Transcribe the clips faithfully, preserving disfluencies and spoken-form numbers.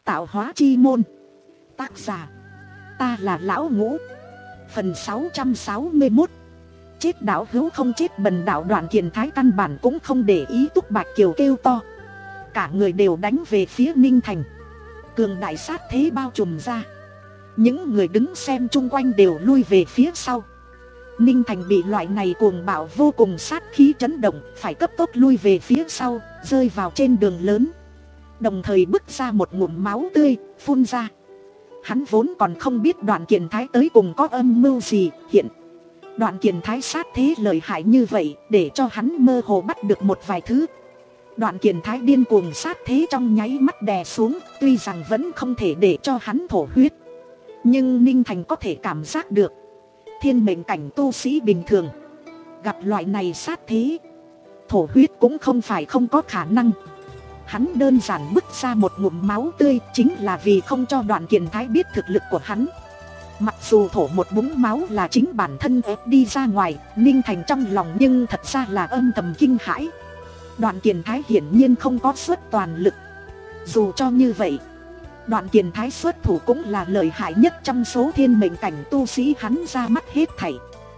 Tạo hóa chi môn. Tác giả ta là Lão Ngũ. Phần sáu trăm sáu mươi mốt. Chết đạo hữu không chết bần đạo. Đoạn Kiền Thái căn bản cũng không để ý Túc Bạch Kiều kêu to. Cả người đều đánh về phía Ninh Thành. Cường đại sát thế bao trùm ra. Những người đứng xem chung quanh đều lui về phía sau. Ninh Thành bị loại này cuồng bạo vô cùng sát khí chấn động, phải cấp tốc lui về phía sau, rơi vào trên đường lớn. Đồng thời bứt ra một ngụm máu tươi, phun ra. Hắn vốn còn không biết Đoạn Kiền Thái tới cùng có âm mưu gì. Hiện Đoạn Kiền Thái sát thế lợi hại như vậy, để cho hắn mơ hồ bắt được một vài thứ. Đoạn Kiền Thái điên cuồng sát thế trong nháy mắt đè xuống, tuy rằng vẫn không thể để cho hắn thổ huyết, nhưng Ninh Thành có thể cảm giác được. Thiên mệnh cảnh tu sĩ bình thường gặp loại này sát thế, thổ huyết cũng không phải không có khả năng. Hắn đơn giản bứt ra một ngụm máu tươi, chính là vì không cho Đoạn Kiền Thái biết thực lực của hắn. Mặc dù thổ một búng máu là chính bản thân ép đi ra ngoài, Ninh Thành trong lòng nhưng thật ra là âm thầm kinh hãi. Đoạn Kiền Thái hiển nhiên không có xuất toàn lực. Dù cho như vậy, Đoạn Kiền Thái xuất thủ cũng là lợi hại nhất trong số thiên mệnh cảnh tu sĩ hắn ra mắt hết thảy.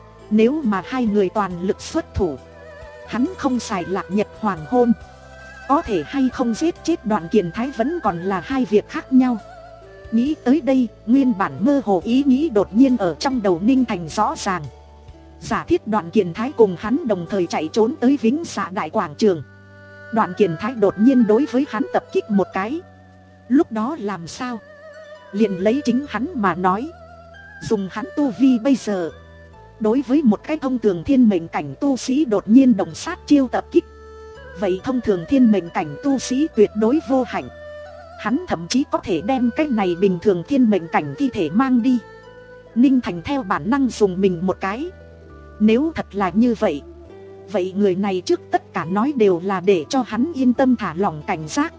Nếu mà hai người toàn lực xuất thủ, hắn không xài Lạc Nhật Hoàng Hôn, có thể hay không giết chết Đoạn Kiền Thái vẫn còn là hai việc khác nhau. Nghĩ tới đây, nguyên bản mơ hồ ý nghĩ đột nhiên ở trong đầu Ninh Thành rõ ràng. Giả thiết Đoạn Kiền Thái cùng hắn đồng thời chạy trốn tới Vĩnh Dạ Đại Quảng Trường, Đoạn Kiền Thái đột nhiên đối với hắn tập kích một cái, lúc đó làm sao? Liền lấy chính hắn mà nói, dùng hắn tu vi bây giờ, đối với một cái thông thường thiên mệnh cảnh tu sĩ đột nhiên đồng sát chiêu tập kích, vậy thông thường thiên mệnh cảnh tu sĩ tuyệt đối vô hạnh. Hắn thậm chí có thể đem cái này bình thường thiên mệnh cảnh thi thể mang đi. Ninh Thành theo bản năng dùng mình một cái. Nếu thật là như vậy, vậy người này trước tất cả nói đều là để cho hắn yên tâm thả lỏng cảnh giác.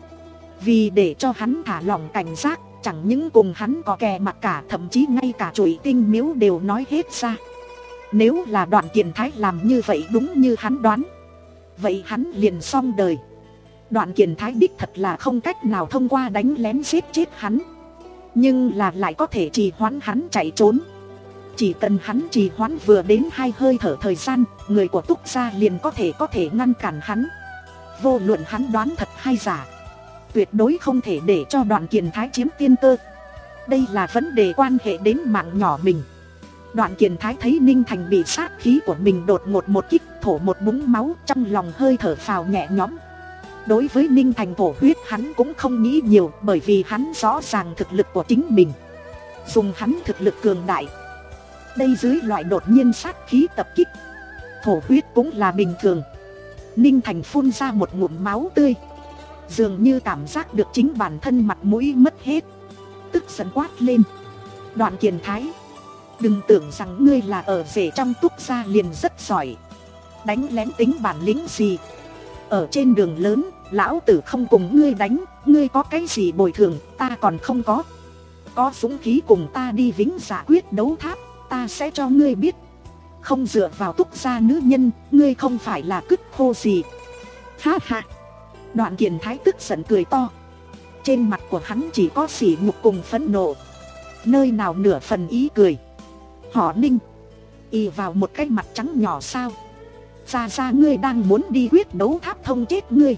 Vì để cho hắn thả lỏng cảnh giác, chẳng những cùng hắn có kè mặt cả, thậm chí ngay cả chuỗi tinh miếu đều nói hết ra. Nếu là Đoạn Kiền Thái làm như vậy đúng như hắn đoán, vậy hắn liền xong đời. Đoạn Kiền Thái đích thật là không cách nào thông qua đánh lén giết chết hắn, nhưng là lại có thể trì hoãn hắn chạy trốn. Chỉ cần hắn trì hoãn vừa đến hai hơi thở thời gian, người của Túc gia liền có thể có thể ngăn cản hắn. Vô luận hắn đoán thật hay giả, tuyệt đối không thể để cho Đoạn Kiền Thái chiếm tiên cơ. Đây là vấn đề quan hệ đến mạng nhỏ mình. Đoạn Kiền Thái thấy Ninh Thành bị sát khí của mình đột ngột một kích, thổ một búng máu, trong lòng hơi thở phào nhẹ nhõm. Đối với Ninh Thành thổ huyết hắn cũng không nghĩ nhiều, bởi vì hắn rõ ràng thực lực của chính mình. Dùng hắn thực lực cường đại, đây dưới loại đột nhiên sát khí tập kích, thổ huyết cũng là bình thường. Ninh Thành phun ra một ngụm máu tươi, dường như cảm giác được chính bản thân mặt mũi mất hết, tức giận quát lên. Đoạn Kiền Thái, đừng tưởng rằng ngươi là ở rể trong Túc gia liền rất giỏi, đánh lén tính bản lĩnh gì. Ở trên đường lớn, lão tử không cùng ngươi đánh, ngươi có cái gì bồi thường, ta còn không có. Có dũng khí cùng ta đi Vĩnh Dạ quyết đấu tháp, ta sẽ cho ngươi biết. Không dựa vào Túc gia nữ nhân, ngươi không phải là cứt khô gì. Ha ha. Đoạn Kiền Thái tức giận cười to. Trên mặt của hắn chỉ có sỉ nhục cùng phẫn nộ, nơi nào nửa phần ý cười. Họ Ninh, ì vào một cái mặt trắng nhỏ sao? Ra ra ngươi đang muốn đi quyết đấu tháp thông chết ngươi.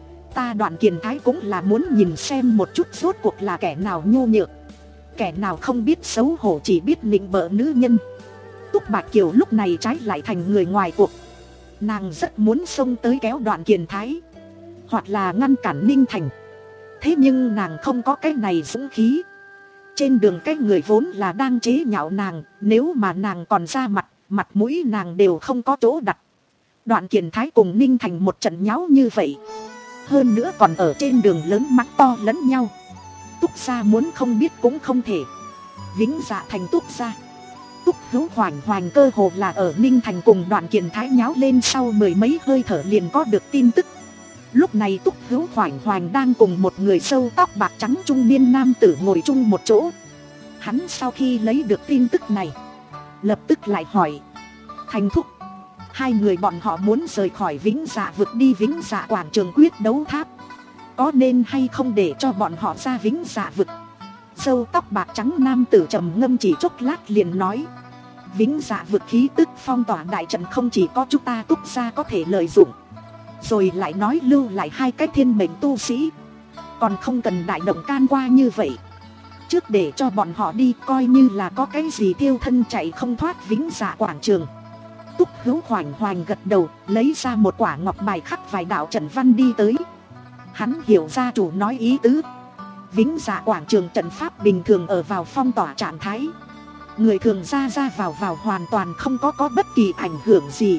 Ta Đoạn Kiền Thái cũng là muốn nhìn xem một chút rốt cuộc là kẻ nào nhô nhược, kẻ nào không biết xấu hổ, chỉ biết nịnh bợ nữ nhân. Túc Bạch Kiều lúc này trái lại thành người ngoài cuộc. Nàng rất muốn xông tới kéo Đoạn Kiền Thái, hoặc là ngăn cản Ninh Thành. Thế nhưng nàng không có cái này dũng khí. Trên đường cái người vốn là đang chế nhạo nàng, nếu mà nàng còn ra mặt, mặt mũi nàng đều không có chỗ đặt. Đoạn Kiền Thái cùng Ninh Thành một trận nháo như vậy, hơn nữa còn ở trên đường lớn mắng to lẫn nhau. Túc gia muốn không biết cũng không thể. Vĩnh Dạ thành Túc gia. Túc Hữu Hoành Hoành cơ hồ là ở Ninh Thành cùng Đoạn Kiền Thái nháo lên sau mười mấy hơi thở liền có được tin tức. Lúc này Túc Hữu Hoành Hoành đang cùng một người sâu tóc bạc trắng trung niên nam tử ngồi chung một chỗ. Hắn sau khi lấy được tin tức này, lập tức lại hỏi: Thành thúc, hai người bọn họ muốn rời khỏi Vĩnh Dạ vực đi Vĩnh Dạ quảng trường quyết đấu tháp. có nên hay không để cho bọn họ ra Vĩnh Dạ vực? Râu tóc bạc trắng nam tử trầm ngâm chỉ chốc lát liền nói, Vĩnh Dạ vực khí tức phong tỏa đại trận không chỉ có chúng ta Túc gia có thể lợi dụng, rồi lại nói lưu lại hai cái thiên mệnh tu sĩ, còn không cần đại động can qua như vậy. Trước để cho bọn họ đi, coi như là có cái gì thiêu thân chạy không thoát Vĩnh Dạ quảng trường. Túc Hữu hoành hoành gật đầu, lấy ra một quả ngọc bài khắc vài đạo trận văn đi tới. Hắn hiểu gia chủ nói ý tứ. Vĩnh Dạ quảng trường trận pháp bình thường ở vào phong tỏa trạng thái, người thường ra ra vào vào hoàn toàn không có có bất kỳ ảnh hưởng gì.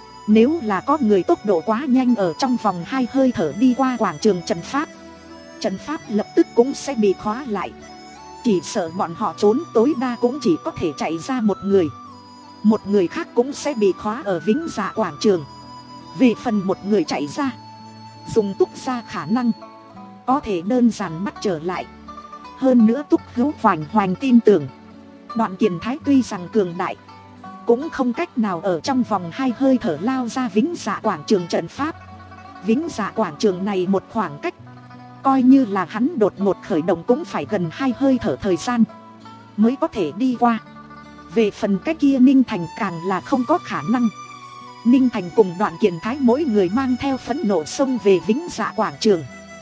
Nếu là có người tốc độ quá nhanh ở trong vòng hai hơi thở đi qua quảng trường trận pháp, trận pháp lập tức cũng sẽ bị khóa lại. Chỉ sợ bọn họ trốn tối đa cũng chỉ có thể chạy ra một người, một người khác cũng sẽ bị khóa ở Vĩnh Dạ quảng trường. Về phần một người chạy ra, dùng Túc gia khả năng có thể đơn giản bắt trở lại. Hơn nữa Túc Hữu hoành hoành tin tưởng, Đoạn Kiền Thái tuy rằng cường đại, cũng không cách nào ở trong vòng hai hơi thở lao ra Vĩnh Dạ quảng trường trận pháp. Vĩnh Dạ quảng trường này một khoảng cách, coi như là hắn đột ngột khởi động cũng phải gần hai hơi thở thời gian mới có thể đi qua. Về phần cái kia Ninh Thành càng là không có khả năng. Ninh Thành cùng Đoạn Kiền Thái mỗi người mang theo phẫn nộ xông về Vĩnh Dạ quảng trường.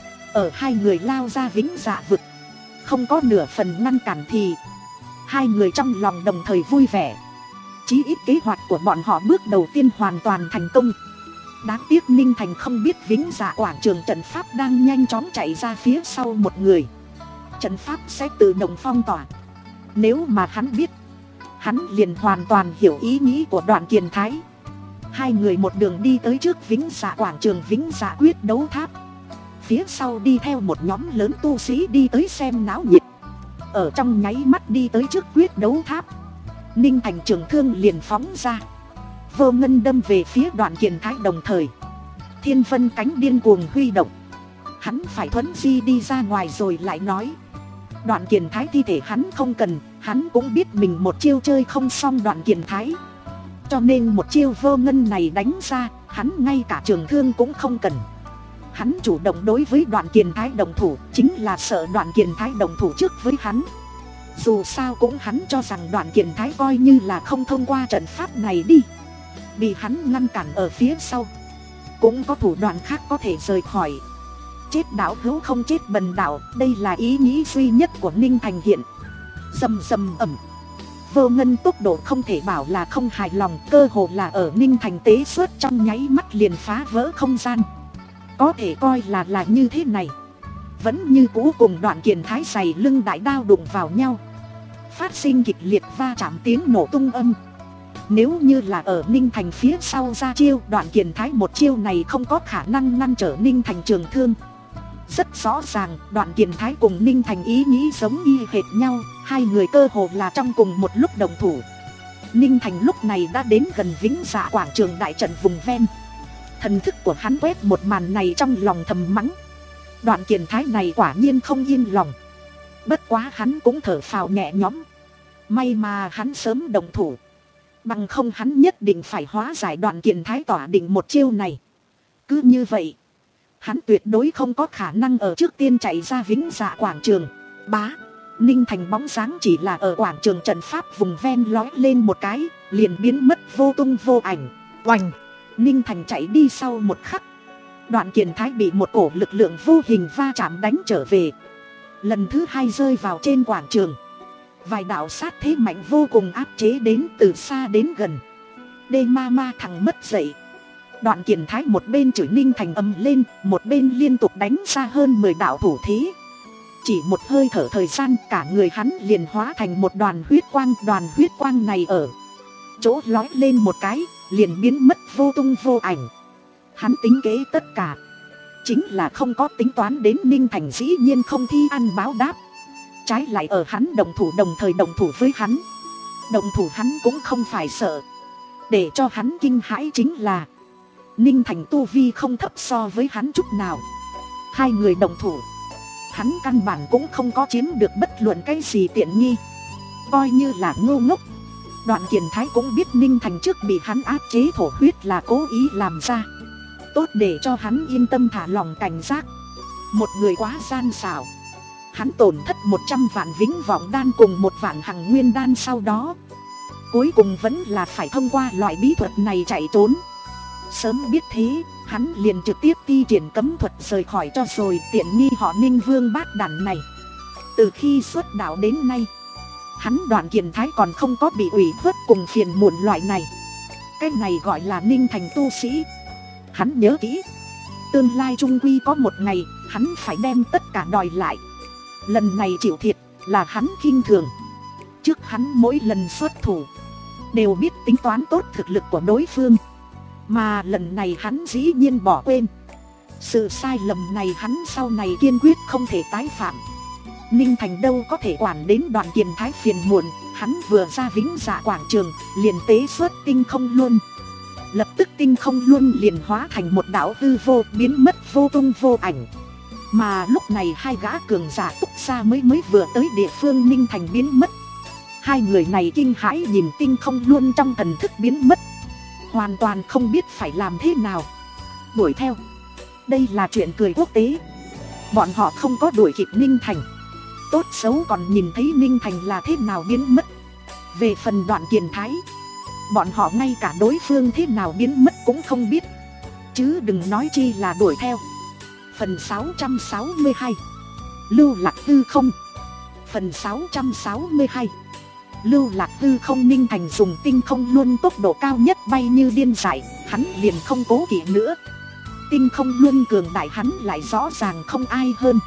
Ở hai người lao ra Vĩnh Dạ vực, không có nửa phần ngăn cản thì hai người trong lòng đồng thời vui vẻ. Chí ít kế hoạch của bọn họ bước đầu tiên hoàn toàn thành công. Đáng tiếc Ninh Thành không biết Vĩnh Dạ quảng trường trận pháp đang nhanh chóng chạy ra phía sau một người, trận pháp sẽ tự động phong tỏa. Nếu mà hắn biết, hắn liền hoàn toàn hiểu ý nghĩ của Đoạn Kiền Thái. Hai người một đường đi tới trước Vĩnh Dạ quảng trường Vĩnh Dạ quyết đấu tháp. Phía sau đi theo một nhóm lớn tu sĩ đi tới xem náo nhiệt. Ở trong nháy mắt đi tới trước quyết đấu tháp, Ninh Thành trường thương liền phóng ra, vô ngân đâm về phía Đoạn Kiền Thái, đồng thời thiên vân cánh điên cuồng huy động. Hắn phải thuấn di đi ra ngoài rồi lại nói, Đoạn Kiền Thái thi thể hắn không cần. Hắn cũng biết mình một chiêu chơi không xong Đoạn Kiền Thái, cho nên một chiêu vô ngân này đánh ra, hắn ngay cả trường thương cũng không cần. Hắn chủ động đối với Đoạn Kiền Thái đồng thủ, chính là sợ Đoạn Kiền Thái đồng thủ trước với hắn. Dù sao cũng hắn cho rằng Đoạn Kiền Thái coi như là không thông qua trận pháp này đi, bị hắn ngăn cản ở phía sau, cũng có thủ đoạn khác có thể rời khỏi. Chết đạo hữu không chết bần đạo, đây là ý nghĩ duy nhất của Ninh Thành hiện. Rầm rầm ẩm, vô ngân tốc độ không thể bảo là không hài lòng, cơ hồ là ở Ninh Thành tế xuất trong nháy mắt liền phá vỡ không gian. Có thể coi là là như thế này, vẫn như cũ cùng Đoạn Kiền Thái giày lưng đại đao đụng vào nhau, phát sinh kịch liệt va chạm tiếng nổ tung âm. Nếu như là ở Ninh Thành phía sau ra chiêu, Đoạn Kiền Thái một chiêu này không có khả năng ngăn trở Ninh Thành trường thương. Rất rõ ràng, Đoạn Kiền Thái cùng Ninh Thành ý nghĩ giống y hệt nhau, hai người cơ hồ là trong cùng một lúc đồng thủ. Ninh Thành lúc này đã đến gần Vĩnh Dạ quảng trường đại trận vùng ven. Thần thức của hắn quét một màn này trong lòng thầm mắng, Đoạn Kiền Thái này quả nhiên không yên lòng. Bất quá hắn cũng thở phào nhẹ nhõm, may mà hắn sớm đồng thủ, bằng không hắn nhất định phải hóa giải Đoạn Kiền Thái tỏa định một chiêu này. Cứ như vậy, hắn tuyệt đối không có khả năng ở trước tiên chạy ra Vĩnh Dạ quảng trường. Bá, Ninh Thành bóng dáng chỉ là ở quảng trường trận pháp vùng ven lói lên một cái, liền biến mất vô tung vô ảnh. Oành, Ninh Thành chạy đi sau một khắc, Đoạn Kiền Thái bị một cổ lực lượng vô hình va chạm đánh trở về, lần thứ hai rơi vào trên quảng trường. Vài đạo sát thế mạnh vô cùng áp chế đến từ xa đến gần. Đê ma ma thằng mất dậy. Đoạn Kiền Thái một bên chửi Ninh Thành ầm lên, một bên liên tục đánh ra hơn mười đạo thủ thế. Chỉ một hơi thở thời gian, cả người hắn liền hóa thành một đoàn huyết quang. Đoàn huyết quang này ở chỗ lói lên một cái, liền biến mất vô tung vô ảnh. Hắn tính kế tất cả, chính là không có tính toán đến Ninh Thành dĩ nhiên không thi ăn báo đáp. Trái lại ở hắn đồng thủ đồng thời đồng thủ với hắn. Đồng thủ hắn cũng không phải sợ. Để cho hắn kinh hãi chính là Ninh Thành tu vi không thấp so với hắn chút nào. Hai người đồng thủ, hắn căn bản cũng không có chiếm được bất luận cái gì tiện nghi. Coi như là ngô ngốc, Đoạn Kiền Thái cũng biết Ninh Thành trước bị hắn áp chế thổ huyết là cố ý làm ra, tốt để cho hắn yên tâm thả lòng cảnh giác. Một người quá gian xảo. Hắn tổn thất một trăm vạn vĩnh vọng đan cùng một vạn hằng nguyên đan sau đó. Cuối cùng vẫn là phải thông qua loại bí thuật này chạy trốn. Sớm biết thế, hắn liền trực tiếp thi triển cấm thuật rời khỏi cho rồi, tiện nghi họ Ninh Vương bát đản này. Từ khi xuất đạo đến nay, hắn Đoạn Kiền Thái còn không có bị ủy khuất cùng phiền muộn loại này. Cái này gọi là Ninh Thành tu sĩ. Hắn nhớ kỹ, tương lai trung quy có một ngày hắn phải đem tất cả đòi lại. Lần này chịu thiệt là hắn khinh thường. Trước hắn mỗi lần xuất thủ đều biết tính toán tốt thực lực của đối phương, mà lần này hắn dĩ nhiên bỏ quên. Sự sai lầm này hắn sau này kiên quyết không thể tái phạm. Ninh Thành đâu có thể quản đến Đoạn Kiền Thái phiền muộn. Hắn vừa ra Vĩnh Dạ quảng trường liền tế xuất Tinh Không Luân. Lập tức Tinh Không Luân liền hóa thành một đạo hư vô, biến mất vô tung vô ảnh. Mà lúc này hai gã cường giả túc xa mới mới vừa tới địa phương Ninh Thành biến mất. Hai người này kinh hãi nhìn Tinh Không Luân trong thần thức biến mất, hoàn toàn không biết phải làm thế nào. Đuổi theo, đây là chuyện cười quốc tế. Bọn họ không có đuổi kịp Ninh Thành, tốt xấu còn nhìn thấy Ninh Thành là thế nào biến mất. Về phần Đoạn Kiền Thái, bọn họ ngay cả đối phương thế nào biến mất cũng không biết, chứ đừng nói chi là đuổi theo. Phần sáu trăm sáu mươi hai, Lưu Lạc Hư Không. Phần sáu trăm sáu mươi hai, Lưu Lạc Hư Không. Ninh Thành dùng Tinh Không Luân tốc độ cao nhất bay như điên dại, hắn liền không cố kỵ nữa. Tinh Không Luân cường đại hắn lại rõ ràng không ai hơn.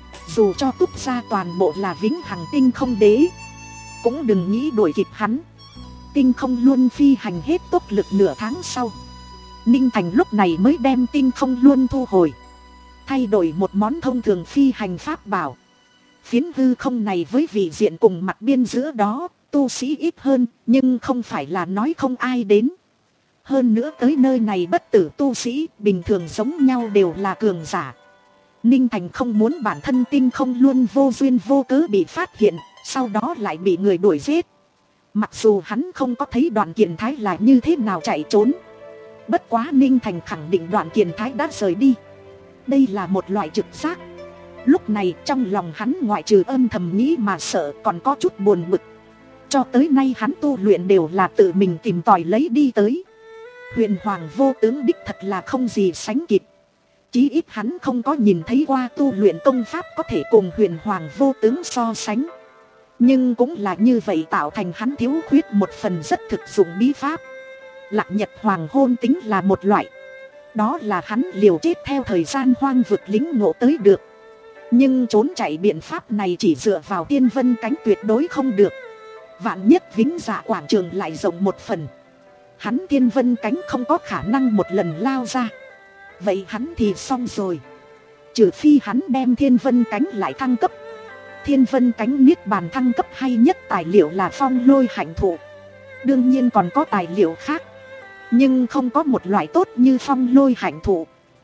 Dù cho túc ra toàn bộ là vĩnh hằng Tinh Không Đế, cũng đừng nghĩ đuổi kịp hắn. Tinh Không Luân phi hành hết tốc lực nửa tháng sau, Ninh Thành lúc này mới đem Tinh Không Luân thu hồi, thay đổi một món thông thường phi hành pháp bảo. Phiến hư không này với vị diện cùng mặt biên giữa đó, tu sĩ ít hơn, nhưng không phải là nói không ai đến. Hơn nữa tới nơi này bất tử tu sĩ bình thường giống nhau đều là cường giả. Ninh Thành không muốn bản thân Tinh Không Luân vô duyên vô cớ bị phát hiện, sau đó lại bị người đuổi giết. Mặc dù hắn không có thấy Đoạn Kiền Thái là như thế nào chạy trốn, bất quá Ninh Thành khẳng định Đoạn Kiền Thái đã rời đi. Đây là một loại trực giác. Lúc này trong lòng hắn ngoại trừ âm thầm nghĩ mà sợ, còn có chút buồn bực. Cho tới nay hắn tu luyện đều là tự mình tìm tòi lấy đi tới. Huyền Hoàng vô tướng đích thật là không gì sánh kịp. Chí ít hắn không có nhìn thấy qua tu luyện công pháp có thể cùng Huyền Hoàng vô tướng so sánh. Nhưng cũng là như vậy tạo thành hắn thiếu khuyết một phần rất thực dụng bí pháp. Lạc Nhật Hoàng hôn tính là một loại. Đó là hắn liều chết theo thời gian hoang vực lính ngộ tới được. Nhưng trốn chạy biện pháp này chỉ dựa vào tiên vân cánh tuyệt đối không được. Vạn nhất Vĩnh Dạ quảng trường lại rộng một phần, hắn tiên vân cánh không có khả năng một lần lao ra. Vậy hắn thì xong rồi. Trừ phi hắn đem thiên vân cánh lại thăng cấp. Thiên vân cánh niết bàn thăng cấp hay nhất tài liệu là phong lôi hạnh thụ. Đương nhiên còn có tài liệu khác, nhưng không có một loại tốt như phong lôi hạnh thụ.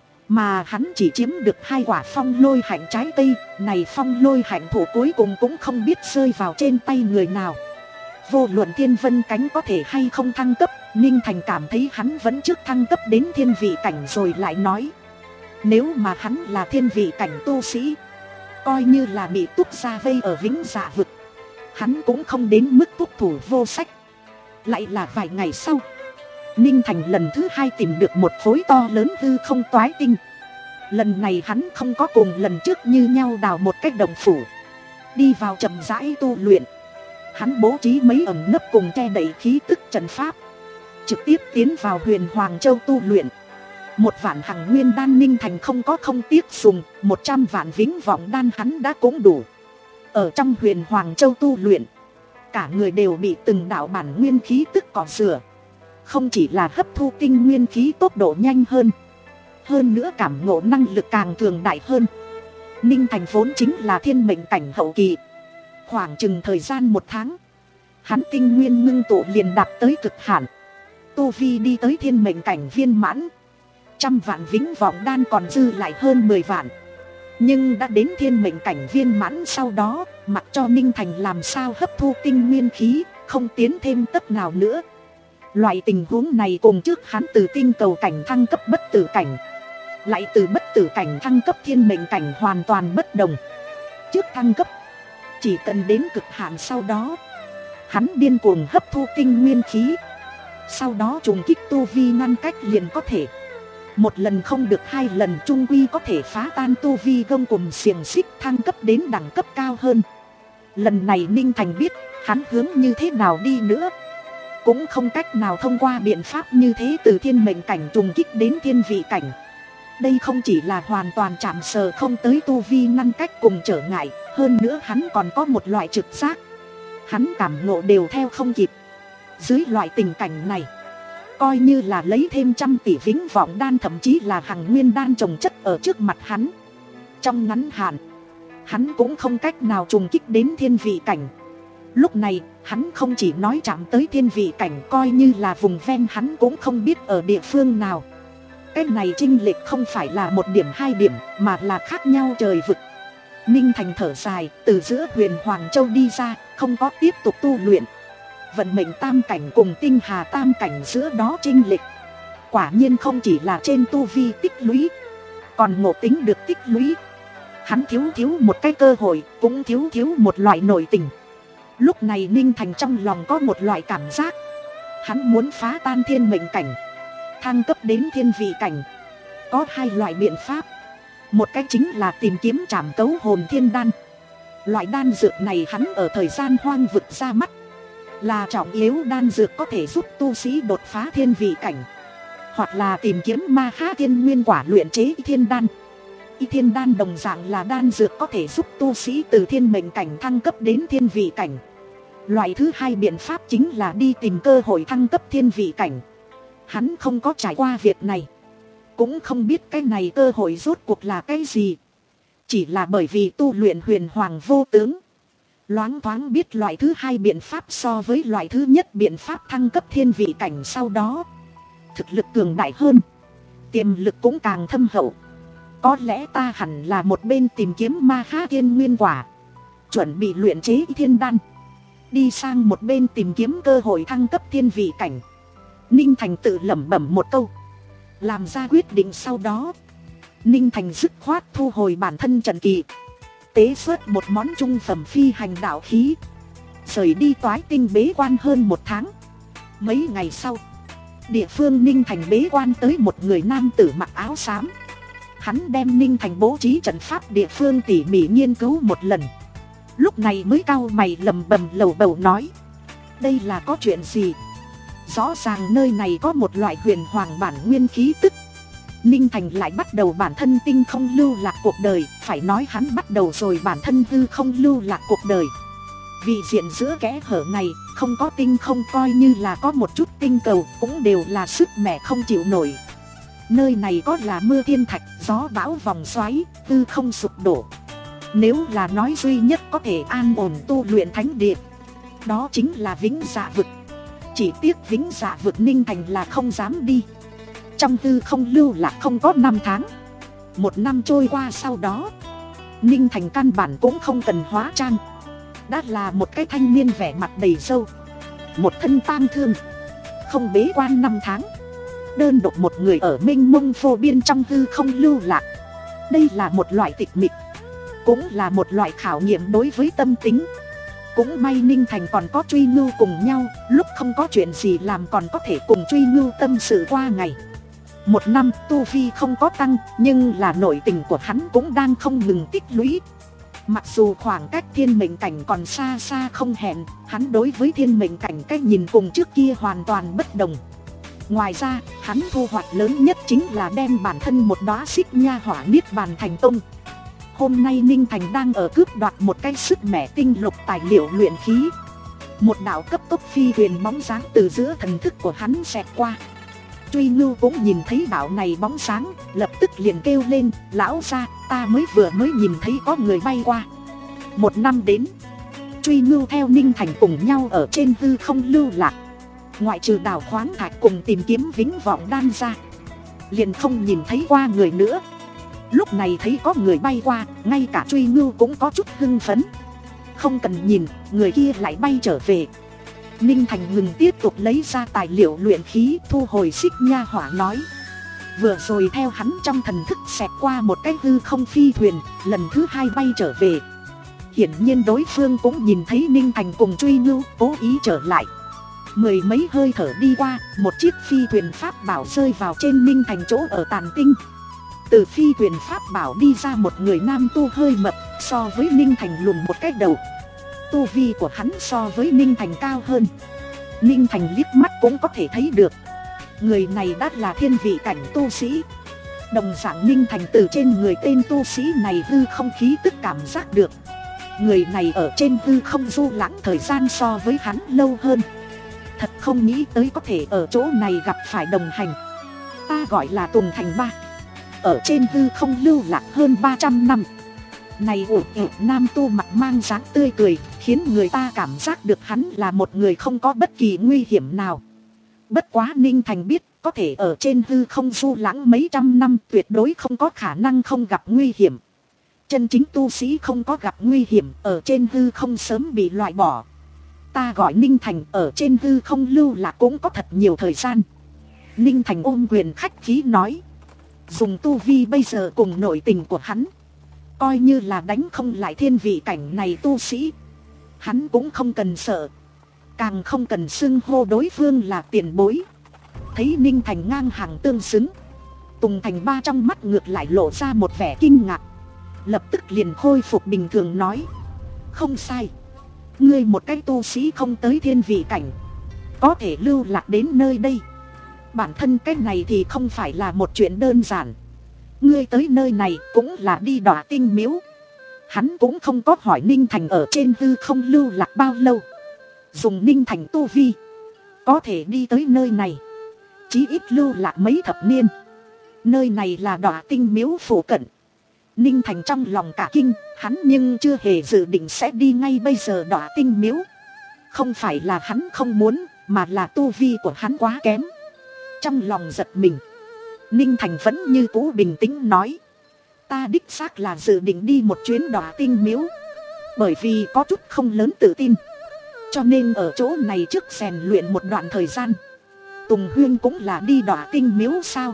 Mà hắn chỉ chiếm được hai quả phong lôi hạnh trái cây. Này phong lôi hạnh thụ cuối cùng cũng không biết rơi vào trên tay người nào. Vô luận thiên vân cánh có thể hay không thăng cấp, Ninh Thành cảm thấy hắn vẫn trước thăng cấp đến thiên vị cảnh rồi lại nói. Nếu mà hắn là thiên vị cảnh tu sĩ, coi như là bị túc gia vây ở Vĩnh Dạ vực, hắn cũng không đến mức túc thủ vô sách. Lại là vài ngày sau, Ninh Thành lần thứ hai tìm được một khối to lớn hư không toái tinh. Lần này hắn không có cùng lần trước như nhau đào một cái động phủ, đi vào chậm rãi tu luyện. Hắn bố trí mấy ẩn nấp cùng che đậy khí tức trận pháp, trực tiếp tiến vào Huyền Hoàng Châu tu luyện. Một vạn hằng nguyên đan Ninh Thành không có không tiếc dùng, một trăm vạn vĩnh vọng đan hắn đã cũng đủ. Ở trong Huyền Hoàng Châu tu luyện, cả người đều bị từng đạo bản nguyên khí tức cọ rửa. Không chỉ là hấp thu tinh nguyên khí tốc độ nhanh hơn, hơn nữa cảm ngộ năng lực càng cường đại hơn. Ninh Thành vốn chính là thiên mệnh cảnh hậu kỳ. Khoảng chừng thời gian một tháng, hắn tinh nguyên ngưng tụ liền đạt tới cực hạn. Tu vi đi tới thiên mệnh cảnh viên mãn. Trăm vạn vĩnh vọng đan còn dư lại hơn mười vạn. Nhưng đã đến thiên mệnh cảnh viên mãn sau đó, mặc cho Ninh Thành làm sao hấp thu tinh nguyên khí, không tiến thêm tấc nào nữa. Loại tình huống này cùng trước hắn từ tinh cầu cảnh thăng cấp bất tử cảnh, lại từ bất tử cảnh thăng cấp thiên mệnh cảnh hoàn toàn bất đồng. Trước thăng cấp, chỉ cần đến cực hạn sau đó, hắn điên cuồng hấp thu tinh nguyên khí, sau đó trùng kích tu vi ngăn cách liền có thể. Một lần không được hai lần trung quy có thể phá tan tu vi gông cùm xiềng xích, thăng cấp đến đẳng cấp cao hơn. Lần này Ninh Thành biết, hắn hướng như thế nào đi nữa cũng không cách nào thông qua biện pháp như thế từ thiên mệnh cảnh trùng kích đến thiên vị cảnh. Đây không chỉ là hoàn toàn chạm sờ không tới tu vi ngăn cách cùng trở ngại, hơn nữa hắn còn có một loại trực giác. Hắn cảm ngộ đều theo không kịp. Dưới loại tình cảnh này, coi như là lấy thêm trăm tỷ vĩnh vọng đan thậm chí là hằng nguyên đan trồng chất ở trước mặt hắn, trong ngắn hạn hắn cũng không cách nào trùng kích đến thiên vị cảnh. Lúc này hắn không chỉ nói chạm tới thiên vị cảnh, coi như là vùng ven hắn cũng không biết ở địa phương nào. Cái này chênh lệch không phải là một điểm hai điểm, mà là khác nhau trời vực. Ninh Thành thở dài, từ giữa huyền Hoàng Châu đi ra, không có tiếp tục tu luyện. Vận mệnh tam cảnh cùng tinh hà tam cảnh giữa đó chênh lệch, quả nhiên không chỉ là trên tu vi tích lũy, còn ngộ tính được tích lũy. Hắn thiếu thiếu một cái cơ hội, cũng thiếu thiếu một loại nội tình. Lúc này Ninh Thành trong lòng có một loại cảm giác, hắn muốn phá tan thiên mệnh cảnh, thăng cấp đến thiên vị cảnh. Có hai loại biện pháp. Một cái chính là tìm kiếm trảm cấu hồn thiên đan. Loại đan dược này hắn ở thời gian hoang vực ra mắt, là trọng yếu đan dược có thể giúp tu sĩ đột phá thiên vị cảnh. Hoặc là tìm kiếm ma ha thiên nguyên quả luyện chế thiên đan. Y thiên đan đồng dạng là đan dược có thể giúp tu sĩ từ thiên mệnh cảnh thăng cấp đến thiên vị cảnh. Loại thứ hai biện pháp chính là đi tìm cơ hội thăng cấp thiên vị cảnh. Hắn không có trải qua việc này, cũng không biết cái này cơ hội rốt cuộc là cái gì. Chỉ là bởi vì tu luyện huyền hoàng vô tướng, loáng thoáng biết loại thứ hai biện pháp so với loại thứ nhất biện pháp thăng cấp thiên vị cảnh sau đó thực lực cường đại hơn, tiềm lực cũng càng thâm hậu. Có lẽ ta hẳn là một bên tìm kiếm ma ha thiên nguyên quả, chuẩn bị luyện chế thiên đan, đi sang một bên tìm kiếm cơ hội thăng cấp thiên vị cảnh. Ninh Thành tự lẩm bẩm một câu, làm ra quyết định sau đó, Ninh Thành dứt khoát thu hồi bản thân trần kỳ, tế xuất một món trung phẩm phi hành đạo khí, rời đi Toái Tinh bế quan hơn một tháng. Mấy ngày sau, địa phương Ninh Thành bế quan tới một người nam tử mặc áo xám. Hắn đem Ninh Thành bố trí trận pháp địa phương tỉ mỉ nghiên cứu một lần, lúc này mới cau mày lầm bầm lầu bầu nói, đây là có chuyện gì? Rõ ràng nơi này có một loại huyền hoàng bản nguyên khí tức. Ninh Thành lại bắt đầu bản thân tinh không lưu lạc cuộc đời, phải nói hắn bắt đầu rồi bản thân hư không lưu lạc cuộc đời. Vì diện giữa kẽ hở này, không có tinh không coi như là có một chút tinh cầu cũng đều là sức mẻ không chịu nổi. Nơi này có là mưa thiên thạch, gió bão vòng xoáy, hư không sụp đổ. Nếu là nói duy nhất có thể an ổn tu luyện thánh địa, đó chính là Vĩnh Dạ vực. Chỉ tiếc Vĩnh Dạ vực Ninh Thành là không dám đi. Trong hư không lưu lạc không có năm tháng. Một năm trôi qua sau đó, Ninh Thành căn bản cũng không cần hóa trang, đã là một cái thanh niên vẻ mặt đầy râu, một thân tang thương, không bế quan năm tháng, đơn độc một người ở mênh mông vô biên trong hư không lưu lạc. Đây là một loại tịch mịch, cũng là một loại khảo nghiệm đối với tâm tính. Cũng may Ninh Thành còn có Truy Ngưu cùng nhau, lúc không có chuyện gì làm còn có thể cùng Truy Ngưu tâm sự qua ngày. Một năm tu vi không có tăng, nhưng là nội tình của hắn cũng đang không ngừng tích lũy. Mặc dù khoảng cách thiên mệnh cảnh còn xa xa không hẹn, hắn đối với thiên mệnh cảnh cái nhìn cùng trước kia hoàn toàn bất đồng. Ngoài ra, hắn thu hoạch lớn nhất chính là đem bản thân một đóa xích nha hỏa niết bàn thành công. Hôm nay Ninh Thành đang ở cướp đoạt một cái sức mẻ tinh lục tài liệu luyện khí. Một đạo cấp tốc phi huyền bóng dáng từ giữa thần thức của hắn xẹt qua. Truy Ngưu cũng nhìn thấy đạo này bóng sáng, lập tức liền kêu lên, lão gia, ta mới vừa mới nhìn thấy có người bay qua. Một năm đến, Truy Ngưu theo Ninh Thành cùng nhau ở trên hư không lưu lạc. Ngoại trừ đào khoáng thạch cùng tìm kiếm vĩnh vọng đan ra, liền không nhìn thấy qua người nữa. Lúc này thấy có người bay qua, ngay cả Truy Ngưu cũng có chút hưng phấn. Không cần nhìn, người kia lại bay trở về. Ninh Thành ngừng tiếp tục lấy ra tài liệu luyện khí, thu hồi xích nha hỏa nói, Vừa rồi theo hắn trong thần thức xẹt qua một cái hư không phi thuyền, lần thứ hai bay trở về. Hiển nhiên đối phương cũng nhìn thấy Ninh Thành cùng Truy Ngưu cố ý trở lại. Mười mấy hơi thở đi qua, một chiếc phi thuyền pháp bảo rơi vào trên Ninh Thành chỗ ở Tàn Tinh. Từ phi thuyền pháp bảo đi ra một người nam tu hơi mập, so với Ninh Thành lùn một cái đầu. Tu vi của hắn so với Ninh Thành cao hơn. Ninh Thành liếc mắt cũng có thể thấy được, người này đã là thiên vị cảnh tu sĩ. Đồng dạng Ninh Thành từ trên người tên tu sĩ này hư không khí tức cảm giác được, người này ở trên hư không du lãng thời gian so với hắn lâu hơn. Thật không nghĩ tới có thể ở chỗ này gặp phải đồng hành. Ta gọi là Tùng Thành Ba, ở trên hư không lưu lạc hơn ba trăm năm. Này ủ ủ nam tu mặt mang dáng tươi cười, khiến người ta cảm giác được hắn là một người không có bất kỳ nguy hiểm nào. Bất quá Ninh Thành biết, có thể ở trên hư không du lãng mấy trăm năm tuyệt đối không có khả năng không gặp nguy hiểm. Chân chính tu sĩ không có gặp nguy hiểm ở trên hư không sớm bị loại bỏ. Ta gọi Ninh Thành ở trên hư không lưu lạc cũng có thật nhiều thời gian. Ninh Thành ôm quyền khách khí nói. Dùng tu vi bây giờ cùng nội tình của hắn, coi như là đánh không lại thiên vị cảnh này tu sĩ, hắn cũng không cần sợ. Càng không cần xưng hô đối phương là tiền bối. Thấy Ninh Thành ngang hàng tương xứng, Tùng Thành Ba trong mắt ngược lại lộ ra một vẻ kinh ngạc. Lập tức liền khôi phục bình thường nói. Không sai, ngươi một cái tu sĩ không tới thiên vị cảnh, có thể lưu lạc đến nơi đây, bản thân cái này thì không phải là một chuyện đơn giản. Ngươi tới nơi này cũng là đi Đọa Tinh Miếu. Hắn cũng không có hỏi Ninh Thành ở trên hư không lưu lạc bao lâu. Dùng Ninh Thành tu vi, có thể đi tới nơi này, chí ít lưu lạc mấy thập niên. Nơi này là Đọa Tinh Miếu phủ cận. Ninh Thành trong lòng cả kinh, hắn nhưng chưa hề dự định sẽ đi ngay bây giờ Đọa Tinh Miếu. Không phải là hắn không muốn, mà là tu vi của hắn quá kém. Trong lòng giật mình, Ninh Thành vẫn như cũ bình tĩnh nói. Ta đích xác là dự định đi một chuyến Đọa Tinh Miếu. Bởi vì có chút không lớn tự tin, cho nên ở chỗ này trước rèn luyện một đoạn thời gian. Tùng Huyên cũng là đi Đọa Tinh Miếu sao?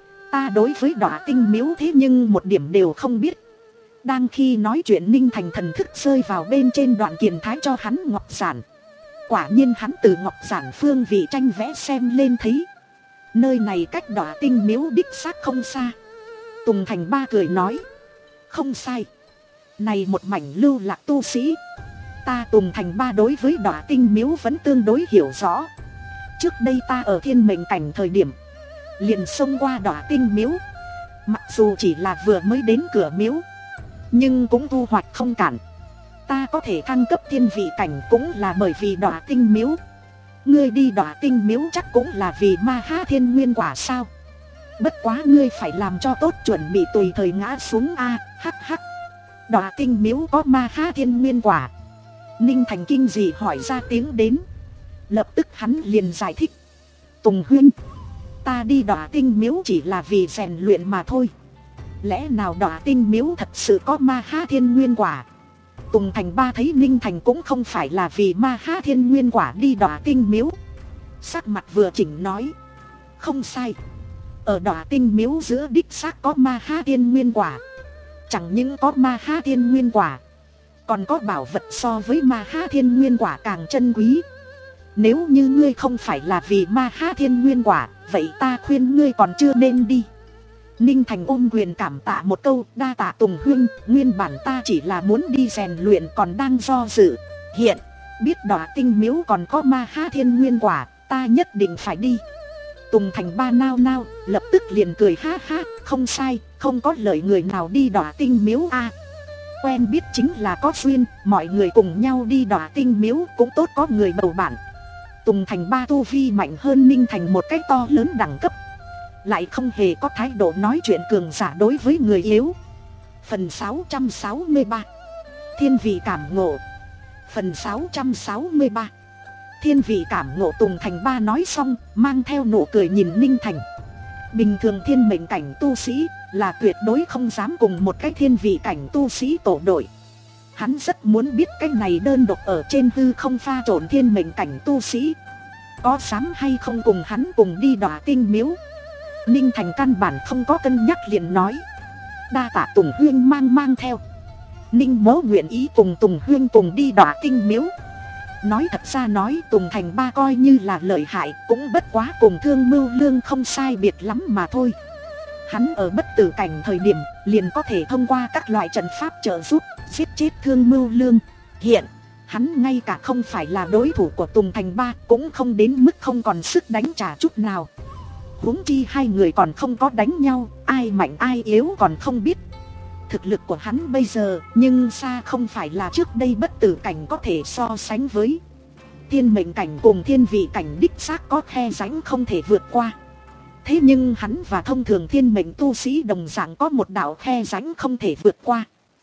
Ta đối với Đọa Tinh Miếu thế nhưng một điểm đều không biết. Đang khi nói chuyện, Ninh Thành thần thức rơi vào bên trên đoạn kiền thái cho hắn ngọc giản. Quả nhiên hắn từ ngọc giản phương vị tranh vẽ xem lên thấy, nơi này cách Đọa Tinh Miếu đích xác không xa. Tùng Thành Ba cười nói. Không sai, này một mảnh lưu lạc tu sĩ, ta Tùng Thành Ba đối với Đọa Tinh Miếu vẫn tương đối hiểu rõ. Trước đây ta ở thiên mệnh cảnh thời điểm, liền xông qua Đọa Tinh Miếu. Mặc dù chỉ là vừa mới đến cửa miếu, nhưng cũng thu hoạch không cản. Ta có thể thăng cấp thiên vị cảnh cũng là bởi vì Đọa Tinh Miếu. Ngươi đi Đọa Tinh Miếu chắc cũng là vì Ma Ha Thiên Nguyên Quả sao? Bất quá ngươi phải làm cho tốt, chuẩn bị tùy thời ngã xuống a. Hắc hắc. Đọa Tinh Miếu có Ma Ha Thiên Nguyên Quả? Ninh Thành kinh dị hỏi ra tiếng đến. Lập tức hắn liền giải thích. Tùng Huyên, ta đi Đọa Tinh Miếu chỉ là vì rèn luyện mà thôi. Lẽ nào Đọa Tinh Miếu thật sự có Ma Ha Thiên Nguyên Quả? Tùng Thành Ba thấy Ninh Thành cũng không phải là vì Ma Ha Thiên Nguyên Quả đi Đọa Tinh Miếu, sắc mặt vừa chỉnh nói. Không sai, ở Đọa Tinh Miếu giữa đích xác có Ma Ha Thiên Nguyên Quả. Chẳng những có Ma Ha Thiên Nguyên Quả, còn có bảo vật so với Ma Ha Thiên Nguyên Quả càng chân quý. Nếu như ngươi không phải là vì Ma Ha Thiên Nguyên Quả, vậy ta khuyên ngươi còn chưa nên đi. Ninh Thành ôm quyền cảm tạ một câu. Đa tạ Tùng Huyên, nguyên bản ta chỉ là muốn đi rèn luyện còn đang do dự. Hiện biết Đọa Tinh Miếu còn có Ma Ha Thiên Nguyên Quả, ta nhất định phải đi. Tùng Thành Ba nao nao, lập tức liền cười ha ha. Không sai, không có lợi người nào đi Đọa Tinh Miếu a. Quen biết chính là có duyên, mọi người cùng nhau đi Đọa Tinh Miếu cũng tốt có người bầu bạn. Tùng Thành Ba tu vi mạnh hơn Ninh Thành một cách to lớn đẳng cấp, lại không hề có thái độ nói chuyện cường giả đối với người yếu. Phần sáu trăm sáu mươi ba, Thiên vị cảm ngộ. Phần sáu trăm sáu mươi ba, Thiên vị cảm ngộ. Tùng Thành Ba nói xong, mang theo nụ cười nhìn Ninh Thành. Bình thường thiên mệnh cảnh tu sĩ là tuyệt đối không dám cùng một cái thiên vị cảnh tu sĩ tổ đội. Hắn rất muốn biết cái này đơn độc ở trên hư không pha trộn thiên mệnh cảnh tu sĩ có dám hay không cùng hắn cùng đi Đọa Tinh Miếu. Ninh Thành căn bản không có cân nhắc liền nói. Đa tạ Tùng Huyên mang mang theo. Ninh mỗ nguyện ý cùng Tùng Huyên cùng đi Đọa Tinh Miếu. Nói thật ra nói Tùng Thành Ba coi như là lợi hại, cũng bất quá cùng Thương Mưu Lương không sai biệt lắm mà thôi. Hắn ở bất tử cảnh thời điểm liền có thể thông qua các loại trận pháp trợ giúp giết chết Thương Mưu Lương. Hiện hắn ngay cả không phải là đối thủ của Tùng Thành Ba, cũng không đến mức không còn sức đánh trả chút nào. Huống chi hai người còn không có đánh nhau, ai mạnh ai yếu còn không biết. Thực lực của hắn bây giờ nhưng xa không phải là trước đây bất tử cảnh có thể so sánh với. Thiên mệnh cảnh cùng thiên vị cảnh đích xác có khe rãnh không thể vượt qua. Thế nhưng hắn và thông thường thiên mệnh tu sĩ đồng dạng có một đạo khe rãnh không thể vượt qua.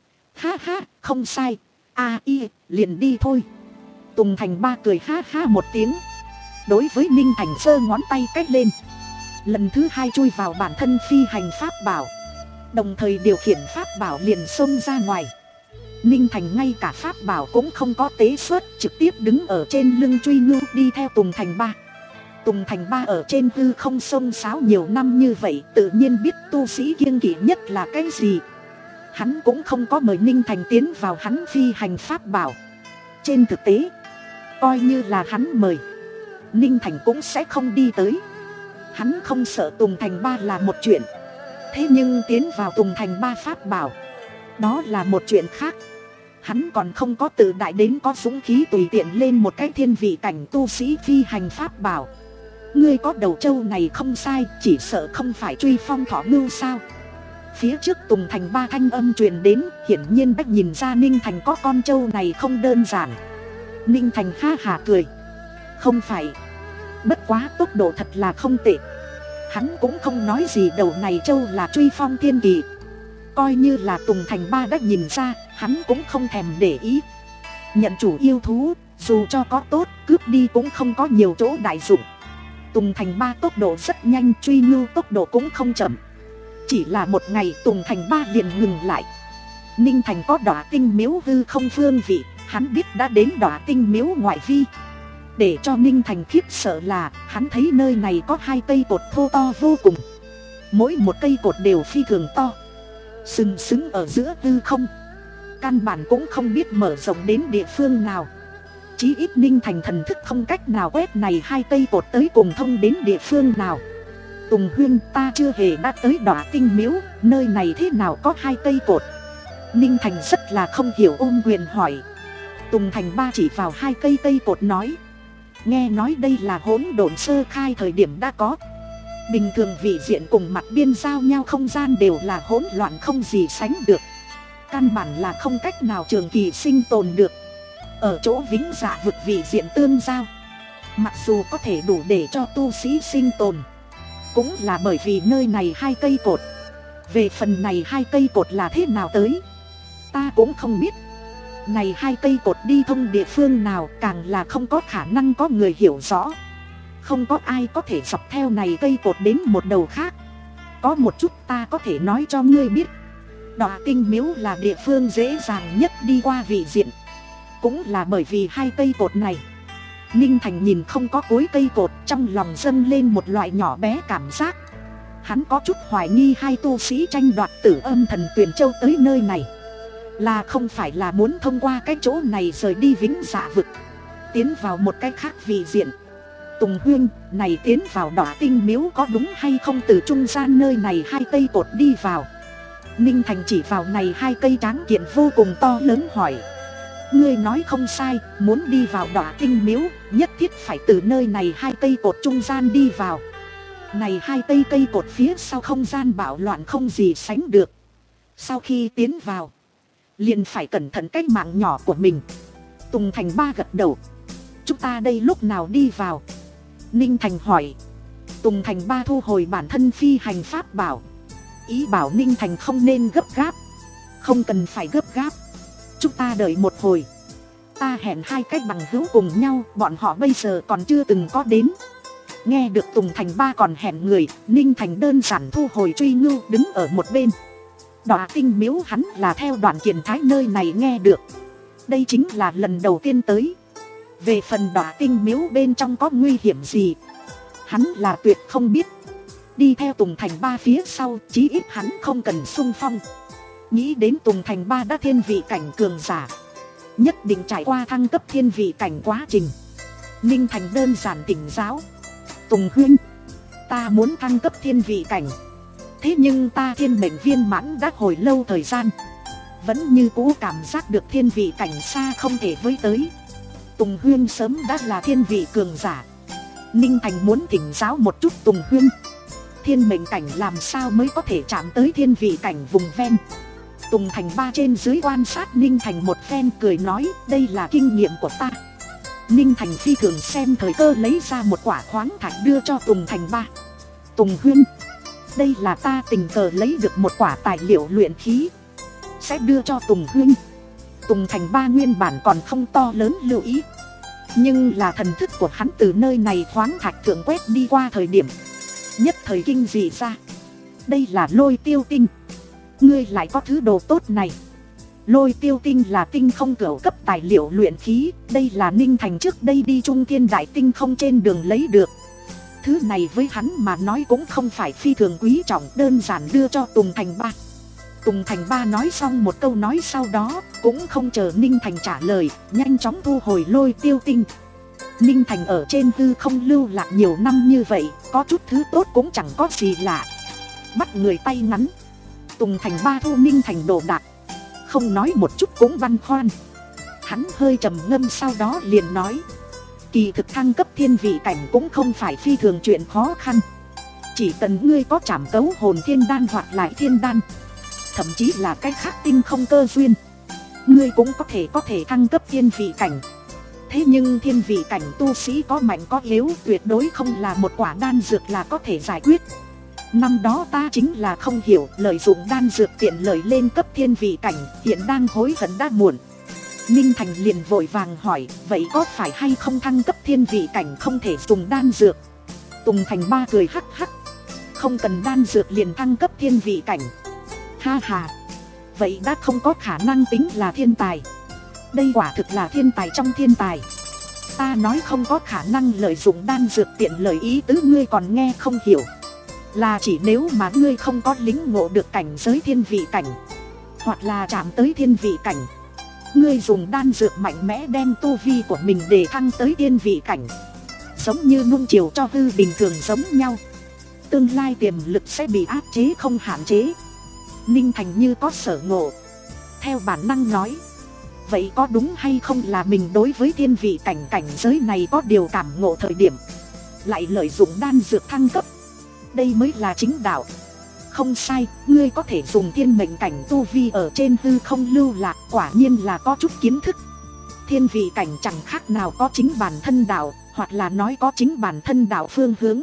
Ha ha, không sai. A y, liền đi thôi. Tùng Thành Ba cười ha ha một tiếng. Đối với Ninh Thành giơ ngón tay cách lên. Lần thứ hai chui vào bản thân phi hành pháp bảo. Đồng thời điều khiển pháp bảo liền xông ra ngoài. Ninh Thành ngay cả pháp bảo cũng không có tế xuất, trực tiếp đứng ở trên lưng truy ngưu đi theo Tùng Thành Ba. Tùng Thành Ba ở trên hư không xông xáo nhiều năm như vậy, tự nhiên biết tu sĩ kiêng kỵ nhất là cái gì. Hắn cũng không có mời Ninh Thành tiến vào hắn phi hành pháp bảo. Trên thực tế, coi như là hắn mời, Ninh Thành cũng sẽ không đi tới. Hắn không sợ Tùng Thành Ba là một chuyện, thế nhưng tiến vào Tùng Thành Ba pháp bảo, đó là một chuyện khác. Hắn còn không có tự đại đến có dũng khí tùy tiện lên một cái thiên vị cảnh tu sĩ phi hành pháp bảo. Ngươi có đầu trâu này không sai, chỉ sợ không phải Truy Phong Thỏ Ngưu sao? Phía trước Tùng Thành Ba thanh âm truyền đến, hiển nhiên đã nhìn ra Ninh Thành có con trâu này không đơn giản. Ninh Thành ha hả cười. Không phải, bất quá tốc độ thật là không tệ. Hắn cũng không nói gì đầu này trâu là Truy Phong Thiên Kỳ. Coi như là Tùng Thành Ba đã nhìn ra, hắn cũng không thèm để ý. Nhận chủ yêu thú, dù cho có tốt, cướp đi cũng không có nhiều chỗ đại dụng. Tùng Thành Ba tốc độ rất nhanh, truy ngưu tốc độ cũng không chậm. Chỉ là một ngày Tùng Thành Ba liền ngừng lại. Ninh Thành có Đọa Tinh Miếu hư không phương vị, hắn biết đã đến Đọa Tinh Miếu ngoại vi. Để cho Ninh Thành khiếp sợ là, hắn thấy nơi này có hai cây cột thô to vô cùng. Mỗi một cây cột đều phi thường to, sừng sững ở giữa hư không. Căn bản cũng không biết mở rộng đến địa phương nào. Chí ít Ninh Thành thần thức không cách nào quét này hai cây cột tới cùng thông đến địa phương nào. Tùng Huyên, ta chưa hề đã tới Đọa Tinh Miếu, nơi này thế nào có hai cây cột? Ninh Thành rất là không hiểu ôm quyền hỏi. Tùng Thành Ba chỉ vào hai cây cây cột nói. Nghe nói đây là hỗn độn sơ khai thời điểm đã có. Bình thường vị diện cùng mặt biên giao nhau không gian đều là hỗn loạn không gì sánh được. Căn bản là không cách nào trường kỳ sinh tồn được. Ở chỗ Vĩnh Dạ vực vị diện tương giao, mặc dù có thể đủ để cho tu sĩ sinh tồn, cũng là bởi vì nơi này hai cây cột. Về phần này hai cây cột là thế nào tới, ta cũng không biết. Này hai cây cột đi thông địa phương nào, càng là không có khả năng có người hiểu rõ. Không có ai có thể dọc theo này cây cột đến một đầu khác. Có một chút ta có thể nói cho ngươi biết. Đọa Tinh Miếu là địa phương dễ dàng nhất đi qua vị diện. Cũng là bởi vì hai cây cột này. Ninh Thành nhìn không có cuối cây cột, trong lòng dâng lên một loại nhỏ bé cảm giác. Hắn có chút hoài nghi hai tu sĩ tranh đoạt Tử Âm Thần Tuyền Châu tới nơi này là không phải là muốn thông qua cái chỗ này rời đi Vĩnh Dạ vực, tiến vào một cái khác vị diện. Tùng Huyên, này tiến vào Đọa Tinh Miếu có đúng hay không? Từ trung gian nơi này hai cây cột đi vào. Ninh Thành chỉ vào này hai cây tráng kiện vô cùng to lớn hỏi. Ngươi nói không sai, muốn đi vào Đọa Tinh Miếu, nhất thiết phải từ nơi này hai cây cột trung gian đi vào. Này hai cây cây cột phía sau không gian bạo loạn không gì sánh được. Sau khi tiến vào, liền phải cẩn thận cái mạng nhỏ của mình. Tùng Thành Ba gật đầu. Chúng ta đây lúc nào đi vào? Ninh Thành hỏi. Tùng Thành Ba thu hồi bản thân phi hành pháp bảo, ý bảo Ninh Thành không nên gấp gáp. Không cần phải gấp gáp, chúng ta đợi một hồi. Ta hẹn hai cách bằng hữu cùng nhau, bọn họ bây giờ còn chưa từng có đến. Nghe được Tùng Thành Ba còn hẹn người, Ninh Thành đơn giản thu hồi truy ngưu, đứng ở một bên. Đọa Tinh Miếu hắn là theo Đoạn Kiền Thái nơi này nghe được. Đây chính là lần đầu tiên tới. Về phần Đọa Tinh Miếu bên trong có nguy hiểm gì, hắn là tuyệt không biết. đi theo Tùng Thành Ba phía sau, chí ít hắn không cần xung phong. Nghĩ đến Tùng Thành Ba đã thiên vị cảnh cường giả, nhất định trải qua thăng cấp thiên vị cảnh quá trình. Ninh Thành đơn giản tỉnh giáo: Tùng huynh, ta muốn thăng cấp thiên vị cảnh, thế nhưng ta thiên mệnh viên mãn đã hồi lâu thời gian, vẫn như cũ cảm giác được thiên vị cảnh xa không thể với tới. Tùng huynh sớm đã là thiên vị cường giả. Ninh Thành muốn thỉnh giáo một chút Tùng huynh, thiên mệnh cảnh làm sao mới có thể chạm tới thiên vị cảnh vùng ven. Tùng Thành Ba trên dưới quan sát Ninh Thành một phen, cười nói: đây là kinh nghiệm của ta. Ninh Thành phi thường xem thời cơ lấy ra một quả khoáng thạch đưa cho Tùng Thành Ba. Tùng huynh, đây là ta tình cờ lấy được một quả tài liệu luyện khí, sẽ đưa cho Tùng huynh. Tùng Thành Ba nguyên bản còn không to lớn lưu ý, nhưng là thần thức của hắn từ nơi này khoáng thạch thượng quét đi qua thời điểm, nhất thời kinh dị ra: đây là lôi tiêu tinh. Ngươi lại có thứ đồ tốt này. Lôi tiêu tinh là tinh không cửu cấp tài liệu luyện khí, đây là Ninh Thành trước đây đi Trung Thiên Đại Tinh không trên đường lấy được. Thứ này với hắn mà nói cũng không phải phi thường quý trọng, đơn giản đưa cho Tùng Thành Ba. Tùng Thành Ba nói xong một câu nói sau đó, cũng không chờ Ninh Thành trả lời, nhanh chóng thu hồi lôi tiêu tinh. Ninh Thành ở trên hư không lưu lạc nhiều năm như vậy, có chút thứ tốt cũng chẳng có gì lạ. Bắt người tay ngắn, Tùng Thành Ba thu Ninh Thành đồ đạc, không nói một chút cũng băn khoăn. Hắn hơi trầm ngâm sau đó liền nói: kỳ thực thăng cấp thiên vị cảnh cũng không phải phi thường chuyện khó khăn. Chỉ cần ngươi có trảm cấu hồn thiên đan hoặc lại thiên đan, thậm chí là cách khác tinh không cơ duyên, ngươi cũng có thể có thể thăng cấp thiên vị cảnh. Thế nhưng thiên vị cảnh tu sĩ có mạnh có yếu, tuyệt đối không là một quả đan dược là có thể giải quyết. Năm đó ta chính là không hiểu, lợi dụng đan dược tiện lợi lên cấp thiên vị cảnh, hiện đang hối hận đã muộn. Ninh Thành liền vội vàng hỏi: vậy có phải hay không thăng cấp thiên vị cảnh không thể dùng đan dược? Tùng Thành Ba cười hắc hắc: không cần đan dược liền thăng cấp thiên vị cảnh? Ha ha, vậy đã không có khả năng tính là thiên tài. Đây quả thực là thiên tài trong thiên tài. Ta nói không có khả năng lợi dụng đan dược tiện lợi, ý tứ ngươi còn nghe không hiểu. Là chỉ nếu mà ngươi không có lĩnh ngộ được cảnh giới thiên vị cảnh, hoặc là chạm tới thiên vị cảnh, ngươi dùng đan dược mạnh mẽ đem tu vi của mình để thăng tới thiên vị cảnh, giống như nuông chiều cho hư bình thường giống nhau, tương lai tiềm lực sẽ bị áp chế không hạn chế. Ninh Thành như có sở ngộ, theo bản năng nói: vậy có đúng hay không là mình đối với thiên vị cảnh cảnh giới này có điều cảm ngộ thời điểm, lại lợi dụng đan dược thăng cấp, đây mới là chính đạo. Không sai, ngươi có thể dùng thiên mệnh cảnh tu vi ở trên hư không lưu lạc, quả nhiên là có chút kiến thức. Thiên vị cảnh chẳng khác nào có chính bản thân đạo, hoặc là nói có chính bản thân đạo phương hướng.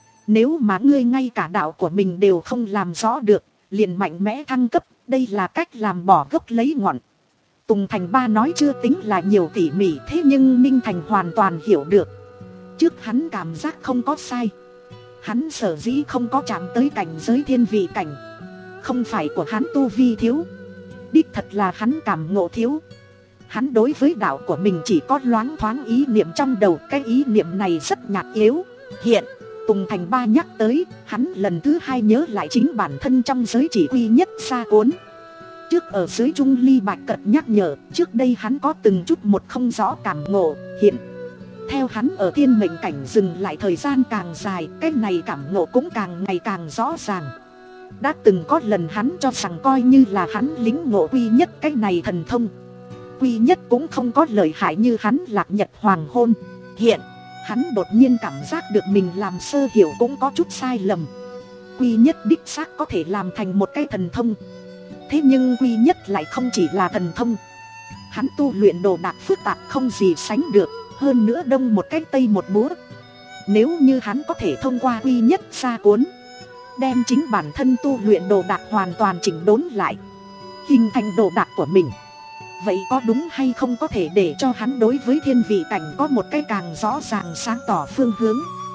Nếu mà ngươi ngay cả đạo của mình đều không làm rõ được, liền mạnh mẽ thăng cấp, đây là cách làm bỏ gốc lấy ngọn. Tùng Thành Ba nói chưa tính là nhiều tỉ mỉ, thế nhưng Ninh Thành hoàn toàn hiểu được. Trước hắn cảm giác không có sai. Hắn sở dĩ không có chạm tới cảnh giới thiên vị cảnh, không phải của hắn tu vi thiếu, đích thật là hắn cảm ngộ thiếu. Hắn đối với đạo của mình chỉ có loáng thoáng ý niệm trong đầu, cái ý niệm này rất nhạt yếu. Hiện Tùng Thành Ba nhắc tới, hắn lần thứ hai nhớ lại chính bản thân trong giới chỉ quy nhất xa cuốn. Trước ở dưới Trung Ly Bạch Cật nhắc nhở, trước đây hắn có từng chút một không rõ cảm ngộ. Hiện theo hắn ở thiên mệnh cảnh dừng lại thời gian càng dài, cái này cảm ngộ cũng càng ngày càng rõ ràng. Đã từng có lần hắn cho rằng coi như là hắn lính ngộ quy nhất cái này thần thông, quy nhất cũng không có lợi hại như hắn lạc nhật hoàng hôn. Hiện hắn đột nhiên cảm giác được mình làm sơ hiểu cũng có chút sai lầm. Quy nhất đích xác có thể làm thành một cái thần thông, thế nhưng quy nhất lại không chỉ là thần thông. Hắn tu luyện đồ đạc phức tạp không gì sánh được, hơn nữa đông một cái tây một búa. Nếu như hắn có thể thông qua quy nhất xa cuốn, đem chính bản thân tu luyện đồ đạc hoàn toàn chỉnh đốn lại, hình thành đồ đạc của mình, vậy có đúng hay không có thể để cho hắn đối với thiên vị cảnh có một cái càng rõ ràng sáng tỏ phương hướng.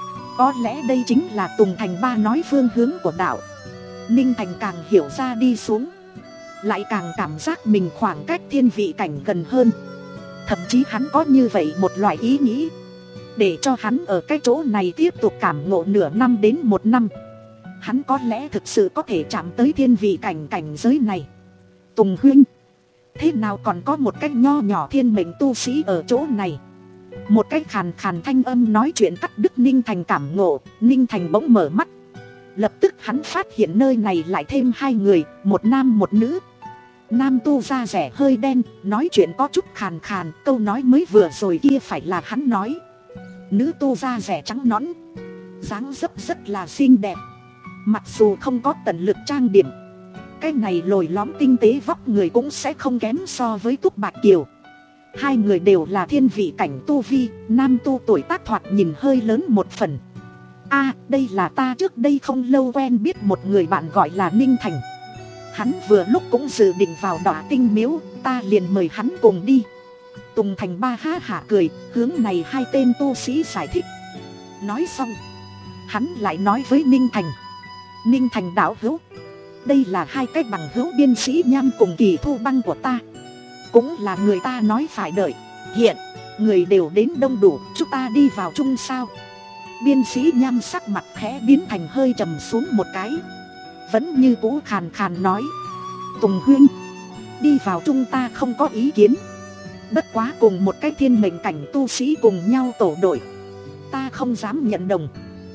Có lẽ đây chính là Tùng Thành Ba nói phương hướng của đạo. Ninh Thành càng hiểu ra đi xuống, lại càng cảm giác mình khoảng cách thiên vị cảnh gần hơn. Thậm chí hắn có như vậy một loại ý nghĩ, để cho hắn ở cái chỗ này tiếp tục cảm ngộ nửa năm đến một năm, hắn có lẽ thực sự có thể chạm tới thiên vị cảnh cảnh giới này. Tùng huynh, thế nào còn có một cái nho nhỏ thiên mệnh tu sĩ ở chỗ này? Một cái khàn khàn thanh âm nói chuyện cắt đứt Ninh Thành cảm ngộ. Ninh Thành bỗng mở mắt. Lập tức hắn phát hiện nơi này lại thêm hai người, một nam một nữ. Nam tu da rẻ hơi đen, nói chuyện có chút khàn khàn, câu nói mới vừa rồi kia phải là hắn nói. Nữ tu da rẻ trắng nõn, dáng dấp rất là xinh đẹp. Mặc dù không có tận lực trang điểm, cái này lồi lõm tinh tế vóc người cũng sẽ không kém so với Túc Bạch Kiều. Hai người đều là thiên vị cảnh tu vi, nam tu tuổi tác thoạt nhìn hơi lớn một phần. A, à, đây là ta trước đây không lâu quen biết một người bạn gọi là Ninh Thành. Hắn vừa lúc cũng dự định vào Đọa Tinh Miếu, ta liền mời hắn cùng đi. Tùng Thành Ba ha hả cười, hướng này hai tên tu sĩ giải thích. Nói xong, hắn lại nói với Ninh Thành. Ninh Thành đạo hữu, đây là hai cái bằng hữu biên sĩ Nham cùng Kỳ Thu Băng của ta. Cũng là người ta nói phải đợi. Hiện, người đều đến đông đủ, chúng ta đi vào chung sao? Biên sĩ Nham sắc mặt khẽ biến thành hơi trầm xuống một cái, vẫn như cũ khàn khàn nói. Tùng huynh, đi vào chung ta không có ý kiến. Bất quá cùng một cái thiên mệnh cảnh tu sĩ cùng nhau tổ đội, ta không dám nhận đồng.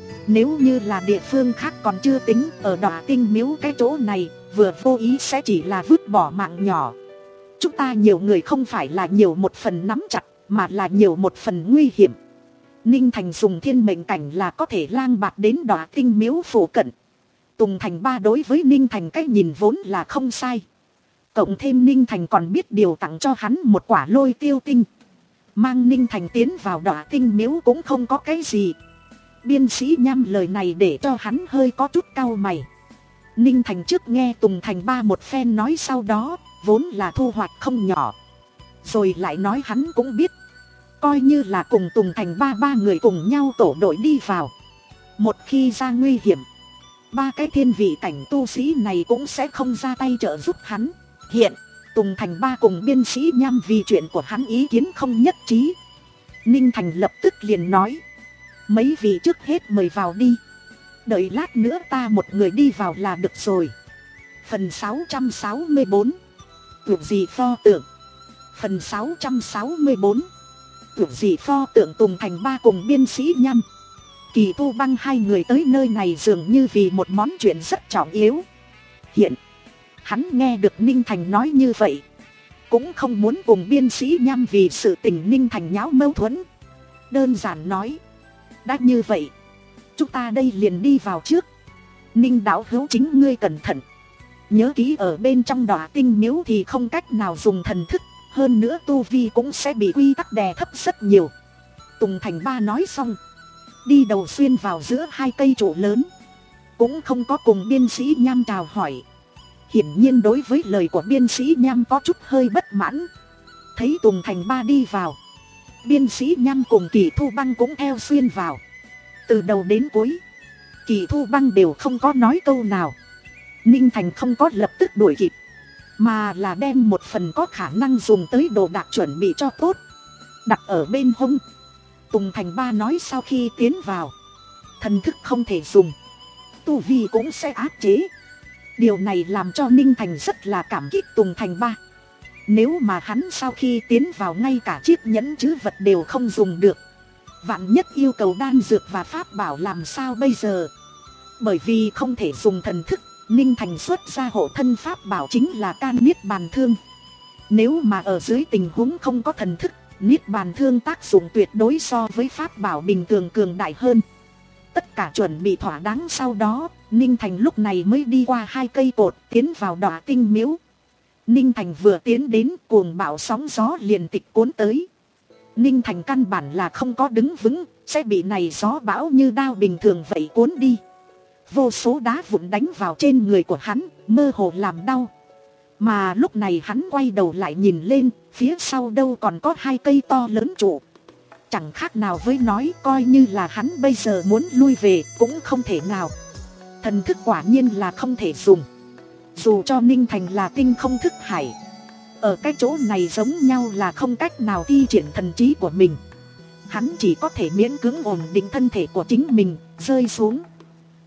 Nếu như là địa phương khác còn chưa tính, ở Đọa Tinh Miếu cái chỗ này, vừa vô ý sẽ chỉ là vứt bỏ mạng nhỏ. Chúng ta nhiều người không phải là nhiều một phần nắm chặt, mà là nhiều một phần nguy hiểm. Ninh Thành dùng thiên mệnh cảnh là có thể lang bạt đến Đọa Tinh Miếu phủ cận. Tùng Thành Ba đối với Ninh Thành cái nhìn vốn là không sai. Cộng thêm Ninh Thành còn biết điều tặng cho hắn một quả lôi tiêu tinh. Mang Ninh Thành tiến vào Đọa Tinh Miếu cũng không có cái gì. Biên sĩ Nham lời này để cho hắn hơi có chút cau mày. Ninh Thành trước nghe Tùng Thành Ba một phen nói sau đó, vốn là thu hoạch không nhỏ. Rồi lại nói hắn cũng biết, coi như là cùng Tùng Thành Ba ba người cùng nhau tổ đội đi vào, một khi ra nguy hiểm, ba cái thiên vị cảnh tu sĩ này cũng sẽ không ra tay trợ giúp hắn. Hiện, Tùng Thành Ba cùng biên sĩ Nham vì chuyện của hắn ý kiến không nhất trí. Ninh Thành lập tức liền nói, mấy vị trước hết mời vào đi, đợi lát nữa ta một người đi vào là được rồi. Phần sáu trăm sáu mươi bốn, tưởng gì pho tượng. Phần sáu trăm sáu mươi bốn, tưởng gì pho tượng. Tùng Thành Ba cùng biên sĩ Nham, Kỳ Thu Băng hai người tới nơi này dường như vì một món chuyện rất trọng yếu. Hiện, hắn nghe được Ninh Thành nói như vậy, cũng không muốn cùng biên sĩ Nham vì sự tình Ninh Thành nháo mâu thuẫn. Đơn giản nói, đã như vậy, chúng ta đây liền đi vào trước. Ninh đạo hữu chính ngươi cẩn thận. Nhớ kỹ ở bên trong Đọa Tinh Miếu thì không cách nào dùng thần thức, hơn nữa tu vi cũng sẽ bị quy tắc đè thấp rất nhiều. Tùng Thành Ba nói xong, đi đầu xuyên vào giữa hai cây trụ lớn, cũng không có cùng biên sĩ Nham chào hỏi. Hiển nhiên đối với lời của biên sĩ Nham có chút hơi bất mãn. Thấy Tùng Thành Ba đi vào, biên sĩ Nham cùng Kỳ Thu Băng cũng theo xuyên vào. Từ đầu đến cuối, Kỳ Thu Băng đều không có nói câu nào. Ninh Thành không có lập tức đuổi kịp, mà là đem một phần có khả năng dùng tới đồ đạc chuẩn bị cho tốt, đặt ở bên hông. Tùng Thành Ba nói sau khi tiến vào, thần thức không thể dùng, tu vi cũng sẽ áp chế. Điều này làm cho Ninh Thành rất là cảm kích Tùng Thành Ba. Nếu mà hắn sau khi tiến vào ngay cả chiếc nhẫn trữ vật đều không dùng được, vạn nhất yêu cầu đan dược và pháp bảo làm sao bây giờ? Bởi vì không thể dùng thần thức, Ninh Thành xuất ra hộ thân pháp bảo chính là Can Niết Bàn Thương. Nếu mà ở dưới tình huống không có thần thức, Niết Bàn Thương tác dụng tuyệt đối so với pháp bảo bình thường cường đại hơn. Tất cả chuẩn bị thỏa đáng sau đó, Ninh Thành lúc này mới đi qua hai cây cột tiến vào Đọa Tinh Miếu. Ninh Thành vừa tiến đến, cuồng bạo sóng gió liền tịch cuốn tới. Ninh Thành căn bản là không có đứng vững, sẽ bị này gió bão như đao bình thường vậy cuốn đi. Vô số đá vụn đánh vào trên người của hắn, mơ hồ làm đau. Mà lúc này hắn quay đầu lại nhìn lên, phía sau đâu còn có hai cây to lớn trụ. Chẳng khác nào với nói coi như là hắn bây giờ muốn lui về cũng không thể nào. Thần thức quả nhiên là không thể dùng. Dù cho Ninh Thành là tinh không thức hải, ở cái chỗ này giống nhau là không cách nào thi triển thần trí của mình. Hắn chỉ có thể miễn cưỡng ổn định thân thể của chính mình, rơi xuống.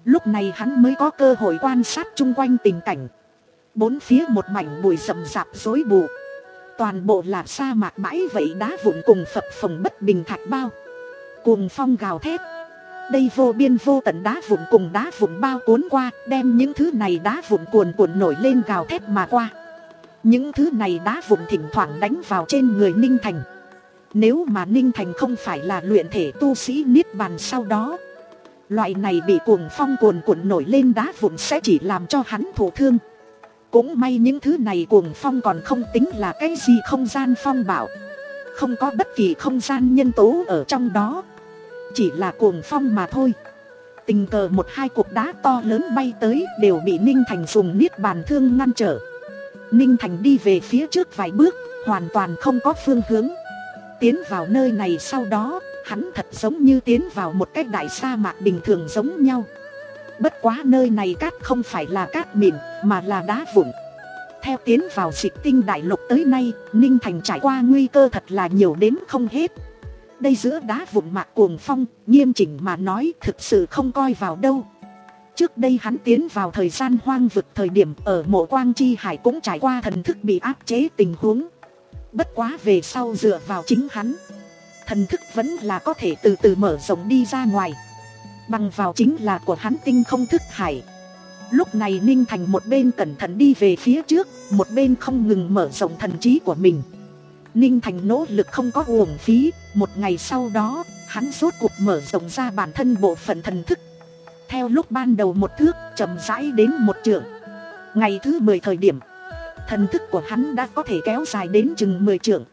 Lúc này hắn mới có cơ hội quan sát chung quanh tình cảnh. Bốn phía một mảnh bụi rậm rạp rối bù, toàn bộ là sa mạc bãi vậy đá vụn cùng phập phồng bất bình thạch bao. Cuồng phong gào thét, đây vô biên vô tận đá vụn cùng đá vụn bao cuốn qua, đem những thứ này đá vụn cuồn cuộn nổi lên gào thét mà qua. Những thứ này đá vụn thỉnh thoảng đánh vào trên người Ninh Thành. Nếu mà Ninh Thành không phải là luyện thể tu sĩ niết bàn sau đó, loại này bị cuồng phong cuồn cuộn nổi lên đá vụn sẽ chỉ làm cho hắn thụ thương. Cũng may những thứ này cuồng phong còn không tính là cái gì không gian phong bạo, không có bất kỳ không gian nhân tố ở trong đó, chỉ là cuồng phong mà thôi. Tình cờ một hai cục đá to lớn bay tới đều bị Ninh Thành dùng niết bàn thương ngăn trở. Ninh Thành đi về phía trước vài bước, hoàn toàn không có phương hướng. Tiến vào nơi này sau đó, hắn thật giống như tiến vào một cái đại sa mạc bình thường giống nhau. Bất quá nơi này cát không phải là cát mịn, mà là đá vụn. Theo tiến vào Dịch Tinh đại lục tới nay, Ninh Thành trải qua nguy cơ thật là nhiều đếm không hết. Đây giữa đá vụn mạc cuồng phong, nghiêm chỉnh mà nói thực sự không coi vào đâu. Trước đây hắn tiến vào thời gian hoang vực thời điểm ở Mộ Quang Chi Hải cũng trải qua thần thức bị áp chế tình huống. Bất quá về sau dựa vào chính hắn, thần thức vẫn là có thể từ từ mở rộng đi ra ngoài. Bằng vào chính là của hắn tinh không thức hải. Lúc này Ninh Thành một bên cẩn thận đi về phía trước, một bên không ngừng mở rộng thần trí của mình. Ninh Thành nỗ lực không có uổng phí. Một ngày sau đó, hắn rốt cuộc mở rộng ra bản thân bộ phận thần thức. Theo lúc ban đầu một thước, chậm rãi đến một trượng. Ngày thứ mười thời điểm, thần thức của hắn đã có thể kéo dài đến chừng mười trượng.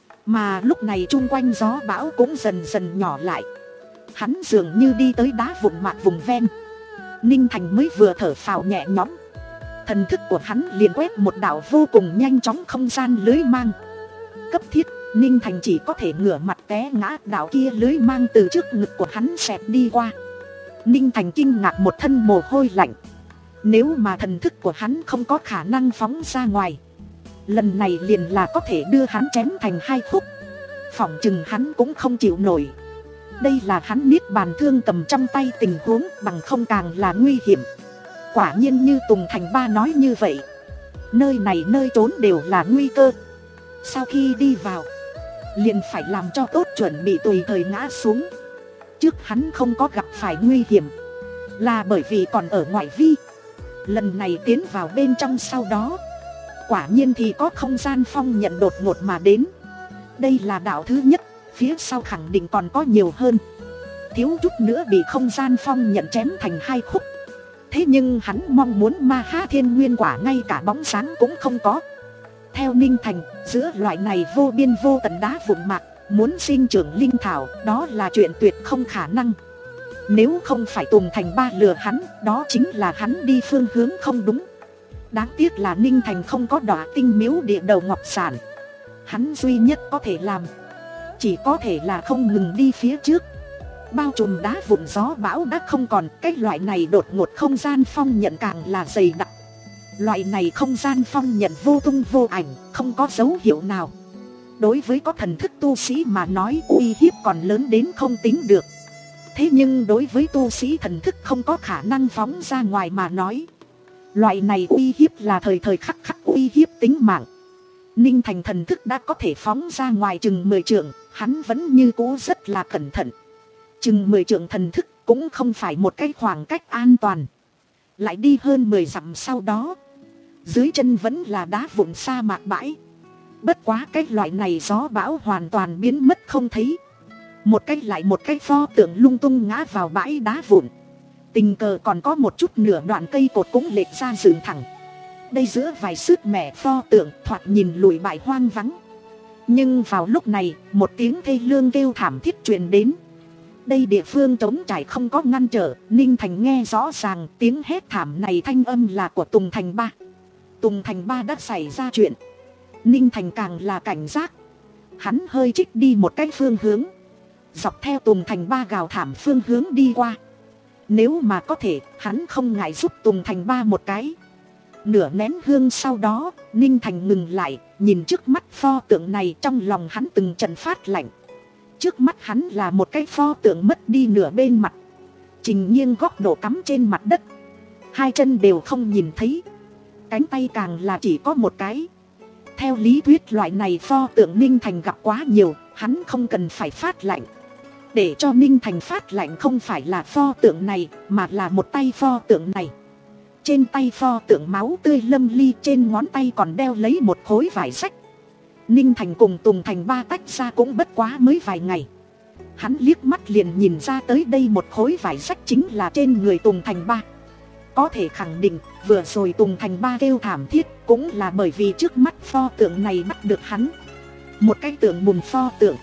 Mà lúc này chung quanh gió bão cũng dần dần nhỏ lại. Hắn dường như đi tới đá vụn mạc vùng ven. Ninh Thành mới vừa thở phào nhẹ nhõm, thần thức của hắn liền quét một đạo vô cùng nhanh chóng không gian lưới mang. Cấp thiết, Ninh Thành chỉ có thể ngửa mặt té ngã, đạo kia lưới mang từ trước ngực của hắn xẹt đi qua. Ninh Thành kinh ngạc một thân mồ hôi lạnh. Nếu mà thần thức của hắn không có khả năng phóng ra ngoài, lần này liền là có thể đưa hắn chém thành hai khúc. Phỏng chừng hắn cũng không chịu nổi. Đây là hắn niết bàn thương cầm trong tay tình huống, bằng không càng là nguy hiểm. Quả nhiên như Tùng Thành Ba nói như vậy, nơi này nơi trốn đều là nguy cơ. Sau khi đi vào, liền phải làm cho tốt chuẩn bị tùy thời ngã xuống. Trước hắn không có gặp phải nguy hiểm, là bởi vì còn ở ngoại vi. Lần này tiến vào bên trong sau đó, quả nhiên thì có không gian phong nhận đột ngột mà đến. Đây là đạo thứ nhất, phía sau khẳng định còn có nhiều hơn. Thiếu chút nữa bị không gian phong nhận chém thành hai khúc. Thế nhưng hắn mong muốn Ma Ha Thiên Nguyên quả ngay cả bóng sáng cũng không có. Theo Ninh Thành, giữa loại này vô biên vô tận đá vụn mạc, muốn sinh trưởng linh thảo, đó là chuyện tuyệt không khả năng. Nếu không phải Tùng Thành Ba lừa hắn, đó chính là hắn đi phương hướng không đúng. Đáng tiếc là Ninh Thành không có đọa tinh miếu địa đầu ngọc sản. Hắn duy nhất có thể làm, chỉ có thể là không ngừng đi phía trước. Bao trùm đá vụn gió bão đã không còn, cái loại này đột ngột không gian phong nhận càng là dày đặc. Loại này không gian phong nhận vô tung vô ảnh, không có dấu hiệu nào. Đối với có thần thức tu sĩ mà nói uy hiếp còn lớn đến không tính được. Thế nhưng đối với tu sĩ thần thức không có khả năng phóng ra ngoài mà nói, loại này uy hiếp là thời thời khắc khắc uy hiếp tính mạng. Ninh Thành thần thức đã có thể phóng ra ngoài chừng mười trượng, hắn vẫn như cũ rất là cẩn thận. Chừng mười trượng thần thức cũng không phải một cái khoảng cách an toàn. Lại đi hơn mười dặm sau đó, dưới chân vẫn là đá vụn sa mạc bãi. Bất quá cái loại này gió bão hoàn toàn biến mất không thấy. Một cái lại một cái pho tượng lung tung ngã vào bãi đá vụn. Tình cờ còn có một chút nửa đoạn cây cột cũng lệch ra dựng thẳng. Đây giữa vài sứt mẻ pho tượng thoạt nhìn lùi bại hoang vắng. Nhưng vào lúc này, một tiếng thê lương kêu thảm thiết truyền đến. Đây địa phương trống trải không có ngăn trở, Ninh Thành nghe rõ ràng tiếng hét thảm này thanh âm là của Tùng Thành Ba. Tùng Thành Ba đã xảy ra chuyện. Ninh Thành càng là cảnh giác. Hắn hơi trích đi một cái phương hướng, dọc theo Tùng Thành Ba gào thảm phương hướng đi qua. Nếu mà có thể, hắn không ngại giúp Tùng Thành Ba một cái. Nửa nén hương sau đó, Ninh Thành ngừng lại, nhìn trước mắt pho tượng này, trong lòng hắn từng trận phát lạnh. Trước mắt hắn là một cái pho tượng mất đi nửa bên mặt. Trình nghiêng góc độ cắm trên mặt đất, hai chân đều không nhìn thấy, cánh tay càng là chỉ có một cái. Theo lý thuyết loại này pho tượng Ninh Thành gặp quá nhiều, hắn không cần phải phát lạnh. Để cho Ninh Thành phát lạnh không phải là pho tượng này, mà là một tay pho tượng này. Trên tay pho tượng máu tươi lâm ly, trên ngón tay còn đeo lấy một khối vải rách. Ninh Thành cùng Tùng Thành Ba tách ra cũng bất quá mới vài ngày. Hắn liếc mắt liền nhìn ra tới đây một khối vải rách chính là trên người Tùng Thành Ba. Có thể khẳng định vừa rồi Tùng Thành Ba kêu thảm thiết cũng là bởi vì trước mắt pho tượng này bắt được hắn. Một cái tượng bùn pho tượng,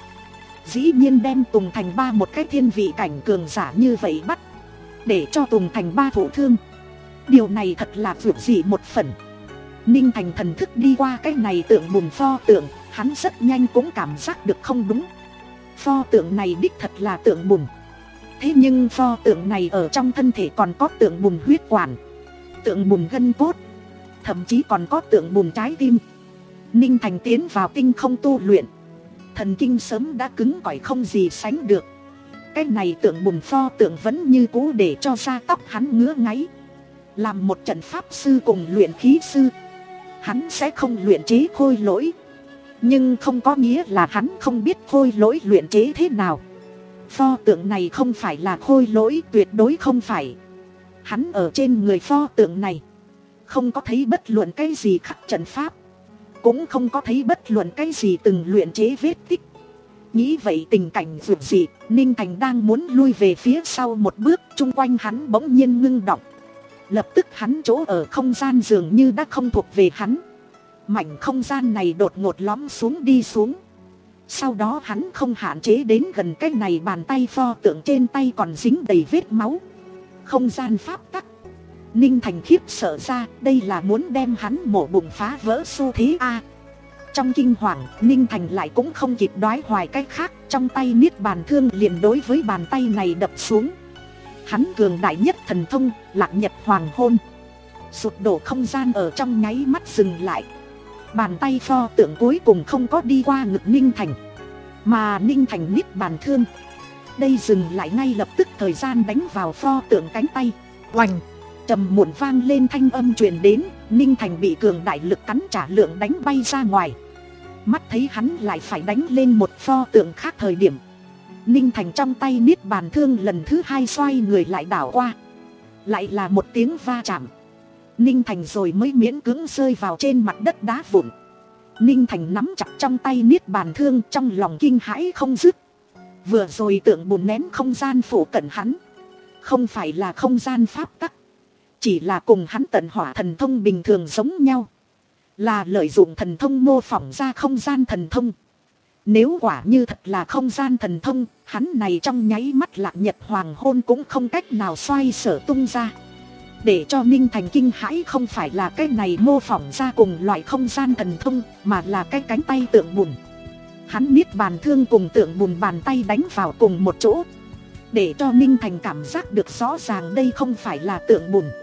dĩ nhiên đem Tùng Thành Ba một cái thiên vị cảnh cường giả như vậy bắt, để cho Tùng Thành Ba thổ thương. Điều này thật là vượt dị một phần. Ninh Thành thần thức đi qua cái này tượng bùn pho tượng, hắn rất nhanh cũng cảm giác được không đúng. Pho tượng này đích thật là tượng bùn. Thế nhưng pho tượng này ở trong thân thể còn có tượng bùn huyết quản, tượng bùn gân cốt, thậm chí còn có tượng bùn trái tim. Ninh Thành tiến vào tinh không tu luyện, thần kinh sớm đã cứng cỏi không gì sánh được. Cái này tượng bùn pho tượng vẫn như cũ để cho da tóc hắn ngứa ngáy. Làm một trận pháp sư cùng luyện khí sư, hắn sẽ không luyện chế khôi lỗi, nhưng không có nghĩa là hắn không biết khôi lỗi luyện chế thế nào. Pho tượng này không phải là khôi lỗi, tuyệt đối không phải. Hắn ở trên người pho tượng này không có thấy bất luận cái gì khắc trận pháp, cũng không có thấy bất luận cái gì từng luyện chế vết tích. Nghĩ vậy tình cảnh vượt dị, Ninh Thành đang muốn lui về phía sau một bước, chung quanh hắn bỗng nhiên ngưng động. Lập tức hắn chỗ ở không gian dường như đã không thuộc về hắn. Mảnh không gian này đột ngột lõm xuống đi xuống. Sau đó hắn không hạn chế đến gần cái này, bàn tay pho tượng trên tay còn dính đầy vết máu. Không gian pháp tắc. Ninh Thành khiếp sợ ra, đây là muốn đem hắn mổ bụng phá vỡ xu thế a. Trong kinh hoàng, Ninh Thành lại cũng không kịp đoái hoài cách khác, trong tay niết bàn thương liền đối với bàn tay này đập xuống. Hắn cường đại nhất thần thông, Lạc Nhật Hoàng Hôn. Sụp đổ không gian ở trong nháy mắt dừng lại. Bàn tay pho tượng cuối cùng không có đi qua ngực Ninh Thành, mà Ninh Thành niết bàn thương đây dừng lại ngay lập tức, thời gian đánh vào pho tượng cánh tay. Oành, trầm muộn vang lên thanh âm truyền đến, Ninh Thành bị cường đại lực cắn trả lượng đánh bay ra ngoài. Mắt thấy hắn lại phải đánh lên một pho tượng khác thời điểm, Ninh Thành trong tay niết bàn thương lần thứ hai xoay người lại đảo qua. Lại là một tiếng va chạm, Ninh Thành rồi mới miễn cưỡng rơi vào trên mặt đất đá vụn. Ninh Thành nắm chặt trong tay niết bàn thương, trong lòng kinh hãi không dứt. Vừa rồi tượng bùn nén không gian phủ cận hắn không phải là không gian pháp tắc, chỉ là cùng hắn tận hỏa thần thông bình thường giống nhau, là lợi dụng thần thông mô phỏng ra không gian thần thông. Nếu quả như thật là không gian thần thông, hắn này trong nháy mắt Lạc Nhật Hoàng Hôn cũng không cách nào xoay sở tung ra. Để cho Ninh Thành kinh hãi không phải là cái này mô phỏng ra cùng loại không gian thần thông, mà là cái cánh tay tượng bùn. Hắn niết bàn thương cùng tượng bùn bàn tay đánh vào cùng một chỗ, để cho Ninh Thành cảm giác được rõ ràng đây không phải là tượng bùn,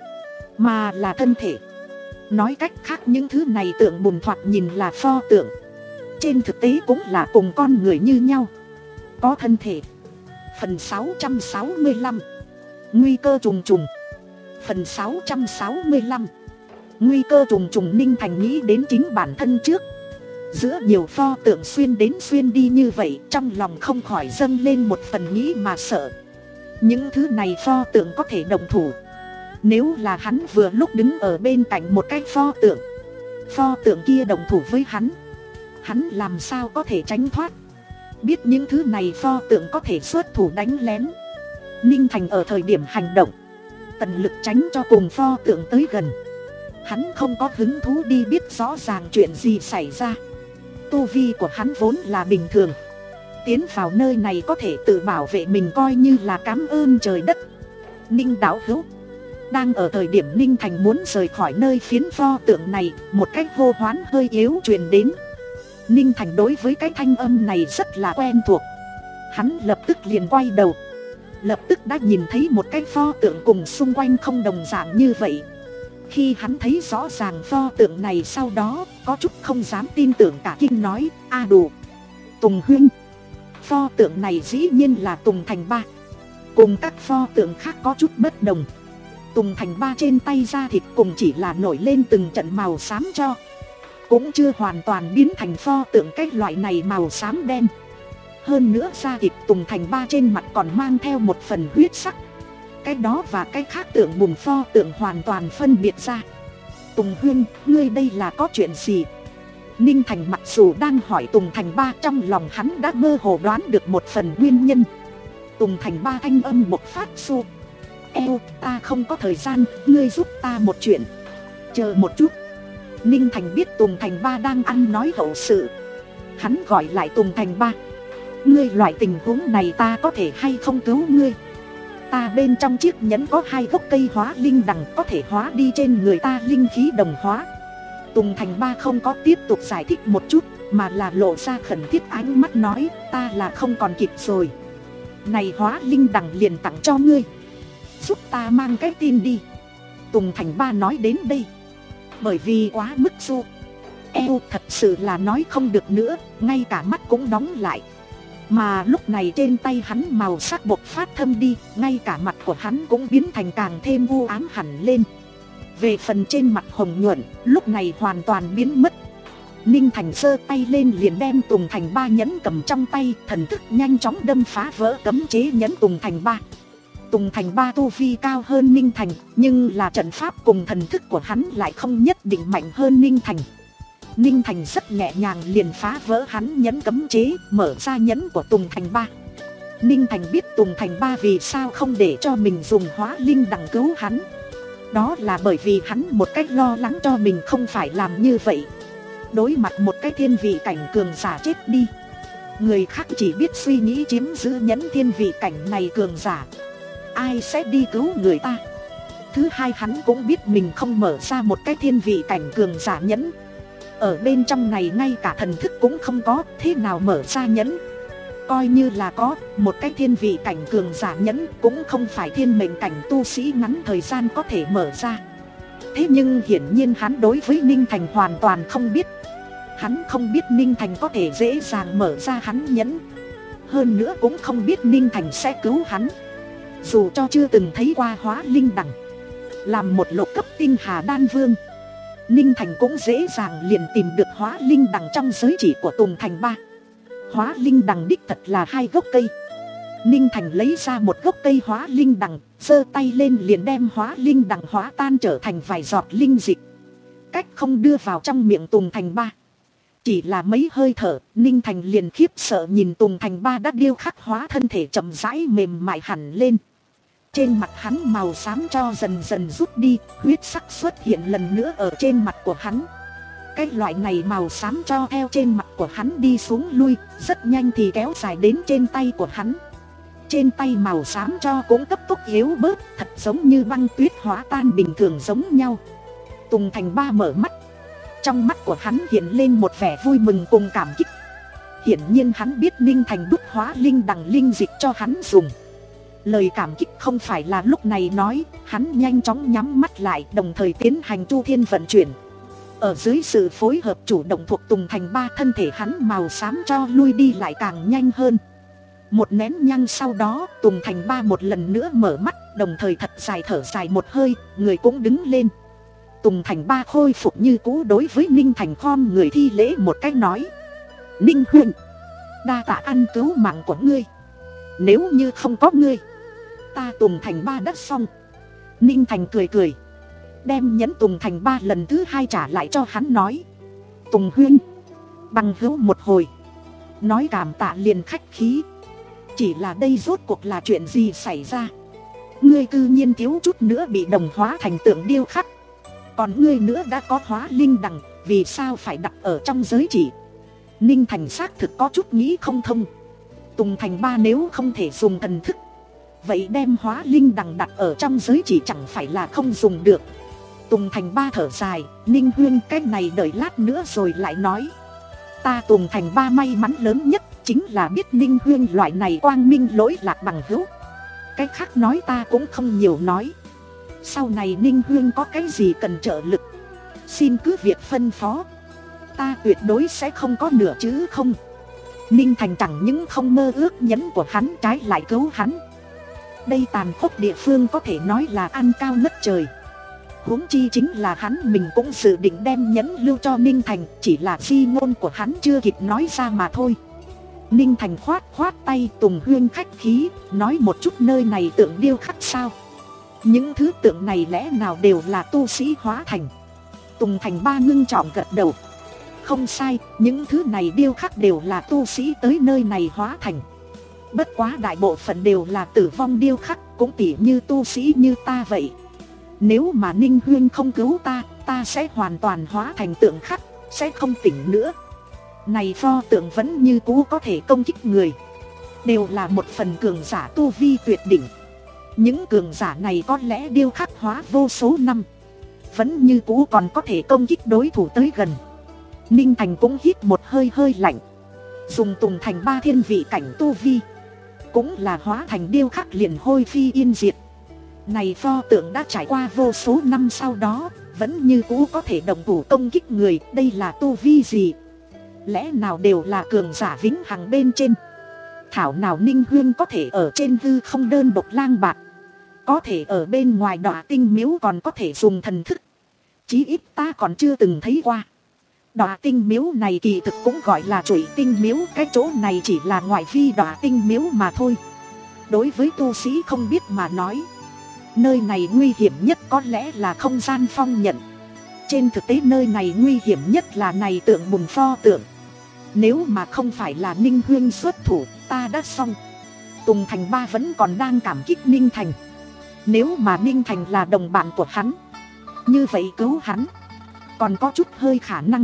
mà là thân thể. Nói cách khác, những thứ này tượng bùn thoạt nhìn là pho tượng, trên thực tế cũng là cùng con người như nhau, có thân thể. Phần sáu trăm sáu mươi lăm, nguy cơ trùng trùng. Phần sáu trăm sáu mươi lăm, nguy cơ trùng trùng. Ninh Thành nghĩ đến chính bản thân trước, giữa nhiều pho tượng xuyên đến xuyên đi như vậy, trong lòng không khỏi dâng lên một phần nghĩ mà sợ. Những thứ này pho tượng có thể đồng thủ, nếu là hắn vừa lúc đứng ở bên cạnh một cái pho tượng, pho tượng kia đồng thủ với hắn, hắn làm sao có thể tránh thoát. Biết những thứ này pho tượng có thể xuất thủ đánh lén, Ninh Thành ở thời điểm hành động tận lực tránh cho cùng pho tượng tới gần. Hắn không có hứng thú đi biết rõ ràng chuyện gì xảy ra. Tu vi của hắn vốn là bình thường, tiến vào nơi này có thể tự bảo vệ mình coi như là cảm ơn trời đất. Ninh đạo hữu. Đang ở thời điểm Ninh Thành muốn rời khỏi nơi phiến pho tượng này, một cách hô hoán hơi yếu truyền đến. Ninh Thành đối với cái thanh âm này rất là quen thuộc. Hắn lập tức liền quay đầu, lập tức đã nhìn thấy một cái pho tượng cùng xung quanh không đồng dạng như vậy. Khi hắn thấy rõ ràng pho tượng này sau đó, có chút không dám tin tưởng cả kinh nói: a đủ, Tùng huynh. Pho tượng này dĩ nhiên là Tùng Thành Ba. cùng các pho tượng khác có chút bất đồng. Tùng Thành Ba trên tay da thịt cùng chỉ là nổi lên từng trận màu xám cho, cũng chưa hoàn toàn biến thành pho tượng cái loại này màu xám đen. Hơn nữa da thịt Tùng Thành Ba trên mặt còn mang theo một phần huyết sắc. Cái đó và cái khác tượng bùn pho tượng hoàn toàn phân biệt ra. Tùng Huynh, ngươi đây là có chuyện gì? Ninh Thành mặc dù đang hỏi Tùng Thành Ba, trong lòng hắn đã mơ hồ đoán được một phần nguyên nhân. Tùng Thành Ba thanh âm bộc phát xu: Eo, ta không có thời gian, ngươi giúp ta một chuyện. Chờ một chút. Ninh Thành biết Tùng Thành Ba đang ăn nói hậu sự. Hắn gọi lại Tùng Thành Ba: Ngươi, loại tình huống này ta có thể hay không cứu ngươi? Ta bên trong chiếc nhẫn có hai gốc cây hóa linh đằng, có thể hóa đi trên người ta linh khí đồng hóa. Tùng Thành Ba không có tiếp tục giải thích một chút, mà là lộ ra khẩn thiết ánh mắt nói: Ta là không còn kịp rồi. Này hóa linh đằng liền tặng cho ngươi, giúp ta mang cái tin đi. Tùng Thành Ba nói đến đây, bởi vì quá mức du eo thật sự là nói không được nữa, ngay cả mắt cũng đóng lại. Mà lúc này trên tay hắn màu sắc bộc phát thâm đi, ngay cả mặt của hắn cũng biến thành càng thêm u ám hẳn lên. Về phần trên mặt hồng nhuận, lúc này hoàn toàn biến mất. Ninh Thành giơ tay lên liền đem Tùng Thành Ba nhẫn cầm trong tay, thần thức nhanh chóng đâm phá vỡ cấm chế nhẫn Tùng Thành Ba. Tùng Thành Ba tu vi cao hơn Ninh Thành, nhưng là trận pháp cùng thần thức của hắn lại không nhất định mạnh hơn Ninh Thành. Ninh Thành rất nhẹ nhàng liền phá vỡ hắn nhẫn cấm chế, mở ra nhẫn của Tùng Thành Ba. Ninh Thành biết Tùng Thành Ba vì sao không để cho mình dùng hóa linh đằng cứu hắn. Đó là bởi vì hắn một cách lo lắng cho mình không phải làm như vậy. Đối mặt một cái thiên vị cảnh cường giả chết đi, người khác chỉ biết suy nghĩ chiếm giữ nhẫn thiên vị cảnh này cường giả, ai sẽ đi cứu người ta. Thứ hai, hắn cũng biết mình không mở ra một cái thiên vị cảnh cường giả nhẫn. Ở bên trong này ngay cả thần thức cũng không có, thế nào mở ra nhẫn? Coi như là có một cái thiên vị cảnh cường giả nhẫn, cũng không phải thiên mệnh cảnh tu sĩ ngắn thời gian có thể mở ra. Thế nhưng hiển nhiên hắn đối với Ninh Thành hoàn toàn không biết. Hắn không biết Ninh Thành có thể dễ dàng mở ra hắn nhẫn. Hơn nữa cũng không biết Ninh Thành sẽ cứu hắn. Dù cho chưa từng thấy qua hóa linh đằng, làm một lục cấp tinh hà đan vương, Ninh Thành cũng dễ dàng liền tìm được hóa linh đằng trong giới chỉ của Tùng Thành Ba. Hóa linh đằng đích thật là hai gốc cây. Ninh Thành lấy ra một gốc cây hóa linh đằng, giơ tay lên liền đem hóa linh đằng hóa tan trở thành vài giọt linh dịch, cách không đưa vào trong miệng Tùng Thành Ba. Chỉ là mấy hơi thở, Ninh Thành liền khiếp sợ nhìn Tùng Thành Ba đã điêu khắc hóa thân thể chậm rãi mềm mại hẳn lên. Trên mặt hắn màu xám cho dần dần rút đi, huyết sắc xuất hiện lần nữa ở trên mặt của hắn. Cái loại này màu xám cho theo trên mặt của hắn đi xuống lui, rất nhanh thì kéo dài đến trên tay của hắn. Trên tay màu xám cho cũng cấp tốc yếu bớt, thật giống như băng tuyết hóa tan bình thường giống nhau. Tùng Thành Ba mở mắt, trong mắt của hắn hiện lên một vẻ vui mừng cùng cảm kích. Hiển nhiên hắn biết Ninh Thành đúc hóa linh đằng linh dịch cho hắn dùng. Lời cảm kích không phải là lúc này nói, hắn nhanh chóng nhắm mắt lại, đồng thời tiến hành chu thiên vận chuyển. Ở dưới sự phối hợp chủ động thuộc Tùng Thành Ba, thân thể hắn màu xám cho lui đi lại càng nhanh hơn. Một nén nhang sau đó, Tùng Thành Ba một lần nữa mở mắt, đồng thời thật dài thở dài một hơi, người cũng đứng lên. Tùng Thành Ba khôi phục như cũ, đối với Ninh Thành khom người thi lễ một cách nói: Ninh huynh, đa tạ ăn cứu mạng của ngươi. Nếu như không có ngươi, ta Tùng Thành Ba đã xong. Ninh Thành cười cười, đem nhẫn Tùng Thành Ba lần thứ hai trả lại cho hắn, nói: Tùng huynh, bằng hữu một hồi, nói cảm tạ liền khách khí. Chỉ là đây rốt cuộc là chuyện gì xảy ra? Ngươi cư nhiên thiếu chút nữa bị đồng hóa thành tượng điêu khắc. Còn ngươi nữa đã có hóa linh đằng, vì sao phải đặt ở trong giới chỉ? Ninh Thành xác thực có chút nghĩ không thông. Tùng Thành Ba nếu không thể dùng thần thức, vậy đem hóa linh đằng đặt ở trong giới chỉ chẳng phải là không dùng được. Tùng Thành Ba thở dài: Ninh huynh, cái này đợi lát nữa rồi lại nói. Ta Tùng Thành Ba may mắn lớn nhất chính là biết Ninh huynh loại này quang minh lỗi lạc bằng hữu. Cái khác nói ta cũng không nhiều nói. Sau này Ninh huynh có cái gì cần trợ lực, xin cứ việc phân phó, ta tuyệt đối sẽ không có nửa chữ không. Ninh Thành chẳng những không mơ ước nhẫn của hắn, trái lại cứu hắn. đây tàn khốc địa phương có thể nói là ăn cao ngất trời. Huống chi chính là hắn mình cũng dự định đem nhẫn lưu cho Ninh Thành, chỉ là di ngôn của hắn chưa kịp nói ra mà thôi. Ninh Thành khoát khoát tay, Tùng Huyên khách khí, nói một chút nơi này tượng điêu khắc sao? Những thứ tượng này lẽ nào đều là tu sĩ hóa thành? Tùng Thành Ba ngưng trọng gật đầu. Không sai, những thứ này điêu khắc đều là tu sĩ tới nơi này hóa thành. Bất quá đại bộ phận đều là tử vong điêu khắc, cũng tỉ như tu sĩ như ta vậy. Nếu mà Ninh Huyên không cứu ta, ta sẽ hoàn toàn hóa thành tượng khắc, sẽ không tỉnh nữa. Này pho tượng vẫn như cũ có thể công kích người, đều là một phần cường giả tu vi tuyệt đỉnh. Những cường giả này có lẽ điêu khắc hóa vô số năm, vẫn như cũ còn có thể công kích đối thủ tới gần. Ninh Thành cũng hít một hơi hơi lạnh. Dùng Tùng Thành Ba thiên vị cảnh tu vi, cũng là hóa thành điêu khắc liền hôi phi yên diệt. Này pho tượng đã trải qua vô số năm sau đó, vẫn như cũ có thể đồng thủ công kích người. Đây là tu vi gì? Lẽ nào đều là cường giả vĩnh hằng bên trên? Thảo nào Ninh Huyên có thể ở trên hư không đơn độc lang bạt, có thể ở bên ngoài Đọa Tinh Miếu còn có thể dùng thần thức. Chí ít ta còn chưa từng thấy qua. Đọa Tinh Miếu này kỳ thực cũng gọi là Trụy Tinh Miếu, cái chỗ này chỉ là ngoại vi Đọa Tinh Miếu mà thôi. Đối với tu sĩ không biết mà nói, nơi này nguy hiểm nhất có lẽ là không gian phong nhận. Trên thực tế nơi này nguy hiểm nhất là này tượng bùn pho tượng. Nếu mà không phải là Ninh Huyên xuất thủ, ta đã xong. Tùng Thành Ba vẫn còn đang cảm kích Ninh Thành. Nếu mà Ninh Thành là đồng bạn của hắn, như vậy cứu hắn còn có chút hơi khả năng.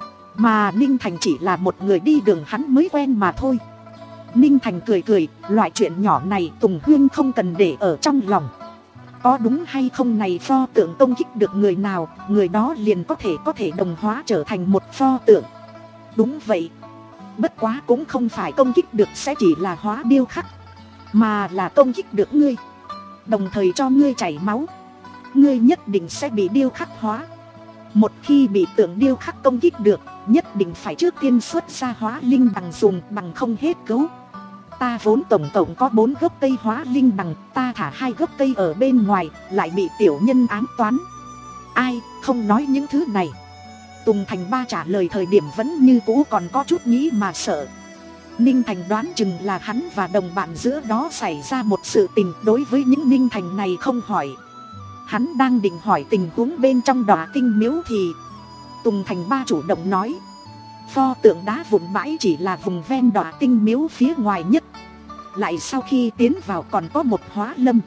Mà Ninh Thành chỉ là một người đi đường hắn mới quen mà thôi. Ninh Thành cười cười, loại chuyện nhỏ này Tùng Huyên không cần để ở trong lòng. Có đúng hay không này pho tượng công kích được người nào, người đó liền có thể có thể đồng hóa trở thành một pho tượng. Đúng vậy. Bất quá cũng không phải công kích được sẽ chỉ là hóa điêu khắc, mà là công kích được ngươi, đồng thời cho ngươi chảy máu. Ngươi nhất định sẽ bị điêu khắc hóa. Một khi bị tượng điêu khắc công kích được, nhất định phải trước tiên xuất ra hóa linh đằng dùng, bằng không hết cứu. Ta vốn tổng tổng có bốn gốc cây hóa linh đằng, ta thả hai gốc cây ở bên ngoài, lại bị tiểu nhân ám toán. Ai, không nói những thứ này. Tùng Thành Ba trả lời thời điểm vẫn như cũ còn có chút nghĩ mà sợ. Ninh Thành đoán chừng là hắn và đồng bạn giữa đó xảy ra một sự tình. Đối với những Ninh Thành này không hỏi, hắn đang định hỏi tình huống bên trong Đọa Tinh Miếu thì Tùng Thành Ba chủ động nói, pho tượng đá vụn bãi chỉ là vùng ven Đọa Tinh Miếu phía ngoài nhất. Lại sau khi tiến vào còn có một hóa lâm.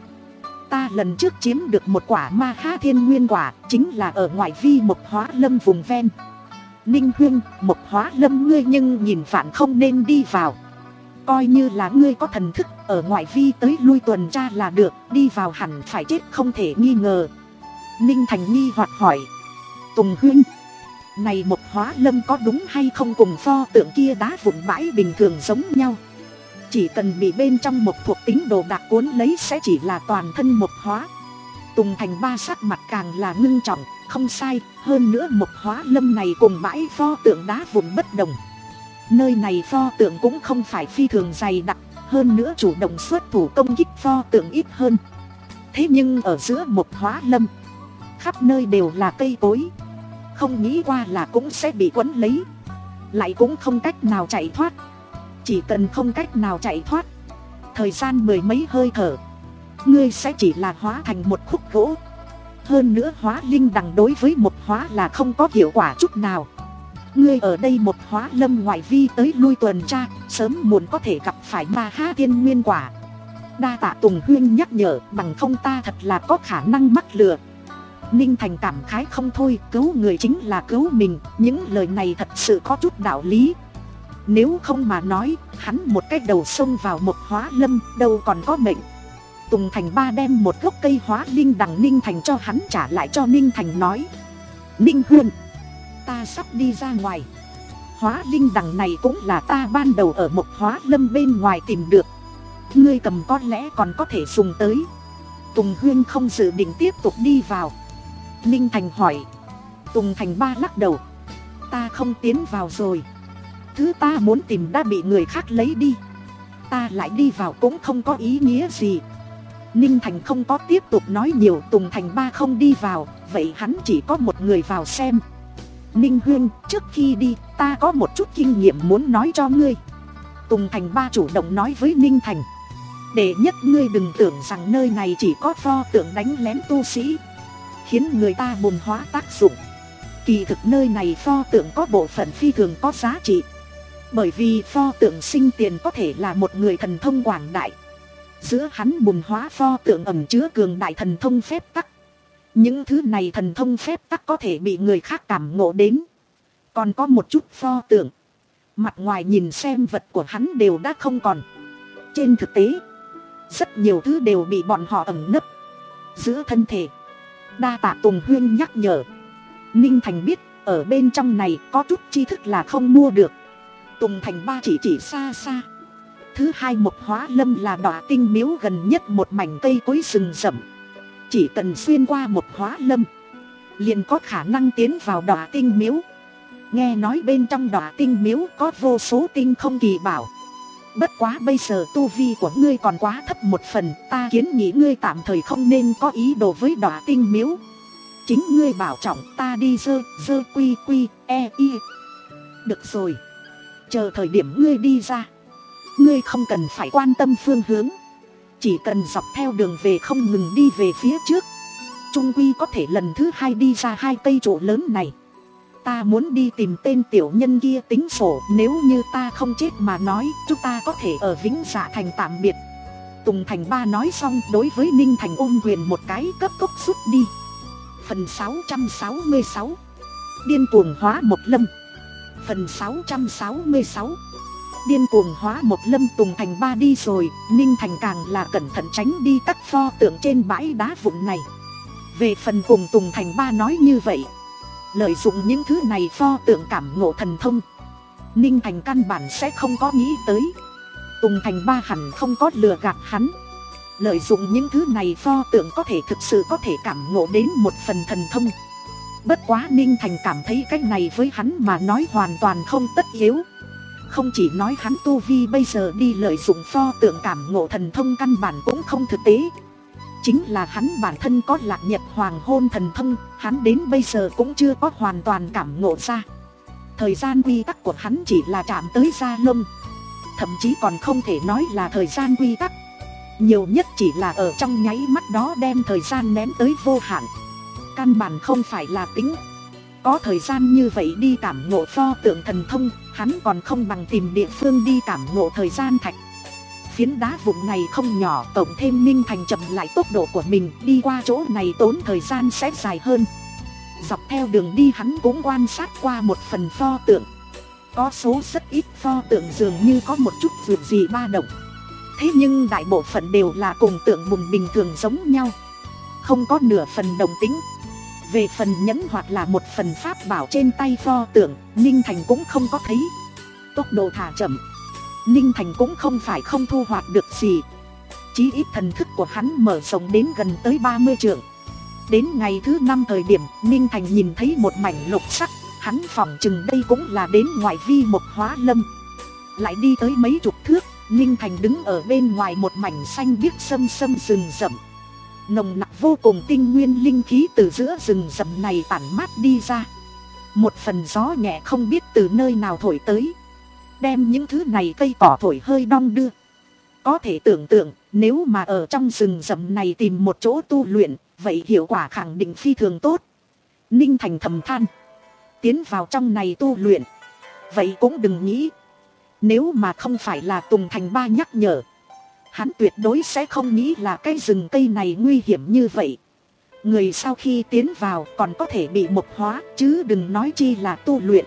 Ta lần trước chiếm được một quả Ma Ha Thiên Nguyên quả, chính là ở ngoại vi một hóa lâm vùng ven. Ninh Huyên, một hóa lâm ngươi nhưng nhìn phản không nên đi vào. Coi như là ngươi có thần thức, ở ngoại vi tới lui tuần tra là được, đi vào hẳn phải chết không thể nghi ngờ. Ninh Thành nghi hoặc hỏi, Tùng Huyên, này một hóa lâm có đúng hay không cùng pho tượng kia đá vụn bãi bình thường giống nhau? Chỉ cần bị bên trong một thuộc tính đồ đạc cuốn lấy sẽ chỉ là toàn thân một hóa. Tùng Thành Ba sắc mặt càng là ngưng trọng. Không sai, hơn nữa một hóa lâm này cùng bãi pho tượng đá vụn bất đồng. Nơi này pho tượng cũng không phải phi thường dày đặc, hơn nữa chủ động xuất thủ công kích pho tượng ít hơn. Thế nhưng ở giữa một hóa lâm, khắp nơi đều là cây cối, không nghĩ qua là cũng sẽ bị quấn lấy, lại cũng không cách nào chạy thoát. Chỉ cần không cách nào chạy thoát, thời gian mười mấy hơi thở, ngươi sẽ chỉ là hóa thành một khúc gỗ. Hơn nữa hóa linh đằng đối với một hóa là không có hiệu quả chút nào. Ngươi ở đây một hóa lâm ngoại vi tới lui tuần tra, sớm muộn có thể gặp phải Ma Ha Thiên Nguyên quả. Đa tạ Tùng Huyên nhắc nhở, bằng không ta thật là có khả năng mắc lừa. Ninh Thành cảm khái không thôi, cứu người chính là cứu mình, những lời này thật sự có chút đạo lý. Nếu không mà nói, hắn một cái đầu xông vào một hóa lâm, đâu còn có mệnh. Tùng Thành Ba đem một gốc cây hóa linh đằng Ninh Thành cho hắn trả lại cho Ninh Thành nói, Ninh Huyên, ta sắp đi ra ngoài. Hóa linh đằng này cũng là ta ban đầu ở một hóa lâm bên ngoài tìm được. Ngươi cầm có lẽ còn có thể dùng tới. Tùng Huyên không dự định tiếp tục đi vào. Ninh Thành hỏi. Tùng Thành Ba lắc đầu, ta không tiến vào rồi. Thứ ta muốn tìm đã bị người khác lấy đi, ta lại đi vào cũng không có ý nghĩa gì. Ninh Thành không có tiếp tục nói nhiều. Tùng Thành Ba không đi vào, vậy hắn chỉ có một người vào xem. Ninh Huyên, trước khi đi ta có một chút kinh nghiệm muốn nói cho ngươi. Tùng Thành Ba chủ động nói với Ninh Thành. Đệ nhất, ngươi đừng tưởng rằng nơi này chỉ có pho tượng đánh lén tu sĩ, khiến người ta bùn hóa tác dụng. Kỳ thực nơi này pho tượng có bộ phận phi thường có giá trị. Bởi vì pho tượng sinh tiền có thể là một người thần thông quảng đại. Giữa hắn bùn hóa pho tượng ẩn chứa cường đại thần thông phép tắc. Những thứ này thần thông phép tắc có thể bị người khác cảm ngộ đến. Còn có một chút pho tượng, mặt ngoài nhìn xem vật của hắn đều đã không còn. Trên thực tế, rất nhiều thứ đều bị bọn họ ẩn nấp giữa thân thể. Đa tạ Tùng Huyên nhắc nhở. Ninh Thành biết ở bên trong này có chút tri thức là không mua được. Tùng Thành Ba chỉ chỉ xa xa. Thứ hai Mộc Hóa Lâm là Đọa Tinh Miếu gần nhất một mảnh cây cối rừng rậm. Chỉ cần xuyên qua Mộc Hóa Lâm, liền có khả năng tiến vào Đọa Tinh Miếu. Nghe nói bên trong Đọa Tinh Miếu có vô số tinh không kỳ bảo. Bất quá bây giờ tu vi của ngươi còn quá thấp một phần. Ta kiến nghị ngươi tạm thời không nên có ý đồ với Đọa Tinh Miếu. Chính ngươi bảo trọng, ta đi dơ, dơ quy quy, e y. Được rồi, chờ thời điểm ngươi đi ra, ngươi không cần phải quan tâm phương hướng, chỉ cần dọc theo đường về không ngừng đi về phía trước. Trung quy có thể lần thứ hai đi ra hai cây trụ lớn này. Ta muốn đi tìm tên tiểu nhân kia tính sổ. Nếu như ta không chết mà nói, chúng ta có thể ở Vĩnh Dạ Thành tạm biệt. Tùng Thành Ba nói xong đối với Ninh Thành ôm quyền một cái, cấp tốc rút đi. Phần sáu trăm sáu mươi sáu, Điên cuồng hóa một lâm. Phần sáu trăm sáu mươi sáu, Điên cuồng hóa một lâm. Tùng Thành Ba đi rồi, Ninh Thành càng là cẩn thận tránh đi các pho tượng trên bãi đá vụn này. Về phần cùng Tùng Thành Ba nói như vậy, lợi dụng những thứ này pho tượng cảm ngộ thần thông, Ninh Thành căn bản sẽ không có nghĩ tới. Tùng Thành Ba hẳn không có lừa gạt hắn. Lợi dụng những thứ này pho tượng có thể thực sự có thể cảm ngộ đến một phần thần thông. Bất quá Ninh Thành cảm thấy cách này với hắn mà nói hoàn toàn không tất yếu. Không chỉ nói hắn tu vi bây giờ đi lợi dụng pho tượng cảm ngộ thần thông căn bản cũng không thực tế. Chính là hắn bản thân có Lạc Nhật Hoàng Hôn thần thông, hắn đến bây giờ cũng chưa có hoàn toàn cảm ngộ ra. Thời gian quy tắc của hắn chỉ là chạm tới da lông, thậm chí còn không thể nói là thời gian quy tắc. Nhiều nhất chỉ là ở trong nháy mắt đó đem thời gian ném tới vô hạn. Căn bản không phải là tính. Có thời gian như vậy đi cảm ngộ pho tượng thần thông, hắn còn không bằng tìm địa phương đi cảm ngộ thời gian thạch. Phiến đá vụn này không nhỏ, cộng thêm Ninh Thành chậm lại tốc độ của mình, đi qua chỗ này tốn thời gian sẽ dài hơn. Dọc theo đường đi hắn cũng quan sát qua một phần pho tượng. Có số rất ít pho tượng dường như có một chút dường gì ba động. Thế nhưng đại bộ phận đều là cùng tượng bùn bình thường giống nhau, không có nửa phần đồng tính. Về phần nhẫn hoặc là một phần pháp bảo trên tay pho tượng, Ninh Thành cũng không có thấy. Tốc độ thả chậm, Ninh Thành cũng không phải không thu hoạch được gì. Chí ít thần thức của hắn mở rộng đến gần tới ba mươi trượng. Đến ngày thứ năm thời điểm, Ninh Thành nhìn thấy một mảnh lục sắc. Hắn phỏng chừng đây cũng là đến ngoại vi Mộc Hóa Lâm. Lại đi tới mấy chục thước, Ninh Thành đứng ở bên ngoài một mảnh xanh biếc xâm xâm rừng rậm. Nồng nặc vô cùng tinh nguyên linh khí từ giữa rừng rậm này tản mát đi ra. Một phần gió nhẹ không biết từ nơi nào thổi tới, đem những thứ này cây cỏ thổi hơi đong đưa. Có thể tưởng tượng, nếu mà ở trong rừng rậm này tìm một chỗ tu luyện, vậy hiệu quả khẳng định phi thường tốt. Ninh Thành thầm than, tiến vào trong này tu luyện, vậy cũng đừng nghĩ. Nếu mà không phải là Tùng Thành Ba nhắc nhở, hắn tuyệt đối sẽ không nghĩ là cái rừng cây này nguy hiểm như vậy. Người sau khi tiến vào còn có thể bị mộc hóa, chứ đừng nói chi là tu luyện.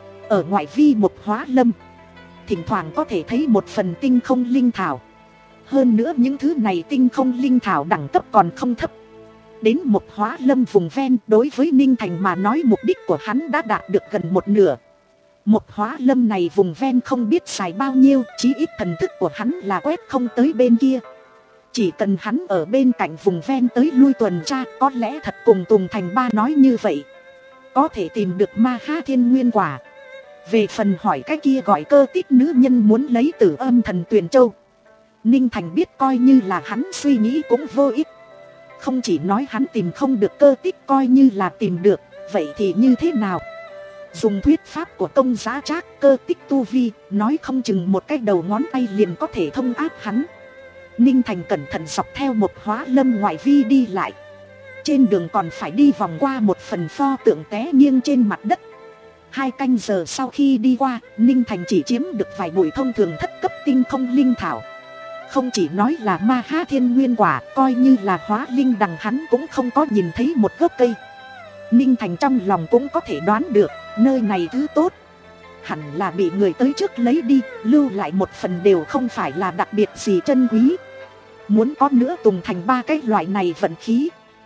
Ở ngoại vi Mộc Hóa Lâm, thỉnh thoảng có thể thấy một phần tinh không linh thảo. Hơn nữa những thứ này tinh không linh thảo đẳng cấp còn không thấp. Đến Mộc Hóa Lâm vùng ven, đối với Ninh Thành mà nói mục đích của hắn đã đạt được gần một nửa. Mộc Hóa Lâm này vùng ven không biết xài bao nhiêu, chí ít thần thức của hắn là quét không tới bên kia. Chỉ cần hắn ở bên cạnh vùng ven tới lui tuần tra, có lẽ thật cùng Tùng Thành Ba nói như vậy, có thể tìm được Ma Ha Thiên Nguyên Quả. Về phần hỏi cái kia gọi cơ tích nữ nhân muốn lấy Tử Âm Thần Tuyền Châu, Ninh Thành biết coi như là hắn suy nghĩ cũng vô ích. Không chỉ nói hắn tìm không được cơ tích, coi như là tìm được, vậy thì như thế nào? Dùng thuyết pháp của Công Giá Trác, cơ tích tu vi, nói không chừng một cái đầu ngón tay liền có thể thông áp hắn. Ninh Thành cẩn thận dọc theo một hóa lâm ngoại vi đi lại. Trên đường còn phải đi vòng qua một phần pho tượng té nghiêng trên mặt đất. Hai canh giờ sau khi đi qua, Ninh Thành chỉ chiếm được vài bụi thông thường thất cấp tinh không linh thảo. Không chỉ nói là Ma Ha Thiên Nguyên quả, coi như là hóa linh đằng hắn cũng không có nhìn thấy một gốc cây. Ninh Thành trong lòng cũng có thể đoán được, nơi này thứ tốt hẳn là bị người tới trước lấy đi, lưu lại một phần đều không phải là đặc biệt gì chân quý. Muốn có nữa tùng thành ba cái loại này vận khí,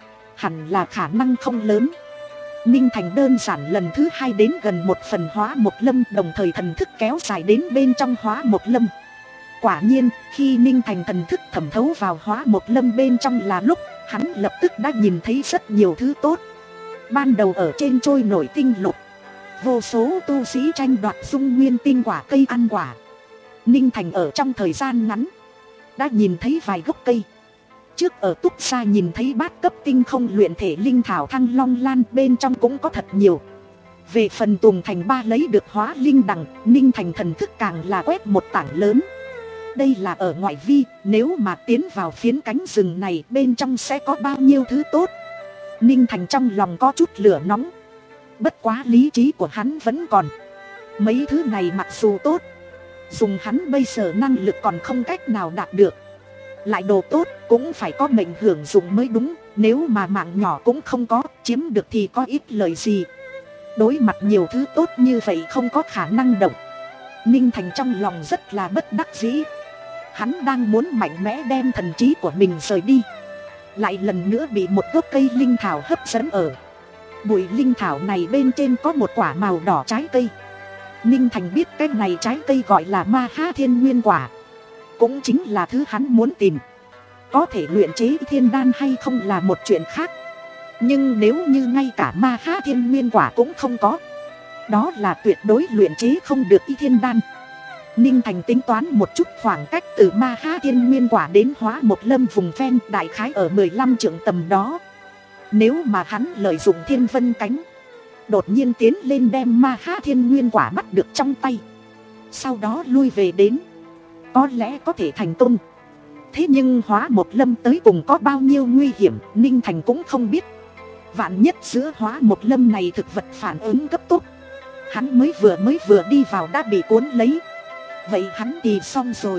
hẳn là khả năng không lớn. Ninh Thành đơn giản lần thứ hai đến gần một phần hóa một lâm, đồng thời thần thức kéo dài đến bên trong hóa một lâm. Quả nhiên, khi Ninh Thành thần thức thẩm thấu vào hóa một lâm bên trong là lúc, hắn lập tức đã nhìn thấy rất nhiều thứ tốt. Ban đầu ở trên trôi nổi tinh lục, vô số tu sĩ tranh đoạt dung nguyên tinh quả cây ăn quả. Ninh Thành ở trong thời gian ngắn đã nhìn thấy vài gốc cây. Trước ở Túc Sa nhìn thấy bát cấp tinh không luyện thể linh thảo Thăng Long Lan, bên trong cũng có thật nhiều. Về phần Tùng Thành ba lấy được hóa linh đằng, Ninh Thành thần thức càng là quét một tảng lớn. Đây là ở ngoại vi, nếu mà tiến vào phiến cánh rừng này, bên trong sẽ có bao nhiêu thứ tốt. Ninh Thành trong lòng có chút lửa nóng. Bất quá lý trí của hắn vẫn còn. Mấy thứ này mặc dù tốt, dùng hắn bây giờ năng lực còn không cách nào đạt được. Lại đồ tốt cũng phải có mệnh hưởng dụng mới đúng. Nếu mà mạng nhỏ cũng không có, chiếm được thì có ít lợi gì. Đối mặt nhiều thứ tốt như vậy không có khả năng động. Ninh Thành trong lòng rất là bất đắc dĩ. Hắn đang muốn mạnh mẽ đem thần trí của mình rời đi, lại lần nữa bị một gốc cây linh thảo hấp dẫn ở. Bụi linh thảo này bên trên có một quả màu đỏ trái cây. Ninh Thành biết cái này trái cây gọi là Ma Ha Thiên Nguyên quả, cũng chính là thứ hắn muốn tìm. Có thể luyện chế thiên đan hay không là một chuyện khác, nhưng nếu như ngay cả Ma Ha Thiên Nguyên quả cũng không có, đó là tuyệt đối luyện chế không được y thiên đan. Ninh Thành tính toán một chút khoảng cách từ Ma Ha Thiên Nguyên quả đến hóa một lâm vùng ven, đại khái ở mười lăm trượng tầm đó. Nếu mà hắn lợi dụng thiên vân cánh, đột nhiên tiến lên đem Ma Ha Thiên Nguyên quả bắt được trong tay, sau đó lui về đến, có lẽ có thể thành công. Thế nhưng hóa một lâm tới cùng có bao nhiêu nguy hiểm, Ninh Thành cũng không biết. Vạn nhất giữa hóa một lâm này thực vật phản ứng cấp tốc, hắn mới vừa mới vừa đi vào đã bị cuốn lấy, vậy hắn thì xong rồi.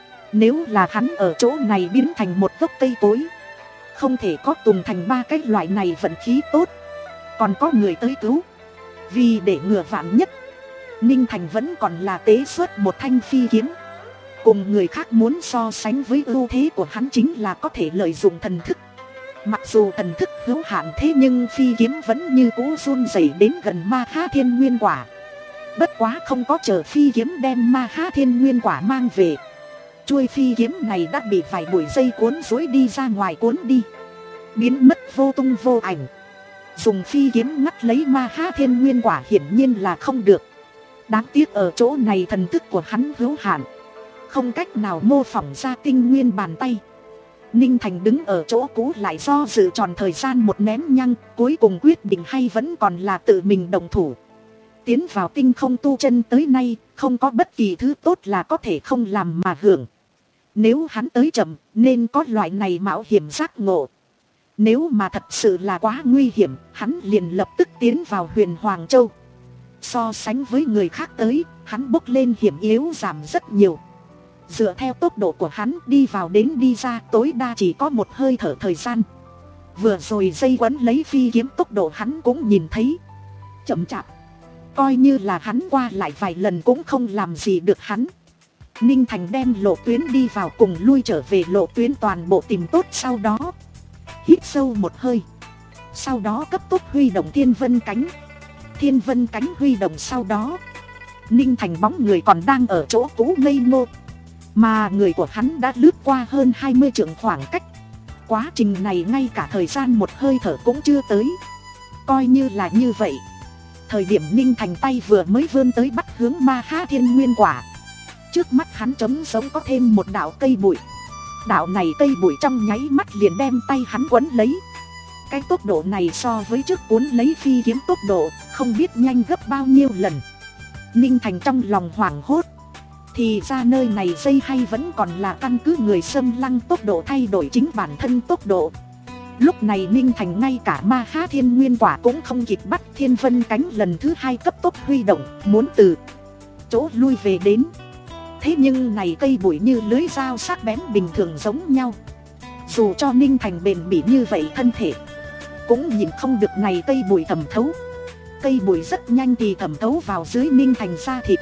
Nếu là hắn ở chỗ này biến thành một gốc cây cối, không thể có Tùng Thành ba cái loại này vận khí tốt, còn có người tới cứu. Vì để ngừa vạn nhất, Ninh Thành vẫn còn là tế xuất một thanh phi kiếm. Cùng người khác muốn so sánh với ưu thế của hắn chính là có thể lợi dụng thần thức. Mặc dù thần thức hữu hạn, thế nhưng phi kiếm vẫn như cũ run rẩy đến gần Ma Ha Thiên Nguyên quả. Bất quá không có chờ phi kiếm đem Ma Ha Thiên Nguyên quả mang về, chuôi phi kiếm này đã bị vài bụi dây cuốn rối đi ra ngoài, cuốn đi, biến mất vô tung vô ảnh. Dùng phi kiếm ngắt lấy Ma Ha Thiên Nguyên quả hiển nhiên là không được. Đáng tiếc ở chỗ này thần thức của hắn hữu hạn, không cách nào mô phỏng ra tinh nguyên bàn tay. Ninh Thành đứng ở chỗ cũ lại do dự tròn thời gian một nén nhăng, cuối cùng quyết định hay vẫn còn là tự mình động thủ. Tiến vào tinh không tu chân tới nay, không có bất kỳ thứ tốt là có thể không làm mà hưởng. Nếu hắn tới chậm, nên có loại này mạo hiểm giác ngộ. Nếu mà thật sự là quá nguy hiểm, hắn liền lập tức tiến vào Huyền Hoàng Châu. So sánh với người khác tới, hắn bốc lên hiểm yếu giảm rất nhiều. Dựa theo tốc độ của hắn đi vào đến đi ra tối đa chỉ có một hơi thở thời gian. Vừa rồi dây quấn lấy phi kiếm tốc độ hắn cũng nhìn thấy chậm chạp, coi như là hắn qua lại vài lần cũng không làm gì được hắn. Ninh Thành đem lộ tuyến đi vào cùng lui trở về lộ tuyến toàn bộ tìm tốt, sau đó hít sâu một hơi, sau đó cấp tốc huy động thiên vân cánh. Thiên vân cánh huy động sau đó, Ninh Thành bóng người còn đang ở chỗ cũ ngây ngô, mà người của hắn đã lướt qua hơn hai mươi trượng khoảng cách. Quá trình này ngay cả thời gian một hơi thở cũng chưa tới. Coi như là như vậy, thời điểm Ninh Thành tay vừa mới vươn tới bắt hướng Ma Ha Thiên Nguyên quả, trước mắt hắn trống giống có thêm một đạo cây bụi. Đạo này cây bụi trong nháy mắt liền đem tay hắn quấn lấy. Cái tốc độ này so với trước cuốn lấy phi kiếm tốc độ không biết nhanh gấp bao nhiêu lần. Ninh Thành trong lòng hoảng hốt. Thì ra nơi này dây hay vẫn còn là căn cứ người xâm lăng tốc độ thay đổi chính bản thân tốc độ. Lúc này Ninh Thành ngay cả ma há thiên nguyên quả cũng không kịp bắt, thiên vân cánh lần thứ hai cấp tốc huy động, muốn từ chỗ lui về đến. Thế nhưng này cây bụi như lưới dao sắc bén bình thường giống nhau. Dù cho Ninh Thành bền bỉ như vậy thân thể cũng nhìn không được này cây bụi thẩm thấu. Cây bụi rất nhanh thì thẩm thấu vào dưới Ninh Thành da thịt.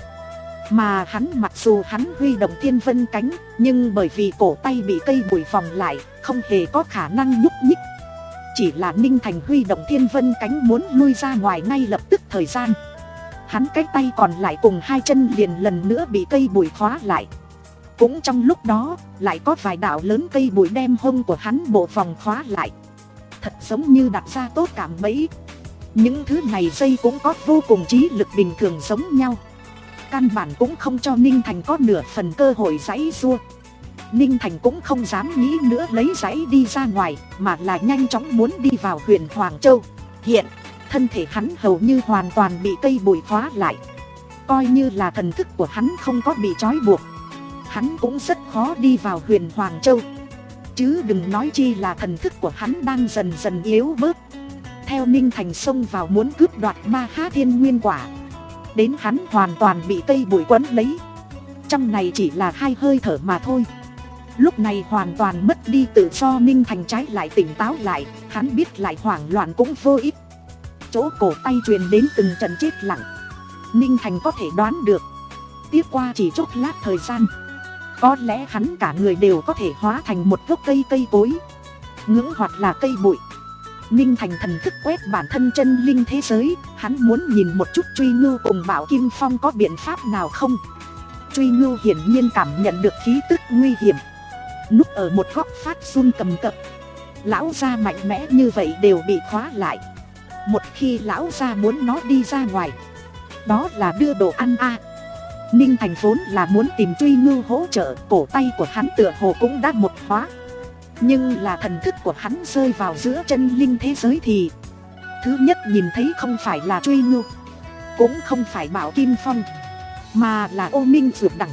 Mà hắn mặc dù hắn huy động thiên vân cánh, nhưng bởi vì cổ tay bị cây bụi vòng lại, không hề có khả năng nhúc nhích. Chỉ là Ninh Thành huy động thiên vân cánh muốn lui ra ngoài ngay lập tức thời gian. Hắn cái tay còn lại cùng hai chân liền lần nữa bị cây bụi khóa lại. Cũng trong lúc đó, lại có vài đạo lớn cây bụi đem hông của hắn bộ vòng khóa lại. Thật giống như đặt ra tốt cảm bẫy. Những thứ này dây cũng có vô cùng trí lực bình thường giống nhau. Căn bản cũng không cho Ninh Thành có nửa phần cơ hội giãy giụa. Ninh Thành cũng không dám nghĩ nữa lấy giãy đi ra ngoài, mà là nhanh chóng muốn đi vào huyện Hoàng Châu. Hiện, thân thể hắn hầu như hoàn toàn bị cây bụi khóa lại. Coi như là thần thức của hắn không có bị trói buộc, hắn cũng rất khó đi vào huyện Hoàng Châu. Chứ đừng nói chi là thần thức của hắn đang dần dần yếu bớt. Theo Ninh Thành xông vào muốn cướp đoạt ma há thiên nguyên quả, đến hắn hoàn toàn bị cây bụi quấn lấy. Trong này chỉ là hai hơi thở mà thôi. Lúc này hoàn toàn mất đi tự do, Ninh Thành trái lại tỉnh táo lại. Hắn biết lại hoảng loạn cũng vô ích. Chỗ cổ tay truyền đến từng trận chết lặng. Ninh Thành có thể đoán được, tiếp qua chỉ chốc lát thời gian, có lẽ hắn cả người đều có thể hóa thành một gốc cây cây cối, ngưỡng hoặc là cây bụi. Ninh Thành thần thức quét bản thân chân linh thế giới. Hắn muốn nhìn một chút Truy Ngưu cùng Bảo Kim Phong có biện pháp nào không. Truy Ngưu hiển nhiên cảm nhận được khí tức nguy hiểm, núp ở một góc phát run cầm cập. Lão gia mạnh mẽ như vậy đều bị khóa lại. Một khi lão gia muốn nó đi ra ngoài, đó là đưa đồ ăn a. À. Ninh Thành vốn là muốn tìm Truy Ngưu hỗ trợ, cổ tay của hắn tựa hồ cũng đã một khóa. Nhưng là thần thức của hắn rơi vào giữa chân linh thế giới thì thứ nhất nhìn thấy không phải là Truy Ngưu, cũng không phải Bảo Kim Phong, mà là Ô Minh Dược Đằng.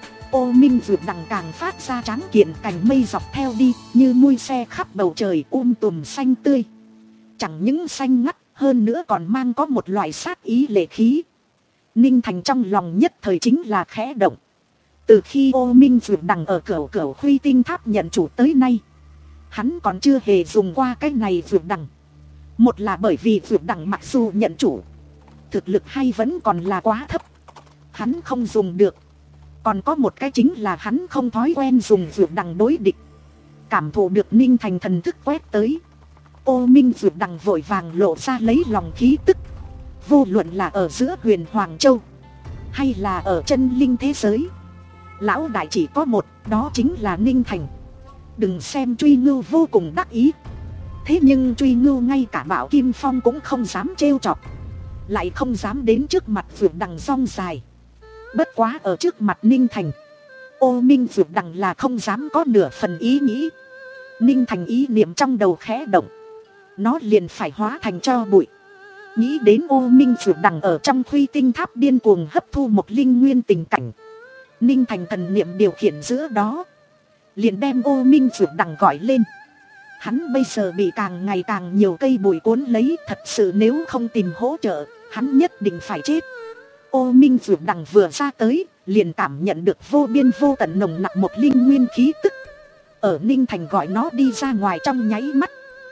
Ô Minh Dược Đằng càng phát ra tráng kiện, cành mây dọc theo đi như mui xe khắp bầu trời um tùm xanh tươi. Chẳng những xanh ngắt, hơn nữa còn mang có một loại sát ý lệ khí. Ninh Thành trong lòng nhất thời chính là khẽ động. Từ khi Ô Minh Dược Đằng ở Cửu Cửu Huy Tinh Tháp nhận chủ tới nay, hắn còn chưa hề dùng qua cái này Dược Đằng. Một là bởi vì Dược Đằng mặc dù nhận chủ, thực lực hay vẫn còn là quá thấp, hắn không dùng được. Còn có một cái chính là hắn không thói quen dùng Dược Đằng đối địch. Cảm thụ được Ninh Thành thần thức quét tới, Ô Minh Dược Đằng vội vàng lộ ra lấy lòng khí tức. Vô luận là ở giữa huyền Hoàng Châu hay là ở chân linh thế giới, lão đại chỉ có một, đó chính là Ninh Thành. Đừng xem Truy Ngưu vô cùng đắc ý, thế nhưng Truy Ngưu ngay cả Bảo Kim Phong cũng không dám trêu chọc, lại không dám đến trước mặt Dược Đằng rong dài. Bất quá ở trước mặt Ninh Thành, Ô Minh Dược Đằng là không dám có nửa phần ý nghĩ. Ninh Thành ý niệm trong đầu khẽ động, nó liền phải hóa thành tro bụi. Nghĩ đến Ô Minh Dược Đằng ở trong Huy Tinh Tháp điên cuồng hấp thu một linh nguyên tình cảnh, Ninh Thành thần niệm điều khiển giữa đó, liền đem Ô Minh Dược Đằng gọi lên. Hắn bây giờ bị càng ngày càng nhiều cây bụi cuốn lấy, thật sự nếu không tìm hỗ trợ, hắn nhất định phải chết. Ô Minh Dược Đằng vừa ra tới, liền cảm nhận được vô biên vô tận nồng nặc một linh nguyên khí tức. Ở Ninh Thành gọi nó đi ra ngoài trong nháy mắt,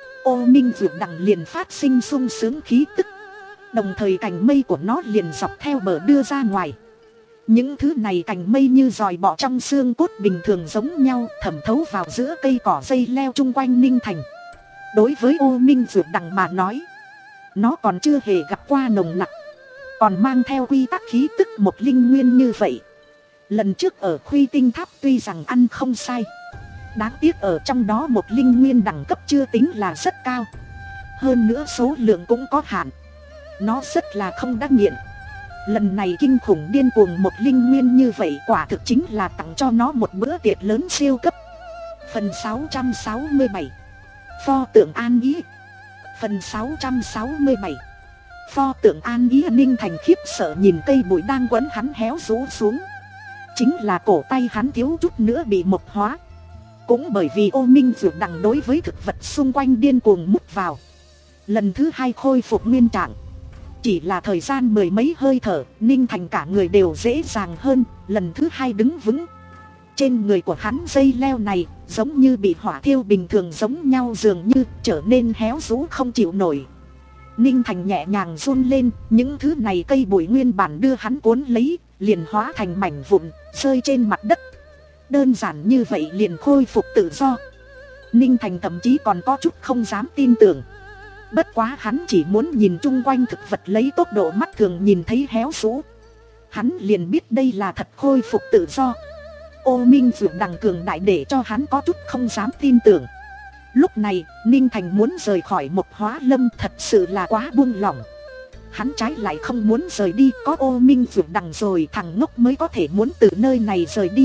Ô Minh Dược Đằng liền phát sinh sung sướng khí tức. Đồng thời cành mây của nó liền dọc theo bờ đưa ra ngoài. Những thứ này cành mây như giòi bọ trong xương cốt bình thường giống nhau, thẩm thấu vào giữa cây cỏ dây leo chung quanh Ninh Thành. Đối với Ô Minh Dược Đằng mà nói, nó còn chưa hề gặp qua nồng nặc, còn mang theo quy tắc khí tức một linh nguyên như vậy. Lần trước ở Huy Tinh Tháp tuy rằng ăn không sai, đáng tiếc ở trong đó một linh nguyên đẳng cấp chưa tính là rất cao, hơn nữa số lượng cũng có hạn, nó rất là không đắc nghiện. Lần này kinh khủng điên cuồng một linh nguyên như vậy quả thực chính là tặng cho nó một bữa tiệc lớn siêu cấp. Phần sáu trăm sáu mươi bảy, pho tượng An Ý. Phần sáu trăm sáu mươi bảy, pho tượng An Ý. Ninh Thành khiếp sợ nhìn cây bụi đang quấn hắn héo rũ xuống. Chính là cổ tay hắn thiếu chút nữa bị mộc hóa. Cũng bởi vì ô minh dược đằng đối với thực vật xung quanh điên cuồng mút vào. Lần thứ hai khôi phục nguyên trạng. Chỉ là thời gian mười mấy hơi thở, Ninh Thành cả người đều dễ dàng hơn, lần thứ hai đứng vững. Trên người của hắn dây leo này giống như bị hỏa thiêu bình thường giống nhau, dường như trở nên héo rũ không chịu nổi. Ninh Thành nhẹ nhàng run lên, những thứ này cây bụi nguyên bản đưa hắn cuốn lấy, liền hóa thành mảnh vụn, rơi trên mặt đất. Đơn giản như vậy liền khôi phục tự do. Ninh Thành thậm chí còn có chút không dám tin tưởng. Bất quá hắn chỉ muốn nhìn chung quanh thực vật lấy tốc độ mắt thường nhìn thấy héo rũ. Hắn liền biết đây là thật khôi phục tự do. Ô minh dược đằng cường đại để cho hắn có chút không dám tin tưởng. Lúc này Ninh Thành muốn rời khỏi một hóa lâm thật sự là quá buông lỏng. Hắn trái lại không muốn rời đi, có ô minh dược đằng rồi thằng ngốc mới có thể muốn từ nơi này rời đi.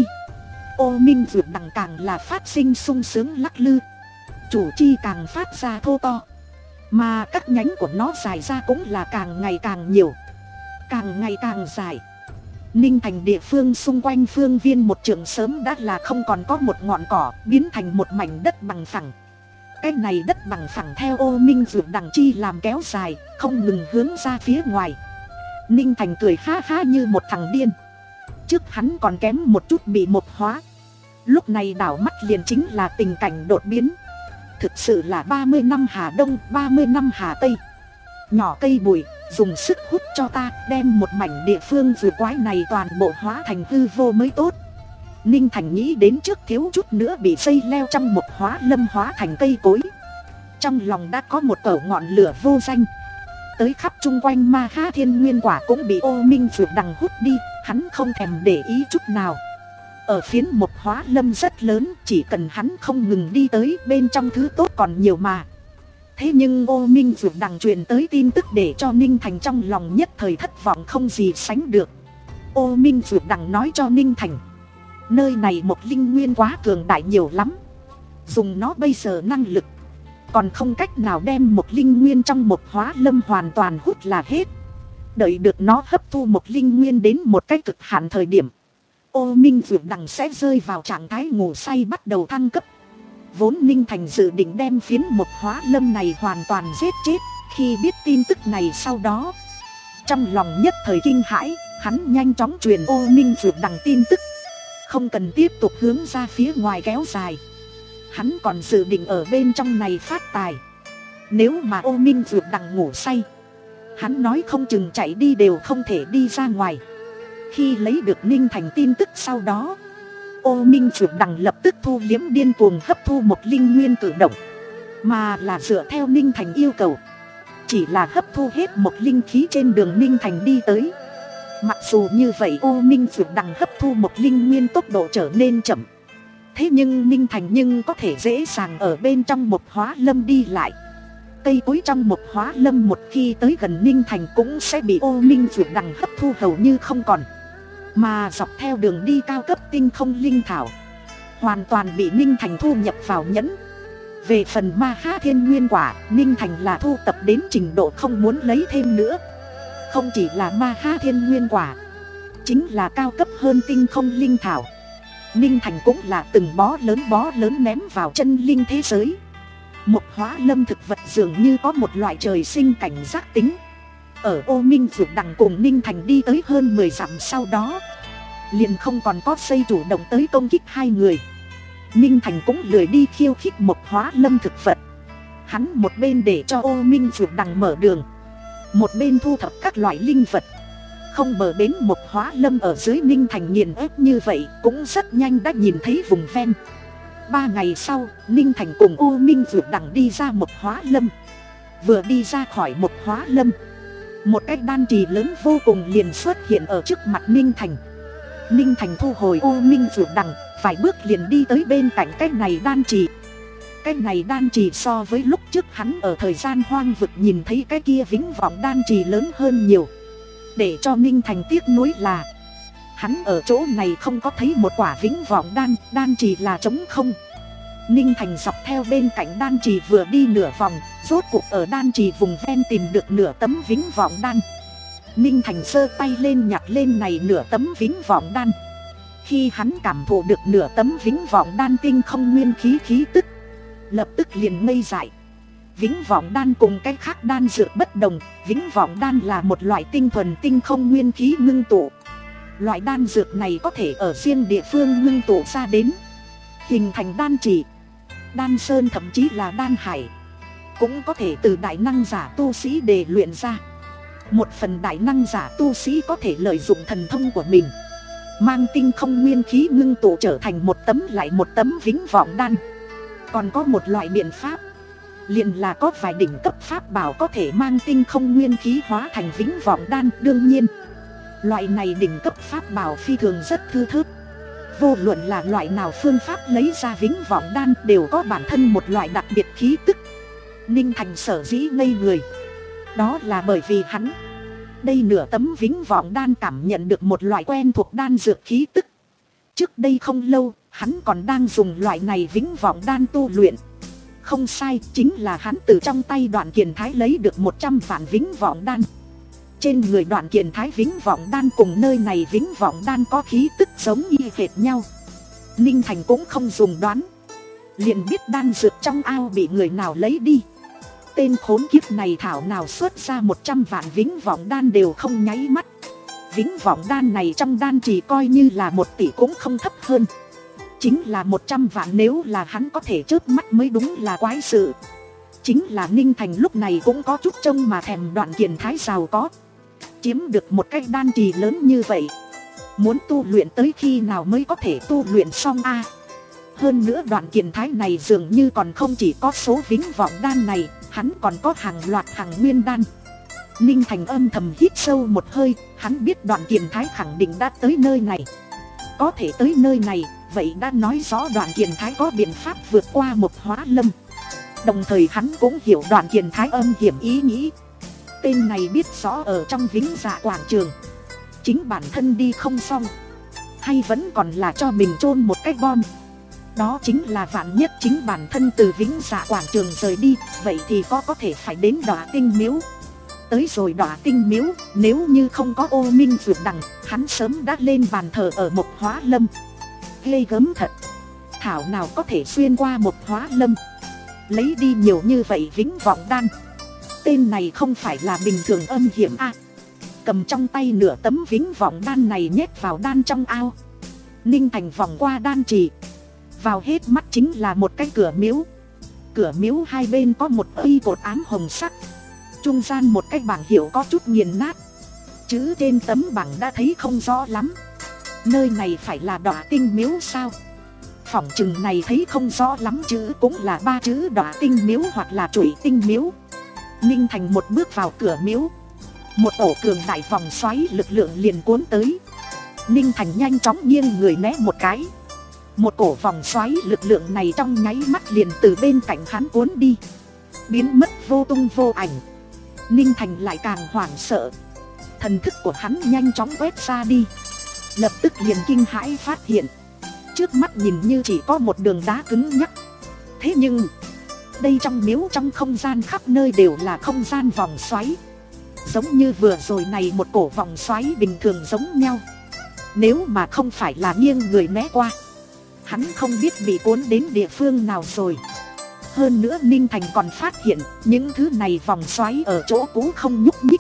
Ô minh dược đằng càng là phát sinh sung sướng lắc lư, chủ chi càng phát ra thô to. Mà các nhánh của nó dài ra cũng là càng ngày càng nhiều, càng ngày càng dài. Ninh Thành địa phương xung quanh phương viên một trượng sớm đã là không còn có một ngọn cỏ, biến thành một mảnh đất bằng phẳng. Cái này đất bằng phẳng theo ô minh dược đằng chi làm kéo dài, không ngừng hướng ra phía ngoài. Ninh Thành cười ha ha như một thằng điên. Trước hắn còn kém một chút bị một hóa, lúc này đảo mắt liền chính là tình cảnh đột biến. Thực sự là ba mươi năm Hà Đông, ba mươi năm Hà Tây. Nhỏ cây bụi, dùng sức hút cho ta, đem một mảnh địa phương vừa quái này toàn bộ hóa thành hư vô mới tốt. Ninh Thành nghĩ đến trước thiếu chút nữa bị dây leo trong một hóa lâm hóa thành cây cối. Trong lòng đã có một cẩu ngọn lửa vô danh. Tới khắp chung quanh Ma Ha Thiên Nguyên Quả cũng bị ô minh dược đằng hút đi, hắn không thèm để ý chút nào. Ở phiến một hóa lâm rất lớn, chỉ cần hắn không ngừng đi tới, bên trong thứ tốt còn nhiều mà. Thế nhưng ô minh dược đằng truyền tới tin tức để cho Ninh Thành trong lòng nhất thời thất vọng không gì sánh được. Ô minh dược đằng nói cho Ninh Thành, nơi này một linh nguyên quá cường đại nhiều lắm. Dùng nó bây giờ năng lực, còn không cách nào đem một linh nguyên trong một hóa lâm hoàn toàn hút là hết. Đợi được nó hấp thu một linh nguyên đến một cái cực hạn thời điểm, ô minh dược đằng sẽ rơi vào trạng thái ngủ say bắt đầu thăng cấp. Vốn Ninh Thành dự định đem phiến một hóa lâm này hoàn toàn giết chết. Khi biết tin tức này sau đó, trong lòng nhất thời kinh hãi, hắn nhanh chóng truyền ô minh dược đằng tin tức, không cần tiếp tục hướng ra phía ngoài kéo dài. Hắn còn dự định ở bên trong này phát tài. Nếu mà ô minh dược đằng ngủ say, hắn nói không chừng chạy đi đều không thể đi ra ngoài. Khi lấy được Ninh Thành tin tức sau đó, ô minh dược đằng lập tức thu liếm điên cuồng hấp thu một linh nguyên cử động, mà là dựa theo Ninh Thành yêu cầu, chỉ là hấp thu hết một linh khí trên đường Ninh Thành đi tới. Mặc dù như vậy ô minh dược đằng hấp thu một linh nguyên tốc độ trở nên chậm, thế nhưng Ninh Thành nhưng có thể dễ dàng ở bên trong một hóa lâm đi lại. Cây cối trong một hóa lâm một khi tới gần Ninh Thành cũng sẽ bị ô minh dược đằng hấp thu hầu như không còn. Mà dọc theo đường đi cao cấp tinh không linh thảo hoàn toàn bị Ninh Thành thu nhập vào nhẫn. Về phần Ma Ha Thiên Nguyên Quả, Ninh Thành là thu tập đến trình độ không muốn lấy thêm nữa. Không chỉ là Ma Ha Thiên Nguyên Quả, chính là cao cấp hơn tinh không linh thảo, Ninh Thành cũng là từng bó lớn bó lớn ném vào chân linh thế giới. Một hóa lâm thực vật dường như có một loại trời sinh cảnh giác tính. Ở ô minh dược đằng cùng Ninh Thành đi tới hơn mười dặm sau đó, liền không còn có xây chủ động tới công kích hai người. Ninh Thành cũng lười đi khiêu khích một hóa lâm thực vật. Hắn một bên để cho ô minh dược đằng mở đường, một bên thu thập các loại linh vật. Không bờ bến một hóa lâm ở dưới Ninh Thành nghiền ép như vậy, cũng rất nhanh đã nhìn thấy vùng ven. Ba ngày sau, Ninh Thành cùng ô minh dược đằng đi ra một hóa lâm. Vừa đi ra khỏi một hóa lâm, một cái đan trì lớn vô cùng liền xuất hiện ở trước mặt Ninh Thành. Ninh Thành thu hồi ô minh dược đằng, vài bước liền đi tới bên cạnh cái này đan trì. Cái này đan trì so với lúc trước hắn ở thời gian hoang vực nhìn thấy cái kia vĩnh vọng đan trì lớn hơn nhiều. Để cho Ninh Thành tiếc nuối là hắn ở chỗ này không có thấy một quả vĩnh vọng đan, đan trì là trống không. Ninh Thành dọc theo bên cạnh đan trì vừa đi nửa vòng, rốt cuộc ở đan trì vùng ven tìm được nửa tấm vĩnh vọng đan. Ninh Thành giơ tay lên nhặt lên này nửa tấm vĩnh vọng đan. Khi hắn cảm thụ được nửa tấm vĩnh vọng đan tinh không nguyên khí khí tức, lập tức liền ngây dại. Vĩnh vọng đan cùng cái khác đan dược bất đồng, vĩnh vọng đan là một loại tinh thuần tinh không nguyên khí ngưng tụ. Loại đan dược này có thể ở riêng địa phương ngưng tụ ra đến, hình thành đan trì, đan sơn, thậm chí là đan hải. Cũng có thể từ đại năng giả tu sĩ để luyện ra. Một phần đại năng giả tu sĩ có thể lợi dụng thần thông của mình, mang tinh không nguyên khí ngưng tụ trở thành một tấm lại một tấm vĩnh vọng đan. Còn có một loại biện pháp, liền là có vài đỉnh cấp pháp bảo có thể mang tinh không nguyên khí hóa thành vĩnh vọng đan. Đương nhiên, loại này đỉnh cấp pháp bảo phi thường rất thưa thớt. Vô luận là loại nào phương pháp lấy ra vĩnh vọng đan đều có bản thân một loại đặc biệt khí tức. Ninh Thành sở dĩ ngây người, đó là bởi vì hắn đây nửa tấm vĩnh vọng đan cảm nhận được một loại quen thuộc đan dược khí tức. Trước đây không lâu, hắn còn đang dùng loại này vĩnh vọng đan tu luyện. Không sai, chính là hắn từ trong tay Đoạn Kiền Thái lấy được một trăm vạn vĩnh vọng đan. Trên người Đoạn Kiền Thái vĩnh vọng đan cùng nơi này vĩnh vọng đan có khí tức giống y hệt nhau. Ninh Thành cũng không dùng đoán, liền biết đan dược trong ao bị người nào lấy đi. Tên khốn kiếp này thảo nào xuất ra một trăm vạn vĩnh vọng đan đều không nháy mắt. Vĩnh vọng đan này trong đan chỉ coi như là một tỷ cũng không thấp hơn. Chính là một trăm vạn, nếu là hắn có thể chớp mắt mới đúng là quái sự. Chính là Ninh Thành lúc này cũng có chút trông mà thèm Đoạn Kiền Thái giàu có, chiếm được một cái đan trì lớn như vậy. Muốn tu luyện tới khi nào mới có thể tu luyện xong a? À, hơn nữa Đoạn Kiền Thái này dường như còn không chỉ có số vĩnh vọng đan này, hắn còn có hàng loạt hàng nguyên đan. Ninh Thành âm thầm hít sâu một hơi, hắn biết Đoạn Kiền Thái khẳng định đã tới nơi này. Có thể tới nơi này, vậy đã nói rõ Đoạn Kiền Thái có biện pháp vượt qua một hóa lâm. Đồng thời hắn cũng hiểu Đoạn Kiền Thái âm hiểm ý nghĩ. Tên này biết rõ ở trong Vĩnh Dạ quảng trường, chính bản thân đi không xong, hay vẫn còn là cho mình chôn một cái bom. Đó chính là vạn nhất chính bản thân từ Vĩnh Dạ quảng trường rời đi, vậy thì có có thể phải đến Đọa Tinh Miếu. Tới rồi Đọa Tinh Miếu, nếu như không có ô minh dược đằng, hắn sớm đã lên bàn thờ ở một hóa lâm. Ghê gớm thật, thảo nào có thể xuyên qua một hóa lâm, lấy đi nhiều như vậy vĩnh vọng đan. Tên này không phải là bình thường âm hiểm a. À, cầm trong tay nửa tấm vĩnh vọng đan này nhét vào đan trong ao. Ninh Thành vòng qua đan trì, vào hết mắt chính là một cái cửa miếu. Cửa miếu hai bên có một cây cột ám hồng sắc, trung gian một cái bảng hiệu có chút nghiền nát, chữ trên tấm bảng đã thấy không rõ lắm. Nơi này phải là Đọa Tinh Miếu sao? Phỏng chừng này thấy không rõ lắm, chữ cũng là ba chữ Đọa Tinh Miếu hoặc là Trụy Tinh Miếu. Ninh Thành một bước vào cửa miếu, một ổ cường đại vòng xoáy lực lượng liền cuốn tới. Ninh Thành nhanh chóng nghiêng người né một cái, một cổ vòng xoáy lực lượng này trong nháy mắt liền từ bên cạnh hắn cuốn đi, biến mất vô tung vô ảnh. Ninh Thành lại càng hoảng sợ, thần thức của hắn nhanh chóng quét ra đi, lập tức liền kinh hãi phát hiện trước mắt nhìn như chỉ có một đường đá cứng nhắc. Thế nhưng đây trong miếu trong không gian khắp nơi đều là không gian vòng xoáy, giống như vừa rồi này một cổ vòng xoáy bình thường giống nhau. Nếu mà không phải là nghiêng người né qua, hắn không biết bị cuốn đến địa phương nào rồi. Hơn nữa Ninh Thành còn phát hiện những thứ này vòng xoáy ở chỗ cũ không nhúc nhích.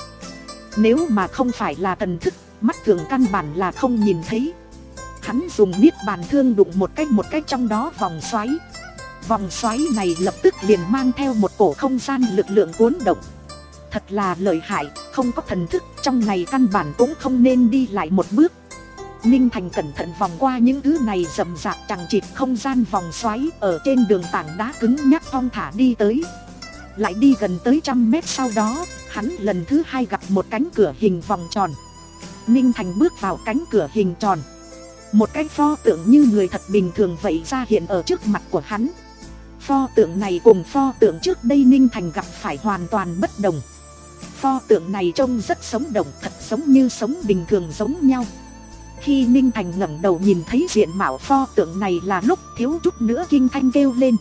Nếu mà không phải là thần thức, mắt thường căn bản là không nhìn thấy. Hắn dùng niết bàn thương đụng một cách một cách trong đó vòng xoáy. Vòng xoáy này lập tức liền mang theo một cổ không gian lực lượng cuốn động. Thật là lợi hại, không có thần thức trong này căn bản cũng không nên đi lại một bước. Ninh Thành cẩn thận vòng qua những thứ này rậm rạp chằng chịt không gian vòng xoáy, ở trên đường tảng đá cứng nhắc thong thả đi tới. Lại đi gần tới trăm mét sau đó, hắn lần thứ hai gặp một cánh cửa hình vòng tròn. Ninh Thành bước vào cánh cửa hình tròn, một cái pho tượng như người thật bình thường vậy ra hiện ở trước mặt của hắn. Pho tượng này cùng pho tượng trước đây Ninh Thành gặp phải hoàn toàn bất đồng. pho tượng này trông rất sống động, thật giống như sống bình thường giống nhau. Khi Ninh Thành ngẩng đầu nhìn thấy diện mạo pho tượng này là lúc thiếu chút nữa kinh thanh kêu lên.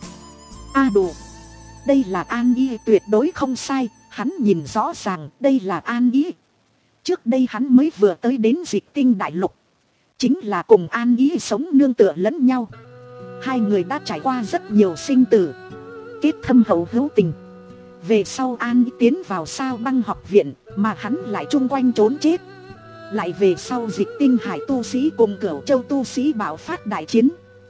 A đồ, đây là An Y, tuyệt đối không sai, hắn nhìn rõ ràng đây là An Y. Trước đây hắn mới vừa tới đến Dịch Tinh Đại Lục, chính là cùng An Y sống nương tựa lẫn nhau. Hai người đã trải qua rất nhiều sinh tử, kết thâm hậu hữu tình. Về sau An Y tiến vào Sao Băng học viện, mà hắn lại chung quanh trốn chết. Lại về sau Dịch Tinh Hải tu sĩ cùng Cửu Châu tu sĩ bạo phát đại chiến,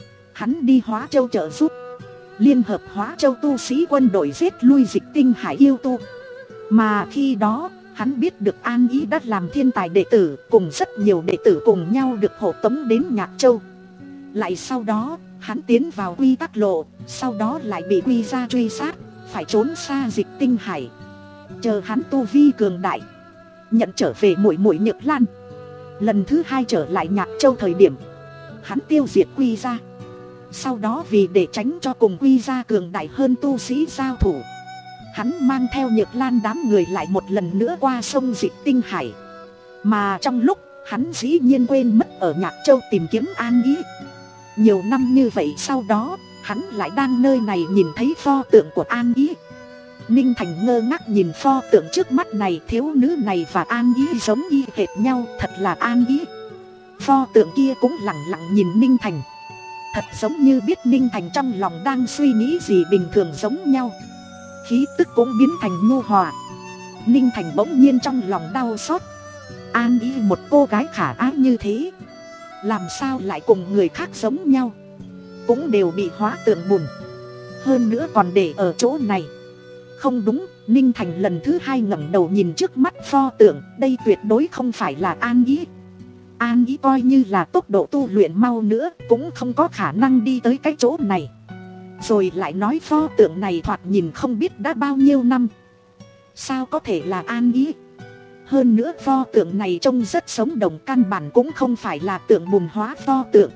hắn đi Hóa Châu trợ giúp, liên hợp Hóa Châu tu sĩ quân đội giết lui Dịch Tinh Hải yêu tu. Mà khi đó hắn biết được An Y đã làm thiên tài đệ tử, cùng rất nhiều đệ tử cùng nhau được hộ tống đến Nhạc Châu. Lại sau đó hắn tiến vào Quy Tắc Lộ, sau đó lại bị Quy gia truy sát, phải trốn xa Dịch Tinh Hải. Chờ hắn tu vi cường đại, nhận trở về muội muội Nhược Lan. Lần thứ hai trở lại Nhạc Châu thời điểm, hắn tiêu diệt Quy gia. Sau đó vì để tránh cho cùng Quy gia cường đại hơn tu sĩ giao thủ, hắn mang theo Nhược Lan đám người lại một lần nữa qua sông Dịch Tinh Hải. Mà trong lúc hắn dĩ nhiên quên mất ở Nhạc Châu tìm kiếm An Y. Nhiều năm như vậy sau đó, hắn lại đang nơi này nhìn thấy pho tượng của An Y. Ninh Thành ngơ ngác nhìn pho tượng trước mắt này, thiếu nữ này và An Y giống y hệt nhau, thật là An Y. Pho tượng kia cũng lặng lặng nhìn Ninh Thành, thật giống như biết Ninh Thành trong lòng đang suy nghĩ gì bình thường giống nhau. Khí tức cũng biến thành nhu hòa. Ninh Thành bỗng nhiên trong lòng đau xót. An Y một cô gái khả ái như thế, làm sao lại cùng người khác giống nhau, cũng đều bị hóa tượng bùn, hơn nữa còn để ở chỗ này. Không đúng, Ninh Thành lần thứ hai ngẩng đầu nhìn trước mắt pho tượng, đây tuyệt đối không phải là An Y. An Y coi như là tốc độ tu luyện mau nữa, cũng không có khả năng đi tới cái chỗ này. Rồi lại nói pho tượng này thoạt nhìn không biết đã bao nhiêu năm, sao có thể là An Y. Hơn nữa pho tượng này trông rất sống động, căn bản cũng không phải là tượng bùn hóa pho tượng.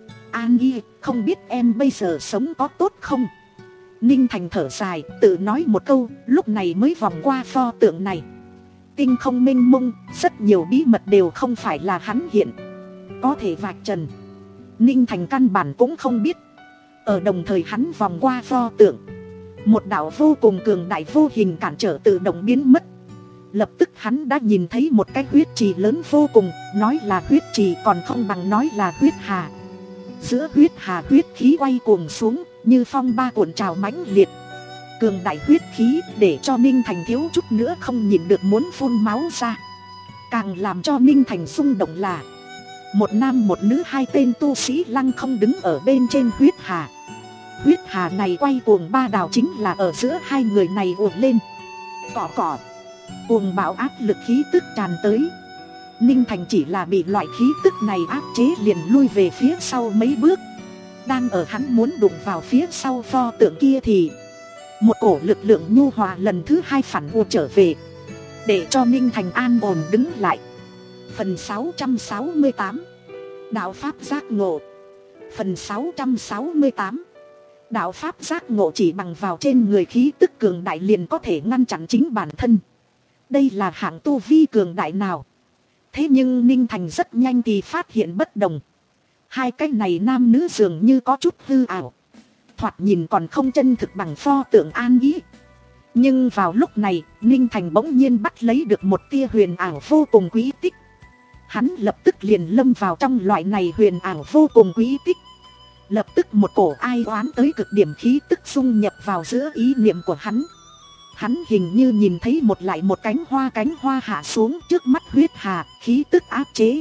An Y, không biết em bây giờ sống có tốt không? Ninh Thành thở dài, tự nói một câu, lúc này mới vòng qua pho tượng này. Tinh không mênh mông, rất nhiều bí mật đều không phải là hắn hiện có thể vạch trần. Ninh Thành căn bản cũng không biết. Ở đồng thời hắn vòng qua pho tượng, một đạo vô cùng cường đại vô hình cản trở tự động biến mất. Lập tức hắn đã nhìn thấy một cái huyết trì lớn vô cùng, nói là huyết trì còn không bằng nói là huyết hà. Giữa huyết hà huyết khí quay cuồng xuống, như phong ba cuộn trào mãnh liệt. Cường đại huyết khí để cho Ninh Thành thiếu chút nữa không nhìn được muốn phun máu ra. Càng làm cho Ninh Thành xung động là một nam một nữ hai tên tu sĩ lăng không đứng ở bên trên huyết hà. Huyết hà này quay cuồng ba đảo chính là ở giữa hai người này uổng lên. Cỏ cỏ, cuồng bạo áp lực khí tức tràn tới. Ninh Thành chỉ là bị loại khí tức này áp chế, liền lui về phía sau mấy bước. Đang ở hắn muốn đụng vào phía sau pho tượng kia thì một cổ lực lượng nhu hòa lần thứ hai phản u trở về, để cho Ninh Thành an ổn đứng lại. Phần sáu trăm sáu mươi tám, Đạo Pháp giác ngộ. Phần sáu trăm sáu mươi tám, Đạo Pháp giác ngộ chỉ bằng vào trên người khí tức cường đại liền có thể ngăn chặn chính bản thân. Đây là hạng tu vi cường đại nào? Thế nhưng Ninh Thành rất nhanh thì phát hiện bất đồng. Hai cái này nam nữ dường như có chút hư ảo, thoạt nhìn còn không chân thực bằng pho tượng An Y. Nhưng vào lúc này, Ninh Thành bỗng nhiên bắt lấy được một tia huyền ảo vô cùng quý tích. Hắn lập tức liền lâm vào trong loại này huyền ảo vô cùng quý tích. Lập tức một cổ ai oán tới cực điểm khí tức xung nhập vào giữa ý niệm của hắn. Hắn hình như nhìn thấy một lại một cánh hoa cánh hoa hạ xuống trước mắt huyết hà, khí tức áp chế.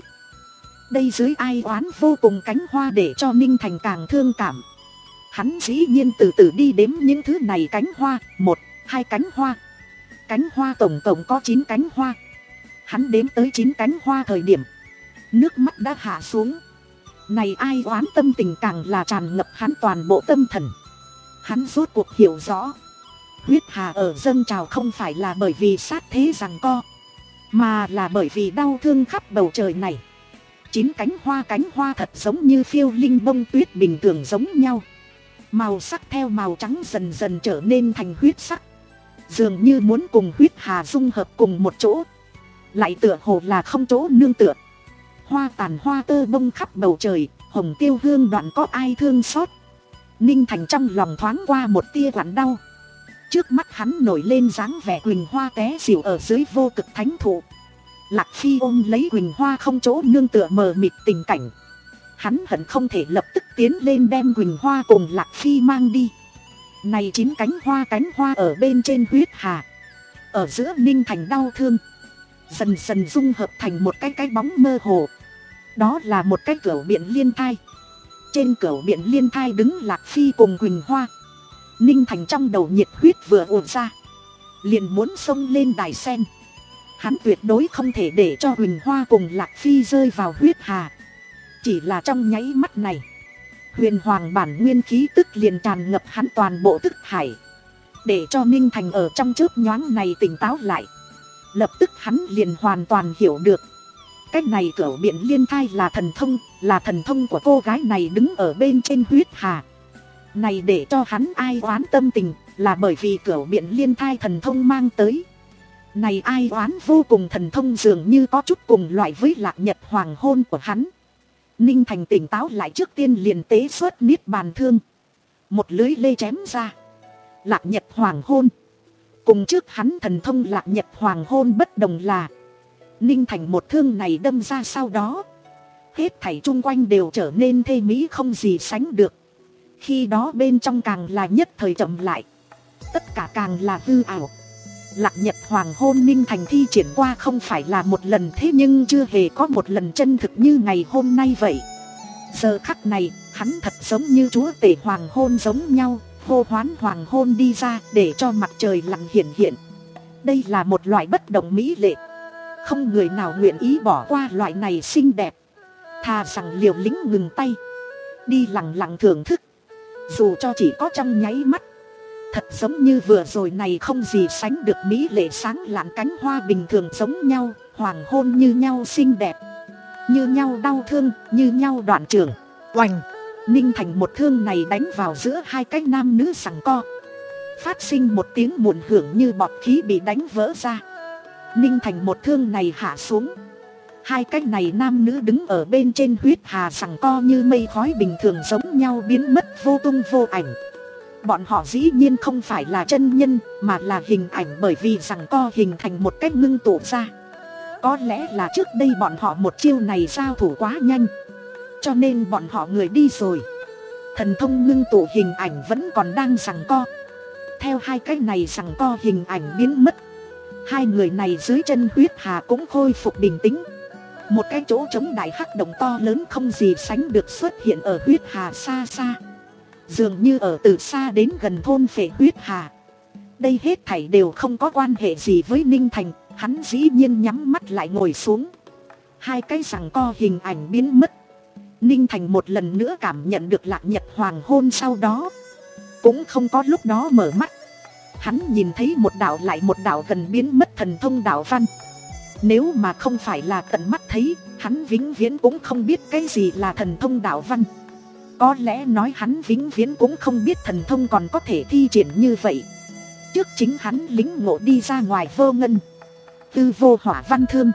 Đây dưới ai oán vô cùng cánh hoa để cho Ninh Thành càng thương cảm. Hắn dĩ nhiên từ từ đi đếm những thứ này cánh hoa, một, hai cánh hoa. Cánh hoa tổng tổng có chín cánh hoa. Hắn đếm tới chín cánh hoa thời điểm, nước mắt đã hạ xuống. Này ai oán tâm tình càng là tràn ngập hắn toàn bộ tâm thần. Hắn rốt cuộc hiểu rõ, huyết hà ở dâng trào không phải là bởi vì sát thế giằng co, mà là bởi vì đau thương khắp bầu trời này. Chín cánh hoa cánh hoa thật giống như phiêu linh bông tuyết bình thường giống nhau. Màu sắc theo màu trắng dần dần trở nên thành huyết sắc. dường như muốn cùng huyết hà dung hợp cùng một chỗ, lại tựa hồ là không chỗ nương tựa. Hoa tàn hoa tơ bông khắp bầu trời, hồng tiêu hương đoạn có ai thương xót. Ninh Thành trong lòng thoáng qua một tia quặn đau. Trước mắt hắn nổi lên dáng vẻ Quỳnh Hoa té xỉu ở dưới vô cực thánh thụ. Lạc Phi ôm lấy Quỳnh Hoa không chỗ nương tựa mờ mịt tình cảnh. Hắn hận không thể lập tức tiến lên đem Quỳnh Hoa cùng Lạc Phi mang đi. Này chín cánh hoa cánh hoa ở bên trên huyết hà, ở giữa Ninh Thành đau thương, dần dần dung hợp thành một cái cái bóng mơ hồ. Đó là một cái cửu biện liên thai. Trên cửu biện liên thai đứng Lạc Phi cùng Quỳnh Hoa. Ninh Thành trong đầu nhiệt huyết vừa ùa ra, liền muốn xông lên đài sen. Hắn tuyệt đối không thể để cho Quỳnh Hoa cùng Lạc Phi rơi vào huyết hà. Chỉ là trong nháy mắt này, huyền hoàng bản nguyên khí tức liền tràn ngập hắn toàn bộ tức hải, để cho Ninh Thành ở trong chớp nhoáng này tỉnh táo lại. Lập tức hắn liền hoàn toàn hiểu được, cái này cửu biện liên thai là thần thông, là thần thông của cô gái này đứng ở bên trên huyết hà. Này để cho hắn ai oán tâm tình, là bởi vì cửu biện liên thai thần thông mang tới. Này ai oán vô cùng thần thông dường như có chút cùng loại với lạc nhật hoàng hôn của hắn. Ninh Thành tỉnh táo lại, trước tiên liền tế xuất niết bàn thương, một lưới lê chém ra. Lạc nhật hoàng hôn cùng trước hắn thần thông lạc nhật hoàng hôn bất đồng là, Ninh Thành một thương này đâm ra sau đó, hết thảy chung quanh đều trở nên thê mỹ không gì sánh được. Khi đó bên trong càng là nhất thời chậm lại, tất cả càng là hư ảo. Lạc nhật hoàng hôn Ninh Thành thi triển qua không phải là một lần, thế nhưng chưa hề có một lần chân thực như ngày hôm nay vậy. Giờ khắc này, hắn thật giống như chúa tể hoàng hôn giống nhau, hô hoán hoàng hôn đi ra để cho mặt trời lặn hiện hiện. Đây là một loại bất động mỹ lệ, không người nào nguyện ý bỏ qua loại này xinh đẹp. Thà rằng liều lĩnh ngừng tay, đi lặng lặng thưởng thức, dù cho chỉ có trong nháy mắt. Thật giống như vừa rồi này không gì sánh được mỹ lệ sáng lạn cánh hoa bình thường giống nhau, hoàng hôn như nhau xinh đẹp, như nhau đau thương, như nhau đoạn trường. Oành! Ninh Thành một thương này đánh vào giữa hai cái nam nữ giằng co, phát sinh một tiếng muộn hưởng như bọt khí bị đánh vỡ ra. Ninh Thành một thương này hạ xuống, hai cái này nam nữ đứng ở bên trên huyết hà giằng co như mây khói bình thường giống nhau biến mất vô tung vô ảnh. Bọn họ dĩ nhiên không phải là chân nhân, mà là hình ảnh, bởi vì giằng co hình thành một cách ngưng tụ ra. Có lẽ là trước đây bọn họ một chiêu này giao thủ quá nhanh, cho nên bọn họ người đi rồi, thần thông ngưng tụ hình ảnh vẫn còn đang giằng co. Theo hai cái này giằng co hình ảnh biến mất, hai người này dưới chân huyết hà cũng khôi phục bình tĩnh. Một cái chỗ trống đại hắc động to lớn không gì sánh được xuất hiện ở huyết hà xa xa, dường như ở từ xa đến gần thôn phệ huyết hà. Đây hết thảy đều không có quan hệ gì với Ninh Thành, hắn dĩ nhiên nhắm mắt lại ngồi xuống. Hai cái giằng co hình ảnh biến mất, Ninh Thành một lần nữa cảm nhận được lạc nhật hoàng hôn, sau đó cũng không có lúc đó mở mắt. Hắn nhìn thấy một đạo lại một đạo gần biến mất thần thông đạo văn. Nếu mà không phải là tận mắt thấy, hắn vĩnh viễn cũng không biết cái gì là thần thông đạo văn. Có lẽ nói hắn vĩnh viễn cũng không biết thần thông còn có thể thi triển như vậy. Trước chính hắn lính ngộ đi ra ngoài vô ngân, tư vô hỏa văn thương,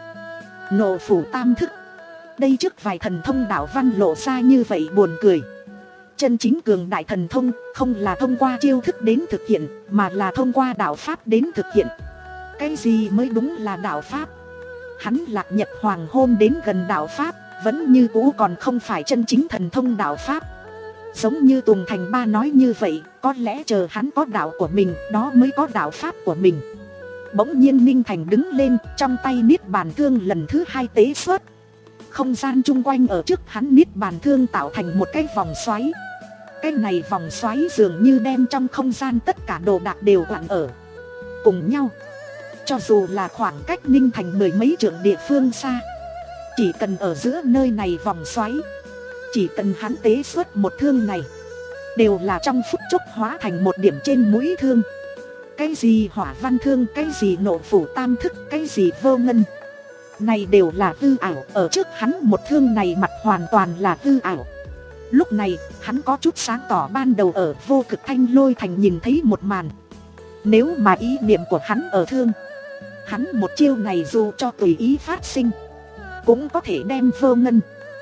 nộ phủ tam thức. Đây trước vài thần thông đạo văn lộ ra như vậy buồn cười. Chân chính cường đại thần thông không là thông qua chiêu thức đến thực hiện, mà là thông qua đạo pháp đến thực hiện. Cái gì mới đúng là đạo pháp? Hắn lạc nhật hoàng hôn đến gần đạo pháp, vẫn như cũ còn không phải chân chính thần thông đạo pháp. Giống như Tùng Thành Ba nói như vậy, có lẽ chờ hắn có đạo của mình, đó mới có đạo pháp của mình. Bỗng nhiên Ninh Thành đứng lên, trong tay niết bàn thương lần thứ hai tế xuất. Không gian chung quanh ở trước hắn niết bàn thương tạo thành một cái vòng xoáy. Cái này vòng xoáy dường như đem trong không gian tất cả đồ đạc đều quặn ở cùng nhau. Cho dù là khoảng cách Ninh Thành mười mấy trượng địa phương xa, chỉ cần ở giữa nơi này vòng xoáy, chỉ cần hắn tế xuất một thương này, đều là trong phút chốc hóa thành một điểm trên mũi thương. Cái gì hỏa văn thương, cái gì nộ phủ tam thức, cái gì vô ngân, này đều là hư ảo. Ở trước hắn một thương này mặt hoàn toàn là hư ảo. Lúc này hắn có chút sáng tỏ ban đầu ở vô cực thanh lôi thành nhìn thấy một màn. Nếu mà ý niệm của hắn ở thương, hắn một chiêu này dù cho tùy ý phát sinh, cũng có thể đem vô ngân,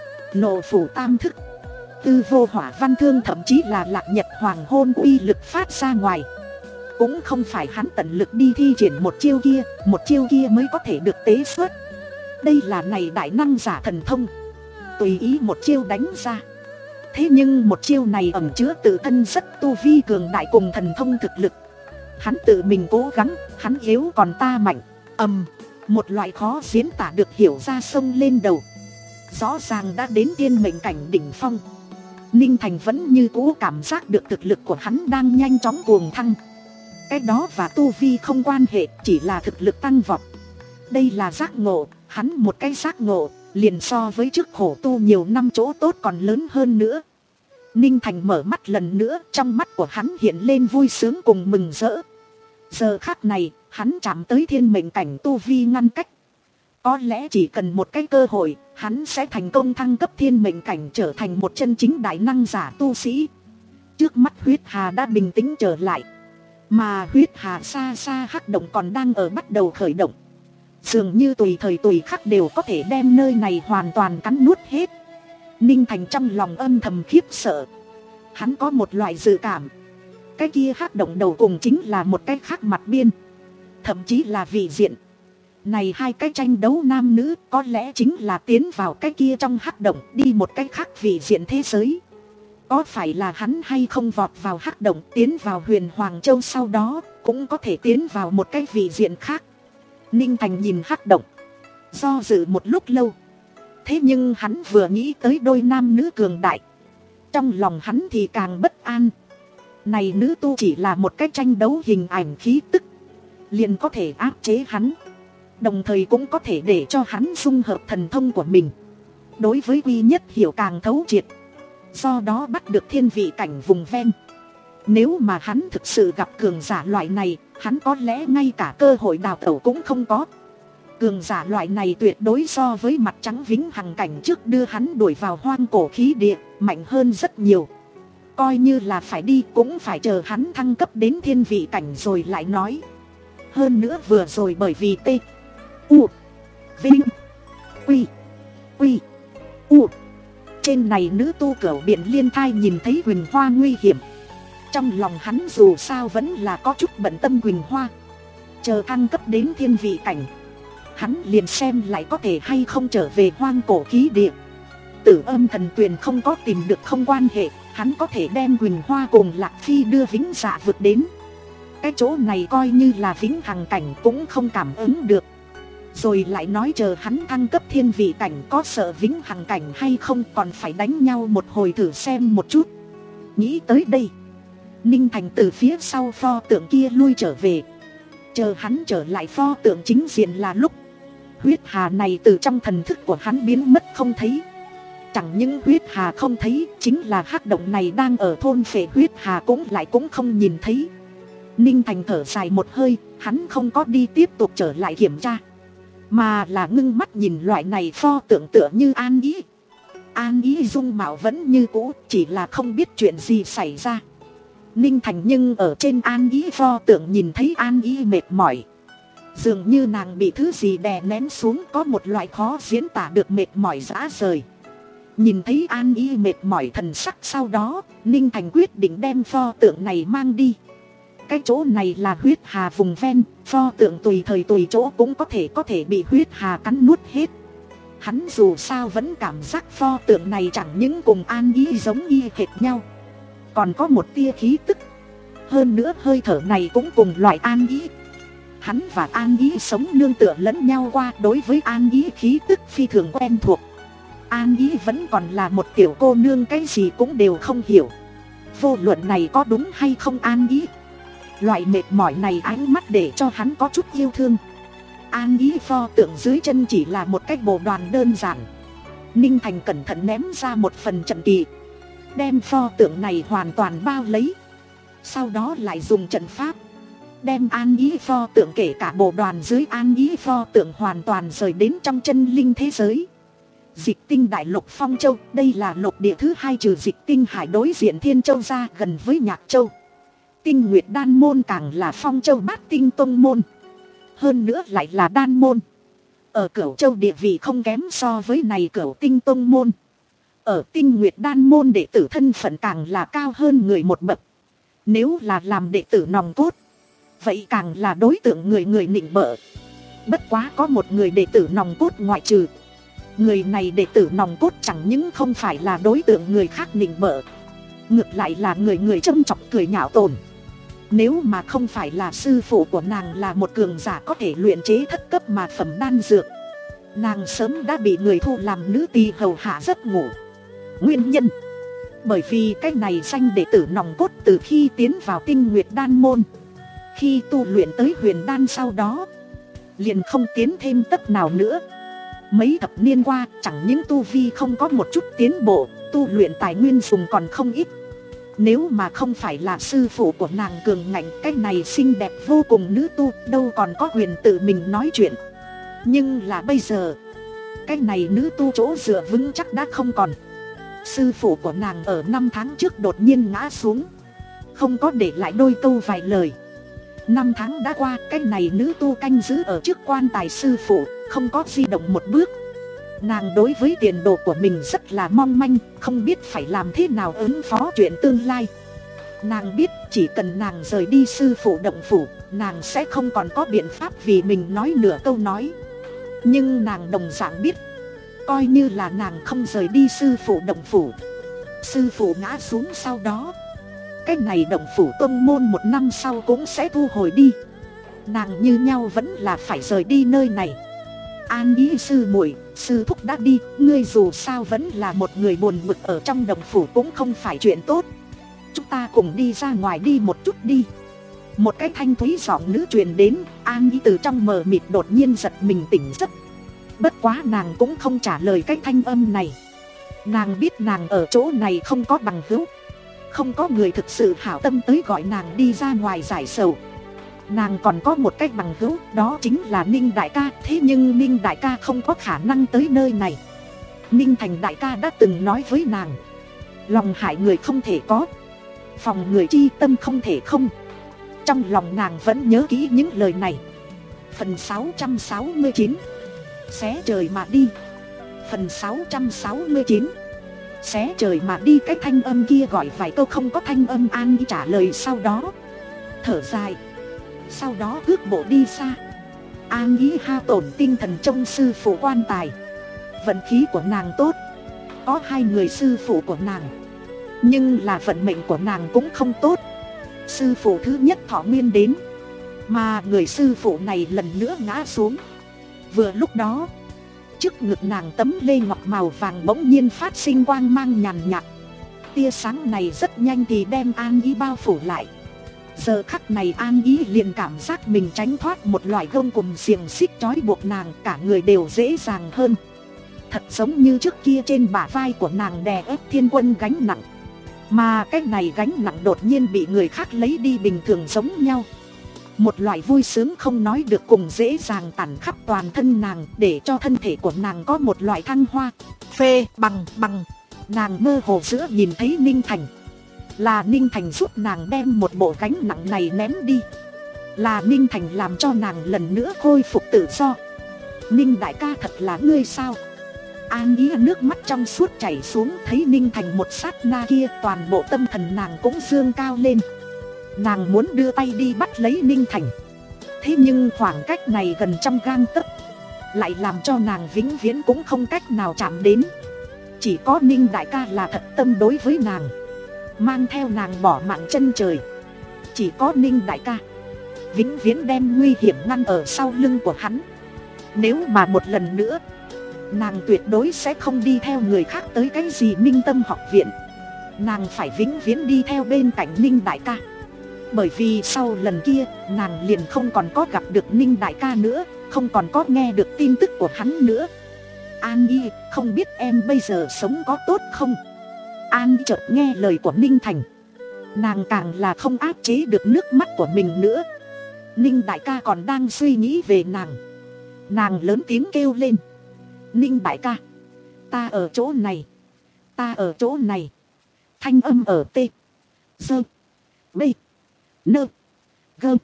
nộ phủ tam thức, tư vô hỏa văn thương, thậm chí là lạc nhật hoàng hôn uy lực phát ra ngoài. Cũng không phải hắn tận lực đi thi triển một chiêu kia, một chiêu kia mới có thể được tế xuất. Đây là này đại năng giả thần thông, tùy ý một chiêu đánh ra. Thế nhưng một chiêu này ẩn chứa tự thân rất tu vi cường đại cùng thần thông thực lực. Hắn tự mình cố gắng, hắn yếu còn ta mạnh. Ầm, một loại khó diễn tả được hiểu ra sông lên đầu. Rõ ràng đã đến tiên mệnh cảnh đỉnh phong. Ninh Thành vẫn như cũ cảm giác được thực lực của hắn đang nhanh chóng cuồng thăng. Cái đó và tu vi không quan hệ, chỉ là thực lực tăng vọt. Đây là giác ngộ, hắn một cái giác ngộ, liền so với trước khổ tu nhiều năm chỗ tốt còn lớn hơn nữa. Ninh Thành mở mắt lần nữa, trong mắt của hắn hiện lên vui sướng cùng mừng rỡ. Giờ khắc này, hắn chạm tới thiên mệnh cảnh tu vi ngăn cách. Có lẽ chỉ cần một cái cơ hội, hắn sẽ thành công thăng cấp thiên mệnh cảnh, trở thành một chân chính đại năng giả tu sĩ. Trước mắt huyết hà đã bình tĩnh trở lại, mà huyết hà xa xa hắc động còn đang ở bắt đầu khởi động. Dường như tùy thời tùy khắc đều có thể đem nơi này hoàn toàn cắn nuốt hết. Ninh Thành trong lòng âm thầm khiếp sợ. Hắn có một loại dự cảm, cái kia hắc động đầu cùng chính là một cái khác mặt biên, thậm chí là vị diện. Này hai cái tranh đấu nam nữ có lẽ chính là tiến vào cái kia trong hắc động, đi một cái khác vị diện thế giới. Có phải là hắn hay không vọt vào hắc động, tiến vào Huyền Hoàng Châu, sau đó cũng có thể tiến vào một cái vị diện khác. Ninh Thành nhìn hắc động, do dự một lúc lâu. Thế nhưng hắn vừa nghĩ tới đôi nam nữ cường đại, trong lòng hắn thì càng bất an. Này nữ tu chỉ là một cái tranh đấu hình ảnh khí tức, liền có thể áp chế hắn, đồng thời cũng có thể để cho hắn dung hợp thần thông của mình. Đối với quy nhất hiểu càng thấu triệt, do đó bắt được thiên vị cảnh vùng ven. Nếu mà hắn thực sự gặp cường giả loại này, hắn có lẽ ngay cả cơ hội đào tẩu cũng không có. Cường giả loại này tuyệt đối so với mặt trắng vĩnh hằng cảnh trước đưa hắn đuổi vào hoang cổ khí địa mạnh hơn rất nhiều. Coi như là phải đi cũng phải chờ hắn thăng cấp đến thiên vị cảnh rồi lại nói. Hơn nữa vừa rồi bởi vì T U Vinh Quy Quy U trên này nữ tu cửu biển liên thai nhìn thấy Quỳnh Hoa nguy hiểm, trong lòng hắn dù sao vẫn là có chút bận tâm Quỳnh Hoa. Chờ thăng cấp đến thiên vị cảnh, hắn liền xem lại có thể hay không trở về hoang cổ khí địa. Tử Âm Thần Tuyền không có tìm được không quan hệ, hắn có thể đem Quỳnh Hoa cùng Lạc Phi đưa Vĩnh Dạ vượt đến. Cái chỗ này coi như là vĩnh hằng cảnh cũng không cảm ứng được. Rồi lại nói chờ hắn thăng cấp thiên vị cảnh có sợ vĩnh hằng cảnh hay không, còn phải đánh nhau một hồi thử xem một chút. Nghĩ tới đây, Ninh Thành từ phía sau pho tượng kia lui trở về. Chờ hắn trở lại pho tượng chính diện là lúc huyết hà này từ trong thần thức của hắn biến mất không thấy. Chẳng những huyết hà không thấy, chính là hắc động này đang ở thôn phệ huyết hà cũng lại cũng không nhìn thấy. Ninh Thành thở dài một hơi, hắn không có đi tiếp tục trở lại kiểm tra, mà là ngưng mắt nhìn loại này pho tượng tựa như An Ý. An Ý dung mạo vẫn như cũ, chỉ là không biết chuyện gì xảy ra. Ninh Thành nhưng ở trên An Ý pho tượng nhìn thấy An Ý mệt mỏi, dường như nàng bị thứ gì đè nén xuống, có một loại khó diễn tả được mệt mỏi rã rời. Nhìn thấy An Ý mệt mỏi thần sắc sau đó, Ninh Thành quyết định đem pho tượng này mang đi. Cái chỗ này là huyết hà vùng ven, pho tượng tùy thời tùy chỗ cũng có thể có thể bị huyết hà cắn nuốt hết. Hắn dù sao vẫn cảm giác pho tượng này chẳng những cùng An Ý giống y hệt nhau, còn có một tia khí tức. Hơn nữa hơi thở này cũng cùng loại An Ý. Hắn và An Ý sống nương tựa lẫn nhau qua, đối với An Ý khí tức phi thường quen thuộc. An Ý vẫn còn là một tiểu cô nương, cái gì cũng đều không hiểu. Vô luận này có đúng hay không An Ý, loại mệt mỏi này ánh mắt để cho hắn có chút yêu thương. An Ý pho tượng dưới chân chỉ là một cái bộ đoàn đơn giản. Ninh Thành cẩn thận ném ra một phần trận kỳ, đem pho tượng này hoàn toàn bao lấy. Sau đó lại dùng trận pháp đem An Ý pho tượng kể cả bộ đoàn dưới An Ý pho tượng hoàn toàn rời đến trong chân linh thế giới. Dịch tinh đại lục Phong Châu, đây là lục địa thứ hai trừ dịch tinh hải đối diện Thiên Châu ra, gần với Nhạc Châu. Tinh Nguyệt Đan môn càng là phong châu bát tinh tông môn. Hơn nữa lại là đan môn. Ở Cửu Châu địa vị không kém so với này Cửu Tinh tông môn. Ở Tinh Nguyệt Đan môn đệ tử thân phận càng là cao hơn người một bậc. Nếu là làm đệ tử nòng cốt, vậy càng là đối tượng người người nịnh bợ. Bất quá có một người đệ tử nòng cốt ngoại trừ. Người này đệ tử nòng cốt chẳng những không phải là đối tượng người khác nịnh bợ, ngược lại là người người châm chọc cười nhạo tồn. Nếu mà không phải là sư phụ của nàng là một cường giả có thể luyện chế thất cấp mà phẩm đan dược, nàng sớm đã bị người thu làm nữ tỳ hầu hạ giấc ngủ. Nguyên nhân bởi vì cái này danh đệ tử nòng cốt từ khi tiến vào Tinh Nguyệt Đan môn, khi tu luyện tới huyền đan sau đó liền không tiến thêm tấc nào nữa. Mấy thập niên qua chẳng những tu vi không có một chút tiến bộ, tu luyện tài nguyên dùng còn không ít. Nếu mà không phải là sư phụ của nàng cường ngạnh, cái này xinh đẹp vô cùng nữ tu đâu còn có quyền tự mình nói chuyện. Nhưng là bây giờ, cái này nữ tu chỗ dựa vững chắc đã không còn. Sư phụ của nàng ở năm tháng trước đột nhiên ngã xuống, không có để lại đôi câu vài lời. Năm tháng đã qua, cái này nữ tu canh giữ ở trước quan tài sư phụ, không có di động một bước. Nàng đối với tiền đồ của mình rất là mong manh, không biết phải làm thế nào ứng phó chuyện tương lai. Nàng biết chỉ cần nàng rời đi sư phụ động phủ, nàng sẽ không còn có biện pháp vì mình nói nửa câu nói. Nhưng nàng đồng dạng biết, coi như là nàng không rời đi sư phụ động phủ, sư phụ ngã xuống sau đó, cái này động phủ tông môn một năm sau cũng sẽ thu hồi đi. Nàng như nhau vẫn là phải rời đi nơi này. An ý sư muội, sư thúc đã đi, ngươi dù sao vẫn là một người buồn bực ở trong động phủ cũng không phải chuyện tốt. Chúng ta cùng đi ra ngoài đi một chút đi. Một cái thanh thúy giọng nữ truyền đến. An ý từ trong mờ mịt đột nhiên giật mình tỉnh giấc. Bất quá nàng cũng không trả lời cái thanh âm này. Nàng biết nàng ở chỗ này không có bằng hữu, không có người thực sự hảo tâm tới gọi nàng đi ra ngoài giải sầu. Nàng còn có một cách bằng hữu, đó chính là Ninh đại ca. Thế nhưng Ninh đại ca không có khả năng tới nơi này. Ninh Thành đại ca đã từng nói với nàng, lòng hại người không thể có, phòng người chi tâm không thể không. Trong lòng nàng vẫn nhớ kỹ những lời này. Phần sáu trăm sáu mươi chín, xé trời mà đi. Phần sáu trăm sáu mươi chín, xé trời mà đi. Cái thanh âm kia gọi vài câu không có thanh âm An trả lời sau đó thở dài, sau đó cước bộ đi xa. An ý hao tổn tinh thần trong sư phụ quan tài. Vận khí của nàng tốt, có hai người sư phụ của nàng. Nhưng là vận mệnh của nàng cũng không tốt. Sư phụ thứ nhất thọ nguyên đến, mà người sư phụ này lần nữa ngã xuống. Vừa lúc đó, trước ngực nàng tấm lê ngọc màu vàng bỗng nhiên phát sinh quang mang nhàn nhạt. Tia sáng này rất nhanh thì đem An ý bao phủ lại. Giờ khắc này An ý liền cảm giác mình tránh thoát một loại gông cùm xiềng xích trói buộc nàng, cả người đều dễ dàng hơn. Thật giống như trước kia trên bả vai của nàng đè ép thiên quân gánh nặng, mà cái này gánh nặng đột nhiên bị người khác lấy đi bình thường giống nhau. Một loại vui sướng không nói được cùng dễ dàng tản khắp toàn thân nàng, để cho thân thể của nàng có một loại thăng hoa. Phê bằng bằng, nàng mơ hồ giữa nhìn thấy Ninh Thành. Là Ninh Thành giúp nàng đem một bộ gánh nặng này ném đi. Là Ninh Thành làm cho nàng lần nữa khôi phục tự do. Ninh đại ca thật là ngươi sao? An ý nước mắt trong suốt chảy xuống, thấy Ninh Thành một sát na kia, toàn bộ tâm thần nàng cũng dương cao lên. Nàng muốn đưa tay đi bắt lấy Ninh Thành, thế nhưng khoảng cách này gần trong gang tấc, lại làm cho nàng vĩnh viễn cũng không cách nào chạm đến. Chỉ có Ninh đại ca là thật tâm đối với nàng, mang theo nàng bỏ mạng chân trời. Chỉ có Ninh đại ca vĩnh viễn đem nguy hiểm ngăn ở sau lưng của hắn. Nếu mà một lần nữa, nàng tuyệt đối sẽ không đi theo người khác tới cái gì Minh Tâm học viện. Nàng phải vĩnh viễn đi theo bên cạnh Ninh đại ca. Bởi vì sau lần kia, nàng liền không còn có gặp được Ninh đại ca nữa, không còn có nghe được tin tức của hắn nữa. An y, không biết em bây giờ sống có tốt không? An chợt nghe lời của Ninh Thành, nàng càng là không áp chế được nước mắt của mình nữa. Ninh đại ca còn đang suy nghĩ về nàng. Nàng lớn tiếng kêu lên, Ninh đại ca, ta ở chỗ này, ta ở chỗ này. Thanh âm ở T, Dơ, B, Nơ. Gơ.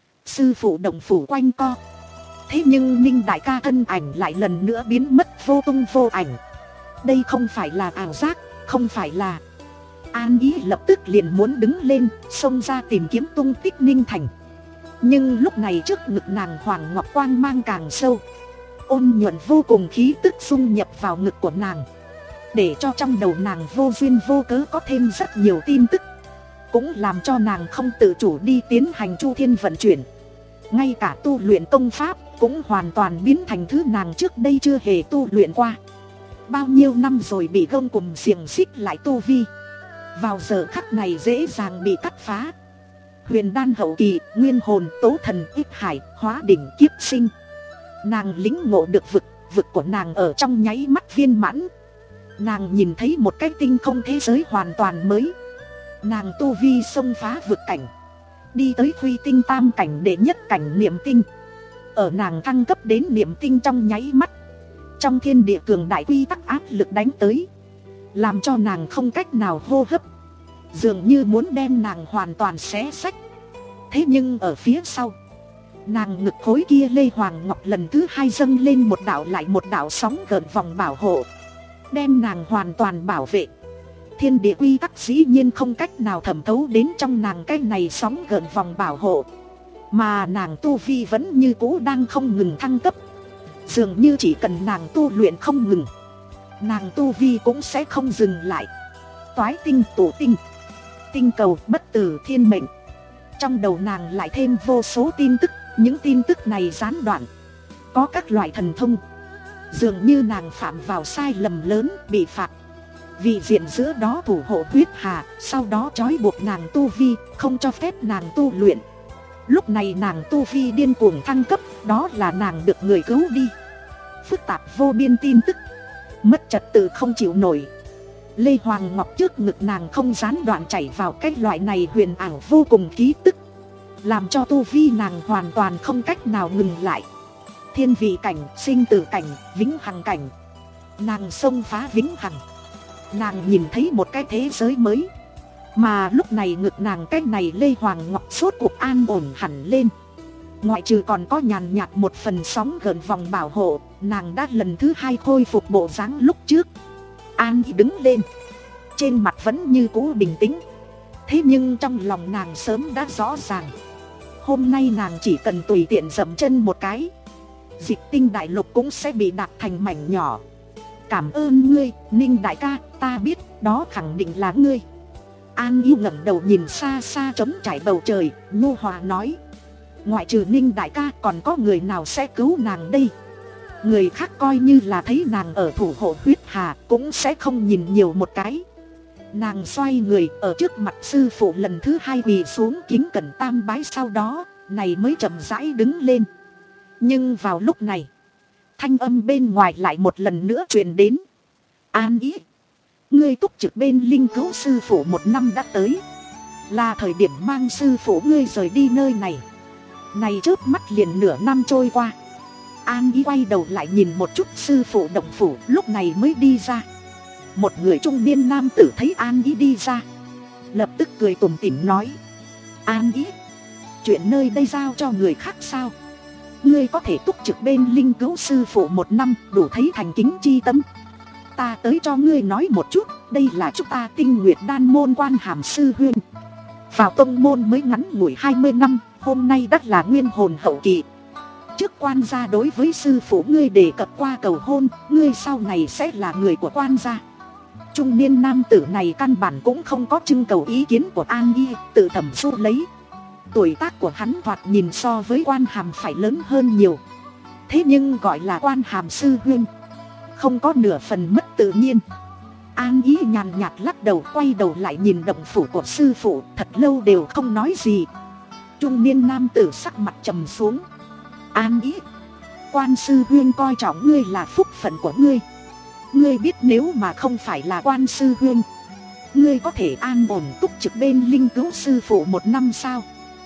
Sư phụ động phủ quanh co. Thế nhưng Ninh đại ca thân ảnh lại lần nữa biến mất vô tung vô ảnh. Đây không phải là ảo giác, không phải là. An Ý lập tức liền muốn đứng lên, xông ra tìm kiếm tung tích Ninh Thành. Nhưng lúc này trước ngực nàng hoàng ngọc quang mang càng sâu, ôn nhuận vô cùng khí tức xung nhập vào ngực của nàng, để cho trong đầu nàng vô duyên vô cớ có thêm rất nhiều tin tức, cũng làm cho nàng không tự chủ đi tiến hành chu thiên vận chuyển. Ngay cả tu luyện công pháp cũng hoàn toàn biến thành thứ nàng trước đây chưa hề tu luyện qua. Bao nhiêu năm rồi bị gông cùm xiềng xích lại tu vi, vào giờ khắc này dễ dàng bị cắt phá. Huyền đan hậu kỳ, nguyên hồn, tố thần, ích hải, hóa đỉnh, kiếp sinh. Nàng lĩnh ngộ được vực, vực của nàng ở trong nháy mắt viên mãn. Nàng nhìn thấy một cái tinh không thế giới hoàn toàn mới. Nàng tu vi xông phá vực cảnh, đi tới huy tinh tam cảnh đệ nhất cảnh niệm tinh. Ở nàng thăng cấp đến niệm tinh trong nháy mắt, trong thiên địa cường đại quy tắc áp lực đánh tới, làm cho nàng không cách nào hô hấp, dường như muốn đem nàng hoàn toàn xé xách. Thế nhưng ở phía sau, nàng ngực khối kia Lê Hoàng Ngọc lần thứ hai dâng lên một đạo lại một đạo sóng gợn vòng bảo hộ, đem nàng hoàn toàn bảo vệ. Thiên địa quy tắc dĩ nhiên không cách nào thẩm thấu đến trong nàng cái này sóng gợn vòng bảo hộ, mà nàng tu vi vẫn như cũ đang không ngừng thăng cấp. Dường như chỉ cần nàng tu luyện không ngừng, nàng tu vi cũng sẽ không dừng lại. Toái tinh tổ tinh, tinh cầu bất tử thiên mệnh. Trong đầu nàng lại thêm vô số tin tức, những tin tức này gián đoạn, có các loại thần thông. Dường như nàng phạm vào sai lầm lớn, bị phạt. Vị diện giữa đó thủ hộ huyết hà, sau đó trói buộc nàng tu vi, không cho phép nàng tu luyện. Lúc này nàng tu vi điên cuồng thăng cấp, đó là nàng được người cứu đi. Phức tạp vô biên tin tức, mất trật tự không chịu nổi. Lê Hoàng Ngọc trước ngực nàng không gián đoạn chảy vào cái loại này huyền ảo vô cùng khí tức, làm cho tu vi nàng hoàn toàn không cách nào ngừng lại. Thiên vị cảnh, sinh tử cảnh, vĩnh hằng cảnh. Nàng xông phá vĩnh hằng, nàng nhìn thấy một cái thế giới mới. Mà lúc này ngực nàng cái này Lê Hoàng Ngọc sốt cuộc an ổn hẳn lên. Ngoại trừ còn có nhàn nhạt một phần sóng gợn vòng bảo hộ, nàng đã lần thứ hai khôi phục bộ dáng lúc trước. An Ý đứng lên, trên mặt vẫn như cũ bình tĩnh. Thế nhưng trong lòng nàng sớm đã rõ ràng, hôm nay nàng chỉ cần tùy tiện dậm chân một cái, dịch tinh đại lục cũng sẽ bị đạp thành mảnh nhỏ. Cảm ơn ngươi, Ninh đại ca, ta biết, đó khẳng định là ngươi. An Ý ngẩng đầu nhìn xa xa trống trải bầu trời, nhu hòa nói: ngoại trừ Ninh đại ca còn có người nào sẽ cứu nàng đây? Người khác coi như là thấy nàng ở thủ hộ huyết hà cũng sẽ không nhìn nhiều một cái. Nàng xoay người ở trước mặt sư phụ lần thứ hai quỳ xuống kính cẩn tam bái, sau đó này mới chậm rãi đứng lên. Nhưng vào lúc này, thanh âm bên ngoài lại một lần nữa truyền đến: An Ý, ngươi túc trực bên linh cứu sư phụ một năm đã tới, là thời điểm mang sư phụ ngươi rời đi nơi này. Này chớp mắt liền nửa năm trôi qua. An Ý quay đầu lại nhìn một chút sư phụ động phủ, lúc này mới đi ra. Một người trung niên nam tử thấy An Ý đi ra, lập tức cười tủm tỉm nói: An Ý, chuyện nơi đây giao cho người khác sao? Ngươi có thể túc trực bên linh cứu sư phụ một năm, đủ thấy thành kính chi tâm. Ta tới cho ngươi nói một chút, đây là chúng ta Tinh Nguyệt Đan môn Quan Hàm sư huynh. Vào tông môn mới ngắn ngủi hai mươi năm, hôm nay đã là nguyên hồn hậu kỳ. Trước quan gia đối với sư phụ ngươi đề cập qua cầu hôn, ngươi sau này sẽ là người của quan gia. Trung niên nam tử này căn bản cũng không có trưng cầu ý kiến của An Ý, tự thẩm su lấy. Tuổi tác của hắn thoạt nhìn so với Quan Hàm phải lớn hơn nhiều. Thế nhưng gọi là Quan Hàm sư huynh, không có nửa phần mất tự nhiên. An Ý nhàn nhạt lắc đầu, quay đầu lại nhìn động phủ của sư phụ, thật lâu đều không nói gì. Trung niên nam tử sắc mặt trầm xuống: An Ý, Quan sư huynh coi trọng ngươi là phúc phận của ngươi. Ngươi biết nếu mà không phải là Quan sư huynh, ngươi có thể an ổn túc trực bên linh cứu sư phụ một năm sao?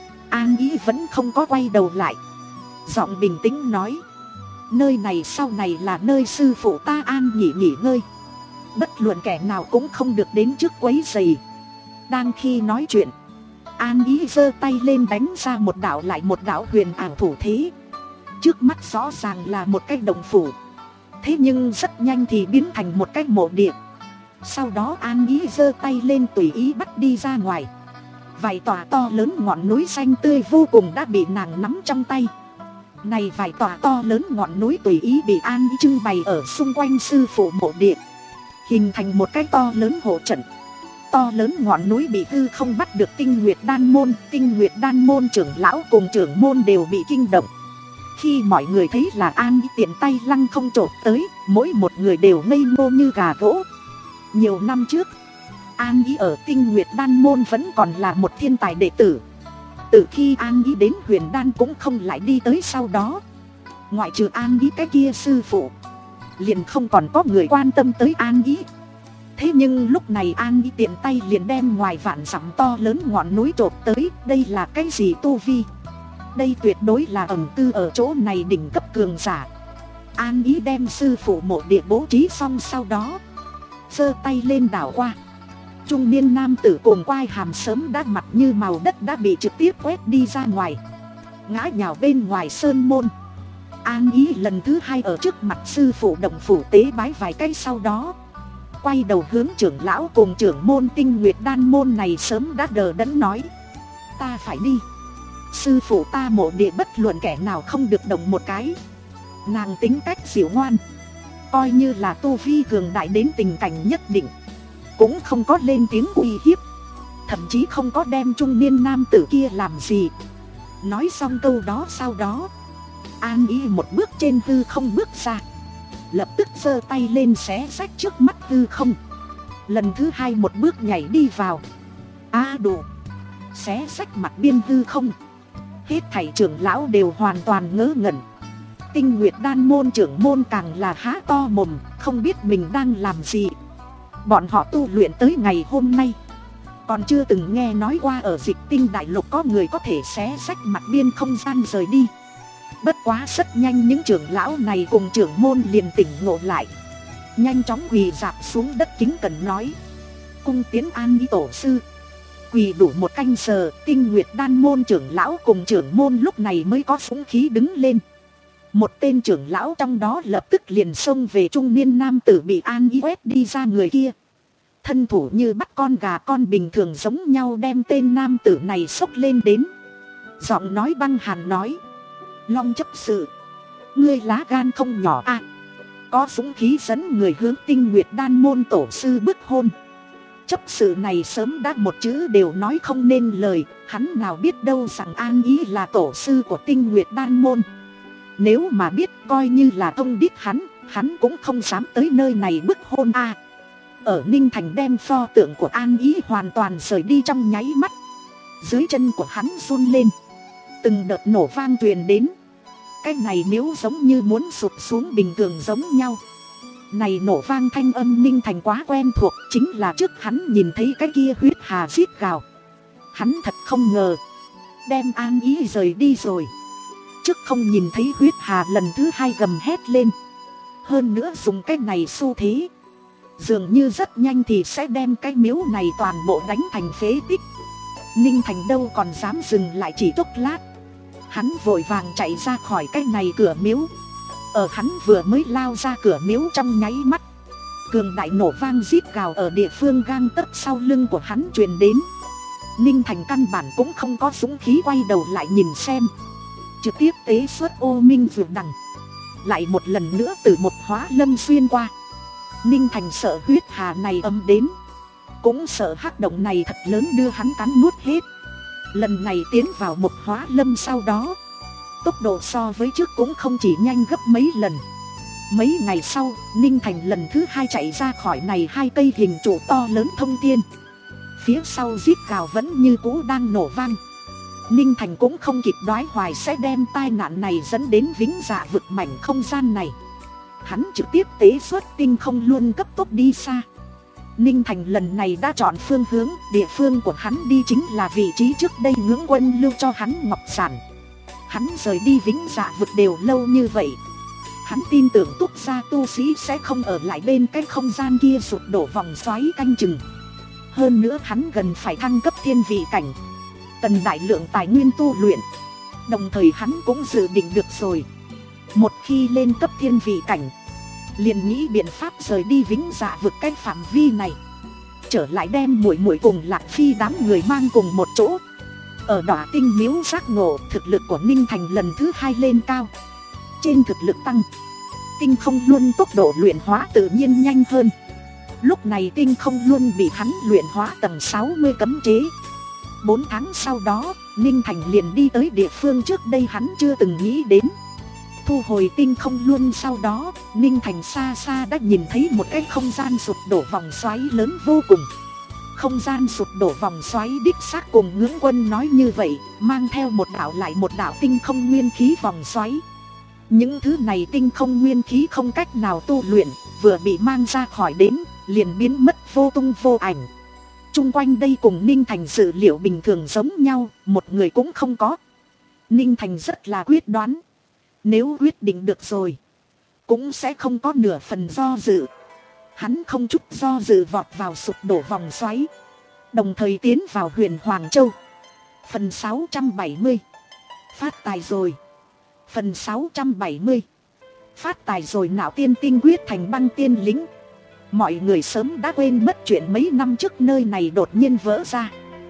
An Ý vẫn không có quay đầu lại, giọng bình tĩnh nói: nơi này sau này là nơi sư phụ ta an nghỉ nghỉ ngơi, bất luận kẻ nào cũng không được đến trước quấy rầy. Đang khi nói chuyện, An Ý giơ tay lên đánh ra một đạo lại một đạo huyền ảo thủ thế. Trước mắt rõ ràng là một cái động phủ, thế nhưng rất nhanh thì biến thành một cái mộ địa. Sau đó An Ý giơ tay lên tùy ý bắt đi ra ngoài. Vài tòa to lớn ngọn núi xanh tươi vô cùng đã bị nàng nắm trong tay. Này vài tòa to lớn ngọn núi tùy ý bị An Ý trưng bày ở xung quanh sư phụ mộ địa, hình thành một cái to lớn hộ trận. To lớn ngọn núi bị hư không bắt được Tinh Nguyệt Đan môn. Tinh Nguyệt Đan môn trưởng lão cùng trưởng môn đều bị kinh động. Khi mọi người thấy là An Ý tiện tay lăng không chộp tới, mỗi một người đều ngây ngô như gà gỗ. Nhiều năm trước, An Ý ở Tinh Nguyệt Đan môn vẫn còn là một thiên tài đệ tử. Từ khi An Ý đến Huyền Đan cũng không lại đi tới sau đó. Ngoại trừ An Ý cái kia sư phụ, liền không còn có người quan tâm tới An Ý. Thế nhưng lúc này An Ý tiện tay liền đem ngoài vạn dặm to lớn ngọn núi chộp tới. Đây là cái gì tu vi? Đây tuyệt đối là ẩn cư ở chỗ này đỉnh cấp cường giả. An Ý đem sư phụ mộ địa bố trí xong sau đó, giơ tay lên đảo qua. Trung niên nam tử cùng quai hàm sớm đã mặt như màu đất đã bị trực tiếp quét đi ra ngoài, ngã nhào bên ngoài sơn môn. An Ý lần thứ hai ở trước mặt sư phụ động phủ tế bái vài cái sau đó, quay đầu hướng trưởng lão cùng trưởng môn Tinh Nguyệt Đan môn này sớm đã đờ đẫn nói: ta phải đi. Sư phụ ta mộ địa bất luận kẻ nào không được động một cái. Nàng tính cách dịu ngoan, coi như là tu vi cường đại đến tình cảnh nhất định, cũng không có lên tiếng uy hiếp, thậm chí không có đem trung niên nam tử kia làm gì. Nói xong câu đó sau đó, An Ý một bước trên hư không bước ra, lập tức giơ tay lên xé rách trước mắt hư không. Lần thứ hai một bước nhảy đi vào. A à, đủ. Xé rách mặt biên hư không. Hết thảy trưởng lão đều hoàn toàn ngớ ngẩn. Tinh Nguyệt Đan môn trưởng môn càng là há to mồm, không biết mình đang làm gì. Bọn họ tu luyện tới ngày hôm nay, còn chưa từng nghe nói qua ở Dịch Tinh đại lục có người có thể xé rách mặt biên không gian rời đi. Bất quá rất nhanh những trưởng lão này cùng trưởng môn liền tỉnh ngộ lại, nhanh chóng quỳ rạp xuống đất kính cẩn nói: cung tiến An Ý tổ sư. Quỳ đủ một canh giờ, Tinh Nguyệt Đan môn trưởng lão cùng trưởng môn lúc này mới có dũng khí đứng lên. Một tên trưởng lão trong đó lập tức liền xông về trung niên nam tử bị An Ý quét đi ra người kia, thân thủ như bắt con gà con bình thường giống nhau đem tên nam tử này xốc lên đến. Giọng nói băng hàn nói: Long chấp sự, ngươi lá gan không nhỏ à, có dũng khí dẫn người hướng Tinh Nguyệt Đan môn tổ sư bức hôn. Chấp sự này sớm đã một chữ đều nói không nên lời, hắn nào biết đâu rằng An Ý là tổ sư của Tinh Nguyệt Đan môn. Nếu mà biết, coi như là ông đít hắn, hắn cũng không dám tới nơi này bức hôn a. À, ở Ninh Thành đem pho tượng của An Ý hoàn toàn rời đi trong nháy mắt. Dưới chân của hắn run lên, từng đợt nổ vang truyền đến. Cái này miếu giống như muốn sụp xuống bình thường giống nhau. Này nổ vang thanh âm Ninh Thành quá quen thuộc, chính là trước hắn nhìn thấy cái kia huyết hà rít gào. Hắn thật không ngờ, đem An Ý rời đi rồi, trước không nhìn thấy huyết hà lần thứ hai gầm hét lên. Hơn nữa dùng cái này xu thế, dường như rất nhanh thì sẽ đem cái miếu này toàn bộ đánh thành phế tích. Ninh Thành đâu còn dám dừng lại chỉ chốc lát, hắn vội vàng chạy ra khỏi cái này cửa miếu. Ở hắn vừa mới lao ra cửa miếu trong nháy mắt, cường đại nổ vang rít gào ở địa phương gang tấc sau lưng của hắn truyền đến. Ninh Thành căn bản cũng không có dũng khí quay đầu lại nhìn xem, trực tiếp tế xuất ô minh vượt đằng, lại một lần nữa từ một hóa lâm xuyên qua. Ninh Thành sợ huyết hà này ấm đến, cũng sợ hắc động này thật lớn đưa hắn cắn nuốt hết. Lần này tiến vào một hóa lâm sau đó, tốc độ so với trước cũng không chỉ nhanh gấp mấy lần. Mấy ngày sau, Ninh Thành lần thứ hai chạy ra khỏi này hai cây hình trụ to lớn thông thiên. Phía sau rít gào vẫn như cũ đang nổ vang. Ninh Thành cũng không kịp đoái hoài sẽ đem tai nạn này dẫn đến vĩnh dạ vực mảnh không gian này. Hắn trực tiếp tế xuất tinh không luôn cấp tốc đi xa. Ninh Thành lần này đã chọn phương hướng, địa phương của hắn đi chính là vị trí trước đây Ngưỡng Quân lưu cho hắn ngọc sản. Hắn rời đi vĩnh dạ vực đều lâu như vậy, hắn tin tưởng Túc gia tu sĩ sẽ không ở lại bên cái không gian kia sụp đổ vòng xoáy canh chừng. Hơn nữa hắn gần phải thăng cấp thiên vị cảnh, cần đại lượng tài nguyên tu luyện. Đồng thời hắn cũng dự định được rồi, một khi lên cấp thiên vị cảnh, liền nghĩ biện pháp rời đi Vĩnh Dạ vực cái phạm vi này, trở lại đem muội muội cùng Lạc Phi đám người mang cùng một chỗ. Ở Đọa Tinh miếu giác ngộ, thực lực của Ninh Thành lần thứ hai lên cao. Trên thực lực tăng, Tinh Không Luân tốc độ luyện hóa tự nhiên nhanh hơn. Lúc này Tinh Không Luân bị hắn luyện hóa tầng sáu mươi cấm chế. Bốn tháng sau đó, Ninh Thành liền đi tới địa phương trước đây hắn chưa từng nghĩ đến. Thu hồi Tinh Không Luân sau đó, Ninh Thành xa xa đã nhìn thấy một cái không gian sụp đổ vòng xoáy lớn vô cùng. Không gian sụp đổ vòng xoáy đích xác cùng Ngưỡng Quân nói như vậy, mang theo một đạo lại một đạo tinh không nguyên khí vòng xoáy. Những thứ này tinh không nguyên khí không cách nào tu luyện, vừa bị mang ra khỏi đến, liền biến mất vô tung vô ảnh. Trung quanh đây cùng Ninh Thành dự liệu bình thường giống nhau, một người cũng không có. Ninh Thành rất là quyết đoán. Nếu quyết định được rồi, cũng sẽ không có nửa phần do dự. Hắn không chút do dự vọt vào sụp đổ vòng xoáy, đồng thời tiến vào Huyền Hoàng Châu. Phần sáu trăm bảy mươi. Phát tài rồi. Phần sáu trăm bảy mươi. Phát tài rồi. Nạo Tiên Tinh quyết thành băng tiên lính. Mọi người sớm đã quên mất chuyện mấy năm trước nơi này đột nhiên vỡ ra.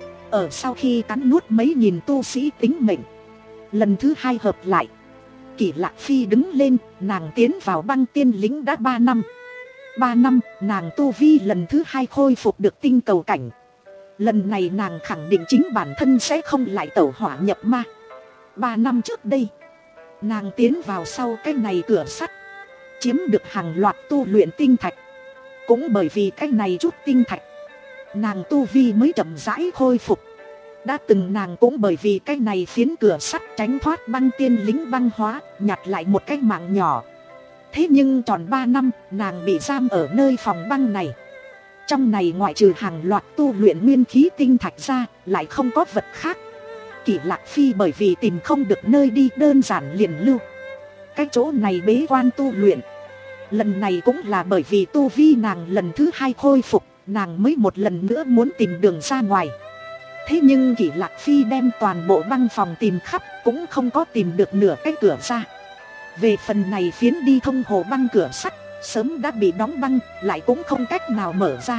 Ở sau khi cắn nuốt mấy nghìn tu sĩ tính mệnh, lần thứ hai hợp lại, Kỷ Lạc Phi đứng lên. Nàng tiến vào băng tiên lính đã ba năm. Ba năm, nàng tu vi lần thứ hai khôi phục được tinh cầu cảnh. Lần này nàng khẳng định chính bản thân sẽ không lại tẩu hỏa nhập ma. Ba năm trước đây, nàng tiến vào sau cái này cửa sắt, chiếm được hàng loạt tu luyện tinh thạch. Cũng bởi vì cái này chút tinh thạch, nàng tu vi mới chậm rãi khôi phục. Đã từng nàng cũng bởi vì cái này phiến cửa sắt tránh thoát băng tiên lính băng hóa, nhặt lại một cái mạng nhỏ. Thế nhưng tròn ba năm, nàng bị giam ở nơi phòng băng này. Trong này ngoại trừ hàng loạt tu luyện nguyên khí tinh thạch ra, lại không có vật khác. Kỷ Lạc Phi bởi vì tìm không được nơi đi, đơn giản liền lưu cái chỗ này bế quan tu luyện. Lần này cũng là bởi vì tu vi nàng lần thứ hai khôi phục, nàng mới một lần nữa muốn tìm đường ra ngoài. Thế nhưng Kỷ Lạc Phi đem toàn bộ băng phòng tìm khắp, cũng không có tìm được nửa cái cửa ra. Về phần này phiến đi thông hồ băng cửa sắt, sớm đã bị đóng băng, lại cũng không cách nào mở ra.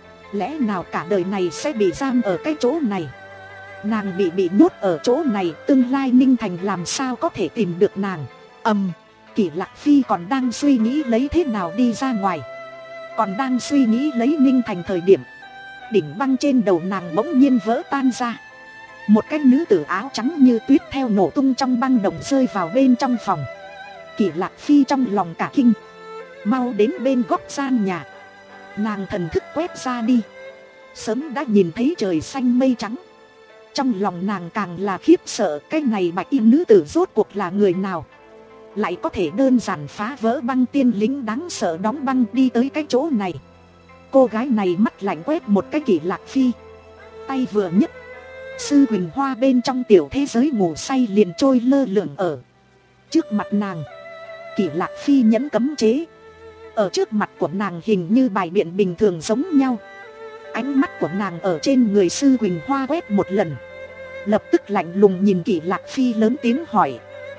Lẽ nào cả đời này sẽ bị giam ở cái chỗ này? Nàng bị bị nhốt ở chỗ này, tương lai Ninh Thành làm sao có thể tìm được nàng? Ầm, Kỷ Lạc Phi còn đang suy nghĩ lấy thế nào đi ra ngoài, còn đang suy nghĩ lấy Ninh Thành thời điểm, đỉnh băng trên đầu nàng bỗng nhiên vỡ tan ra. Một cái nữ tử áo trắng như tuyết theo nổ tung trong băng động rơi vào bên trong phòng. Kỷ Lạc Phi trong lòng cả kinh, mau đến bên góc gian nhà. Nàng thần thức quét ra đi, sớm đã nhìn thấy trời xanh mây trắng. Trong lòng nàng càng là khiếp sợ, cái này bạch y nữ tử rốt cuộc là người nào, lại có thể đơn giản phá vỡ băng tiên lính đáng sợ đóng băng đi tới cái chỗ này. Cô gái này mắt lạnh quét một cái Kỷ Lạc Phi, tay vừa nhấc, Sư Huỳnh Hoa bên trong tiểu thế giới ngủ say liền trôi lơ lửng ở trước mặt nàng. Kỷ Lạc Phi nhấn cấm chế, ở trước mặt của nàng hình như bài biện bình thường giống nhau. Ánh mắt của nàng ở trên người Sư Huỳnh Hoa quét một lần, lập tức lạnh lùng nhìn Kỷ Lạc Phi lớn tiếng hỏi: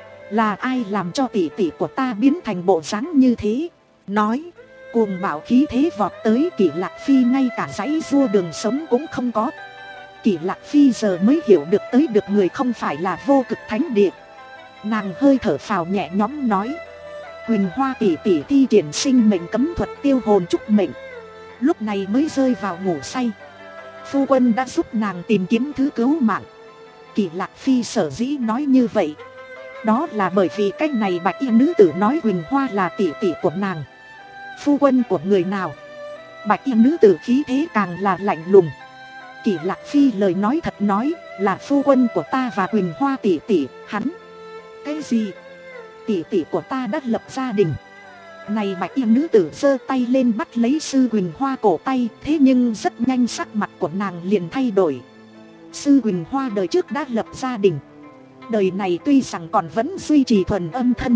là ai làm cho tỷ tỷ của ta biến thành bộ dáng như thế? Nói, cuồng bạo khí thế vọt tới. Kỷ Lạc Phi ngay cả dãy rua đường sống cũng không có. Kỷ Lạc Phi giờ mới hiểu được tới được người không phải là Vô Cực Thánh Địa. Nàng hơi thở phào nhẹ nhõm nói: Huỳnh Hoa tỷ tỷ thi triển sinh mệnh cấm thuật tiêu hồn trúc mệnh, lúc này mới rơi vào ngủ say. Phu quân đã giúp nàng tìm kiếm thứ cứu mạng. Kỷ Lạc Phi sở dĩ nói như vậy, đó là bởi vì cách này bạch y nữ tử nói Huỳnh Hoa là tỷ tỷ của nàng. Phu quân của người nào? Bạch y nữ tử khí thế càng là lạnh lùng. Kỷ Lạc Phi lời nói thật nói, là phu quân của ta và Huỳnh Hoa tỷ tỷ. Hắn? Cái gì? Tỷ tỷ của ta đã lập gia đình. Này bạch y nữ tử giơ tay lên bắt lấy Sư Huỳnh Hoa cổ tay, thế nhưng rất nhanh sắc mặt của nàng liền thay đổi. Sư Huỳnh Hoa đời trước đã lập gia đình, đời này tuy rằng còn vẫn duy trì thuần âm thân,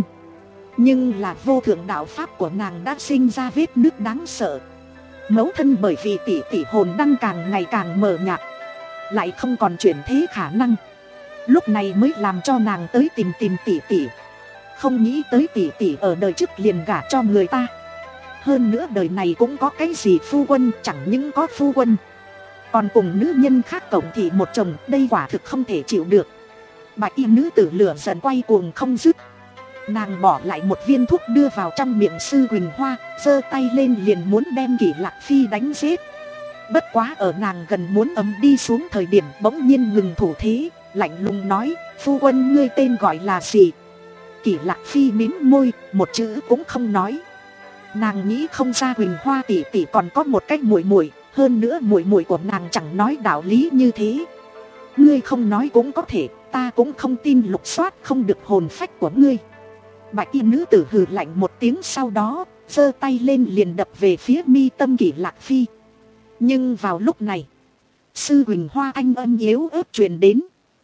nhưng là vô thượng đạo pháp của nàng đã sinh ra vết nứt đáng sợ. Mẫu thân bởi vì tỷ tỷ hồn đăng càng ngày càng mờ nhạt, lại không còn chuyển thế khả năng. Lúc này mới làm cho nàng tới tìm tìm tỷ tỷ. Không nghĩ tới tỷ tỷ ở đời trước liền gả cho người ta. Hơn nữa đời này cũng có cái gì phu quân, chẳng những có phu quân còn cùng nữ nhân khác cộng thị một chồng, đây quả thực không thể chịu được. Bạch y nữ tử lửa giận quay cuồng không dứt. Nàng bỏ lại một viên thuốc đưa vào trong miệng Sư Huỳnh Hoa, giơ tay lên liền muốn đem Kỷ Lạc Phi đánh giết. Bất quá ở nàng gần muốn ấm đi xuống thời điểm bỗng nhiên ngừng thủ thế, lạnh lùng nói: phu quân ngươi tên gọi là gì? Kỷ Lạc Phi mím môi, một chữ cũng không nói. Nàng nghĩ không ra Huỳnh Hoa tỷ tỷ còn có một cách muội muội, hơn nữa muội muội của nàng chẳng nói đạo lý như thế. Ngươi không nói cũng có thể, ta cũng không tin lục soát không được hồn phách của ngươi. Bạch y nữ tử hừ lạnh một tiếng, sau đó giơ tay lên liền đập về phía mi tâm Kỷ Lạc Phi. Nhưng vào lúc này, Sư Huỳnh Hoa anh âm yếu ớt truyền đến: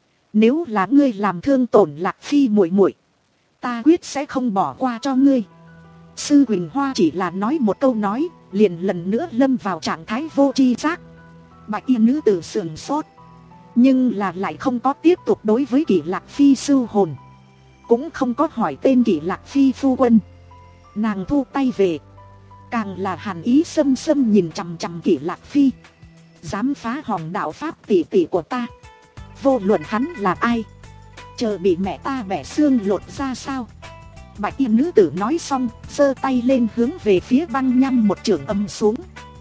nếu là ngươi làm thương tổn Lạc Phi muội muội, ta quyết sẽ không bỏ qua cho ngươi. Sư Huỳnh Hoa chỉ là nói một câu nói, liền lần nữa lâm vào trạng thái vô tri giác. Bạch y nữ tử sườn sốt, nhưng là lại không có tiếp tục đối với Kỷ Lạc Phi sưu hồn, cũng không có hỏi tên Kỷ Lạc Phi phu quân. Nàng thu tay về, càng là hàn ý xâm xâm nhìn chằm chằm Kỷ Lạc Phi. Dám phá hỏng đạo pháp tỷ tỷ của ta, vô luận hắn là ai, chờ bị mẹ ta bẻ xương lột ra sao. Bạch y nữ tử nói xong, giơ tay lên hướng về phía băng nhăm một chưởng âm xuống.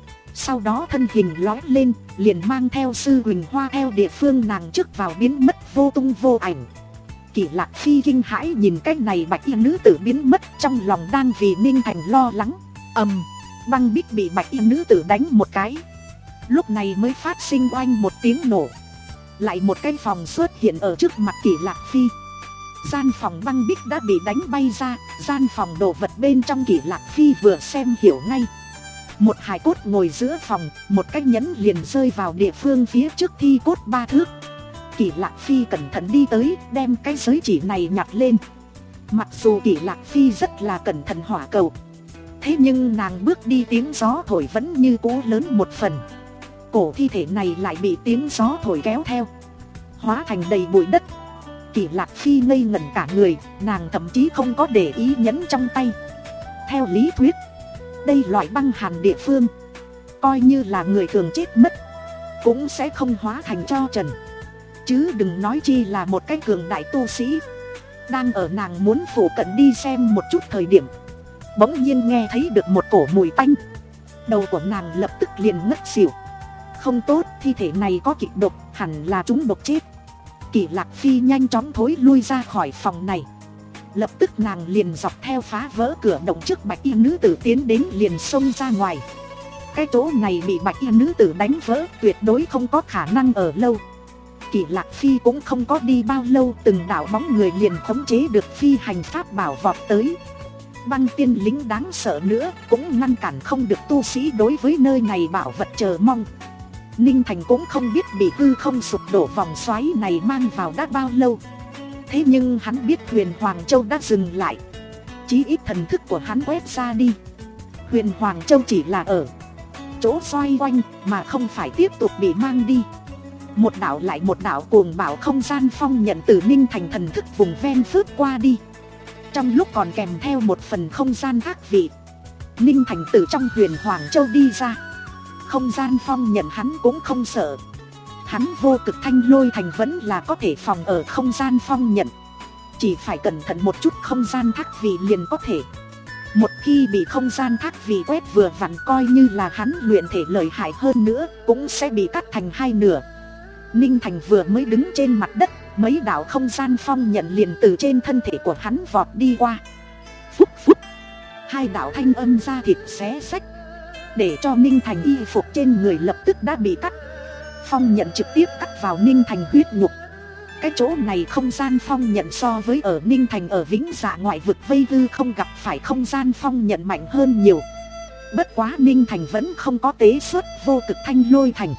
Sau đó thân hình lói lên, liền mang theo Sư Huỳnh Hoa theo địa phương nàng trước vào biến mất vô tung vô ảnh. Kỷ Lạc Phi kinh hãi nhìn cái này bạch y nữ tử biến mất, trong lòng đang vì Ninh Thành lo lắng. Ầm, băng bích bị bạch y nữ tử đánh một cái, lúc này mới phát sinh oanh một tiếng nổ. Lại một cái phòng xuất hiện ở trước mặt Kỷ Lạc Phi. Gian phòng băng bích đã bị đánh bay ra, gian phòng đồ vật bên trong Kỷ Lạc Phi vừa xem hiểu ngay. Một hài cốt ngồi giữa phòng, một cái nhẫn liền rơi vào địa phương phía trước thi cốt ba thước. Kỷ Lạc Phi cẩn thận đi tới, đem cái giới chỉ này nhặt lên. Mặc dù Kỷ Lạc Phi rất là cẩn thận hỏa cầu, thế nhưng nàng bước đi tiếng gió thổi vẫn như cũ lớn một phần. Cổ thi thể này lại bị tiếng gió thổi kéo theo, hóa thành đầy bụi đất. Kỷ Lạc Phi ngây ngẩn cả người, nàng thậm chí không có để ý nhẫn trong tay. Theo lý thuyết, đây loại băng hàn địa phương, coi như là người thường chết mất cũng sẽ không hóa thành tro trần, chứ đừng nói chi là một cái cường đại tu sĩ. Đang ở nàng muốn phủ cận đi xem một chút thời điểm, bỗng nhiên nghe thấy được một cổ mùi tanh. Đầu của nàng lập tức liền ngất xỉu. Không tốt, thi thể này có kịch độc, hẳn là trúng độc chết. Kỷ Lạc Phi nhanh chóng thối lui ra khỏi phòng này. Lập tức nàng liền dọc theo phá vỡ cửa động trước bạch y nữ tử tiến đến, liền xông ra ngoài. Cái chỗ này bị bạch y nữ tử đánh vỡ, tuyệt đối không có khả năng ở lâu. Kỷ Lạc Phi cũng không có đi bao lâu, từng đạo bóng người liền khống chế được phi hành pháp bảo vọt tới. Băng tiên lính đáng sợ nữa cũng ngăn cản không được tu sĩ đối với nơi này bảo vật chờ mong. Ninh Thành cũng không biết bị hư không sụp đổ vòng xoáy này mang vào đã bao lâu. Thế nhưng hắn biết Huyền Hoàng Châu đã dừng lại. Chí ít thần thức của hắn quét ra đi, Huyền Hoàng Châu chỉ là ở chỗ xoay quanh mà không phải tiếp tục bị mang đi. Một đạo lại một đạo cuồng bạo không gian phong nhận từ Ninh Thành thần thức vùng ven phớt qua đi, trong lúc còn kèm theo một phần không gian khác vị. Ninh Thành từ trong Huyền Hoàng Châu đi ra, không gian phong nhận hắn cũng không sợ. Hắn vô cực thanh lôi thành vẫn là có thể phòng ở không gian phong nhận, chỉ phải cẩn thận một chút không gian thác vị liền có thể. Một khi bị không gian thác vị quét vừa vặn, coi như là hắn luyện thể lợi hại hơn nữa cũng sẽ bị cắt thành hai nửa. Ninh Thành vừa mới đứng trên mặt đất, mấy đạo không gian phong nhận liền từ trên thân thể của hắn vọt đi qua. Phúc phúc, hai đạo thanh âm da thịt xé xách, để cho Ninh Thành y phục trên người lập tức đã bị cắt. Phong nhận trực tiếp cắt vào Ninh Thành huyết nhục. Cái chỗ này không gian phong nhận so với ở Ninh Thành ở Vĩnh Dạ ngoại vực vây hư không gặp phải không gian phong nhận mạnh hơn nhiều. Bất quá Ninh Thành vẫn không có tế xuất vô cực thanh lôi thành,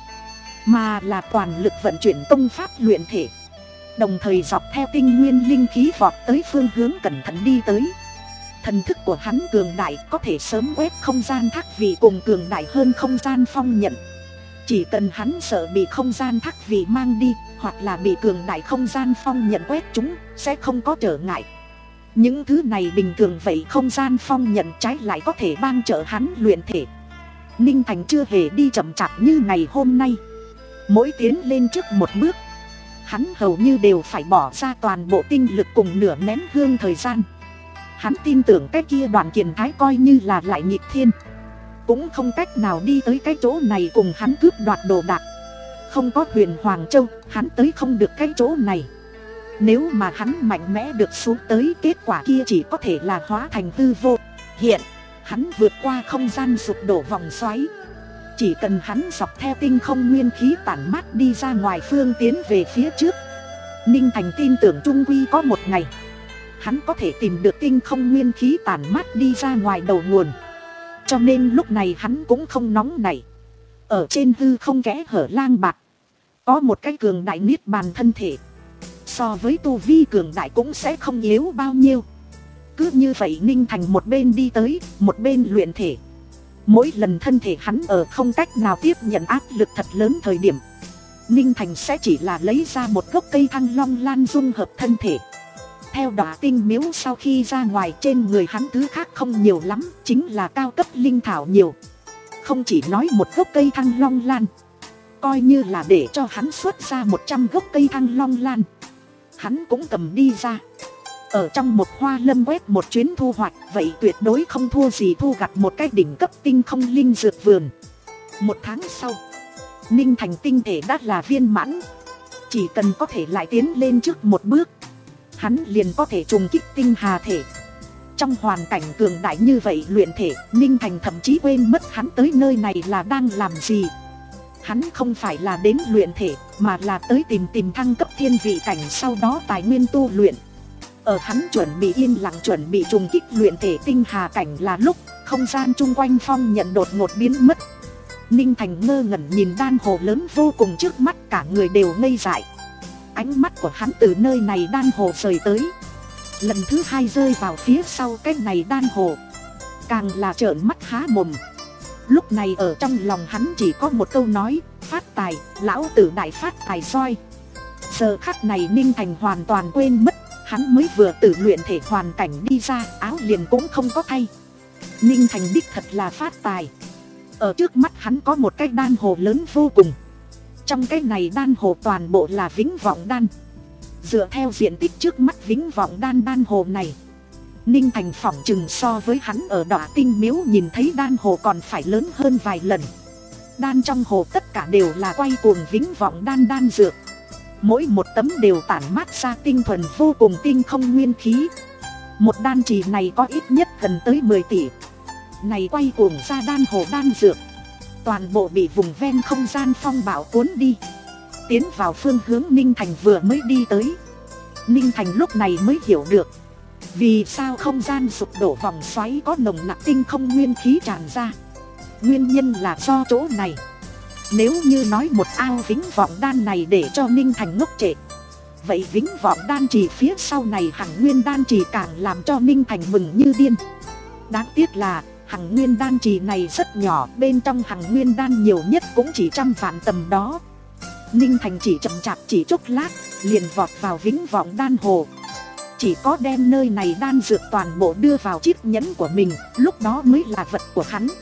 mà là toàn lực vận chuyển công pháp luyện thể, đồng thời dọc theo tinh nguyên linh khí vọt tới phương hướng cẩn thận đi tới. Thần thức của hắn cường đại, có thể sớm quét không gian thác vị cùng cường đại hơn không gian phong nhận. Chỉ cần hắn sợ bị không gian thác vị mang đi, hoặc là bị cường đại không gian phong nhận quét chúng, sẽ không có trở ngại. Những thứ này bình thường vậy không gian phong nhận trái lại có thể ban trợ hắn luyện thể. Ninh Thành chưa hề đi chậm chạp như ngày hôm nay. Mỗi tiến lên trước một bước, hắn hầu như đều phải bỏ ra toàn bộ tinh lực cùng nửa nén hương thời gian. Hắn tin tưởng cái kia Đoàn Kiền Thái coi như là lại nghịch thiên, cũng không cách nào đi tới cái chỗ này cùng hắn cướp đoạt đồ đạc. Không có Huyền Hoàng Châu, hắn tới không được cái chỗ này. Nếu mà hắn mạnh mẽ được xuống tới, kết quả kia chỉ có thể là hóa thành hư vô. Hiện, hắn vượt qua không gian sụp đổ vòng xoáy. Chỉ cần hắn dọc theo tinh không nguyên khí tản mát đi ra ngoài phương tiến về phía trước, Ninh Thành tin tưởng chung quy có một ngày hắn có thể tìm được tinh không nguyên khí tản mát đi ra ngoài đầu nguồn. Cho nên lúc này hắn cũng không nóng nảy. Ở trên hư không kẽ hở lang bạc, có một cái cường đại niết bàn thân thể, so với tu vi cường đại cũng sẽ không yếu bao nhiêu. Cứ như vậy Ninh Thành một bên đi tới, một bên luyện thể. Mỗi lần thân thể hắn ở không cách nào tiếp nhận áp lực thật lớn thời điểm, Ninh Thành sẽ chỉ là lấy ra một gốc cây Thăng Long Lan dung hợp thân thể. Theo Đọa Tinh Miếu sau khi ra ngoài, trên người hắn thứ khác không nhiều lắm, chính là cao cấp linh thảo nhiều. Không chỉ nói một gốc cây Thăng Long Lan, coi như là để cho hắn xuất ra một trăm gốc cây Thăng Long Lan, hắn cũng cầm đi ra. Ở trong một hoa lâm quét một chuyến thu hoạch, vậy tuyệt đối không thua gì thu gặt một cái đỉnh cấp tinh không linh dược vườn. Một tháng sau, Ninh Thành tinh thể đã là viên mãn. Chỉ cần có thể lại tiến lên trước một bước, hắn liền có thể trùng kích tinh hà thể. Trong hoàn cảnh cường đại như vậy luyện thể, Ninh Thành thậm chí quên mất hắn tới nơi này là đang làm gì. Hắn không phải là đến luyện thể, mà là tới tìm tìm thăng cấp thiên vị cảnh, sau đó tài nguyên tu luyện. Ở hắn chuẩn bị yên lặng chuẩn bị trùng kích luyện thể tinh hà cảnh là lúc không gian chung quanh phong nhận đột ngột biến mất. Ninh Thành ngơ ngẩn nhìn đan hồ lớn vô cùng trước mắt, cả người đều ngây dại. Ánh mắt của hắn từ nơi này đan hồ rời tới, lần thứ hai rơi vào phía sau cái này đan hồ, càng là trợn mắt há mồm. Lúc này ở trong lòng hắn chỉ có một câu nói: phát tài, lão tử đại phát tài roi. Giờ khắc này Ninh Thành hoàn toàn quên mất, hắn mới vừa tự luyện thể hoàn cảnh đi ra, áo liền cũng không có thay. Ninh Thành đích thật là phát tài. Ở trước mắt hắn có một cái đan hồ lớn vô cùng. Trong cái này đan hồ toàn bộ là vĩnh vọng đan. Dựa theo diện tích trước mắt vĩnh vọng đan đan hồ này, Ninh Thành phỏng chừng so với hắn ở Đọa Tinh Miếu nhìn thấy đan hồ còn phải lớn hơn vài lần. Đan trong hồ tất cả đều là quay cuồng vĩnh vọng đan đan dược. Mỗi một tấm đều tản mát ra tinh thuần vô cùng tinh không nguyên khí. Một đan trì này có ít nhất gần tới mười tỷ. Này quay cuồng ra đan hồ đan dược, toàn bộ bị vùng ven không gian phong bạo cuốn đi, tiến vào phương hướng Ninh Thành vừa mới đi tới. Ninh Thành lúc này mới hiểu được vì sao không gian sụp đổ vòng xoáy có nồng nặc tinh không nguyên khí tràn ra. Nguyên nhân là do chỗ này. Nếu như nói một ao vĩnh vọng đan này để cho Ninh Thành ngốc trệ, vậy vĩnh vọng đan trì phía sau này hằng nguyên đan trì càng làm cho Ninh Thành mừng như điên. Đáng tiếc là hằng nguyên đan trì này rất nhỏ, bên trong hằng nguyên đan nhiều nhất cũng chỉ trăm vạn tầm đó. Ninh Thành chỉ chậm chạp chỉ chốc lát liền vọt vào vĩnh vọng đan hồ. Chỉ có đem nơi này đan dược toàn bộ đưa vào chiếc nhẫn của mình, lúc đó mới là vật của hắn.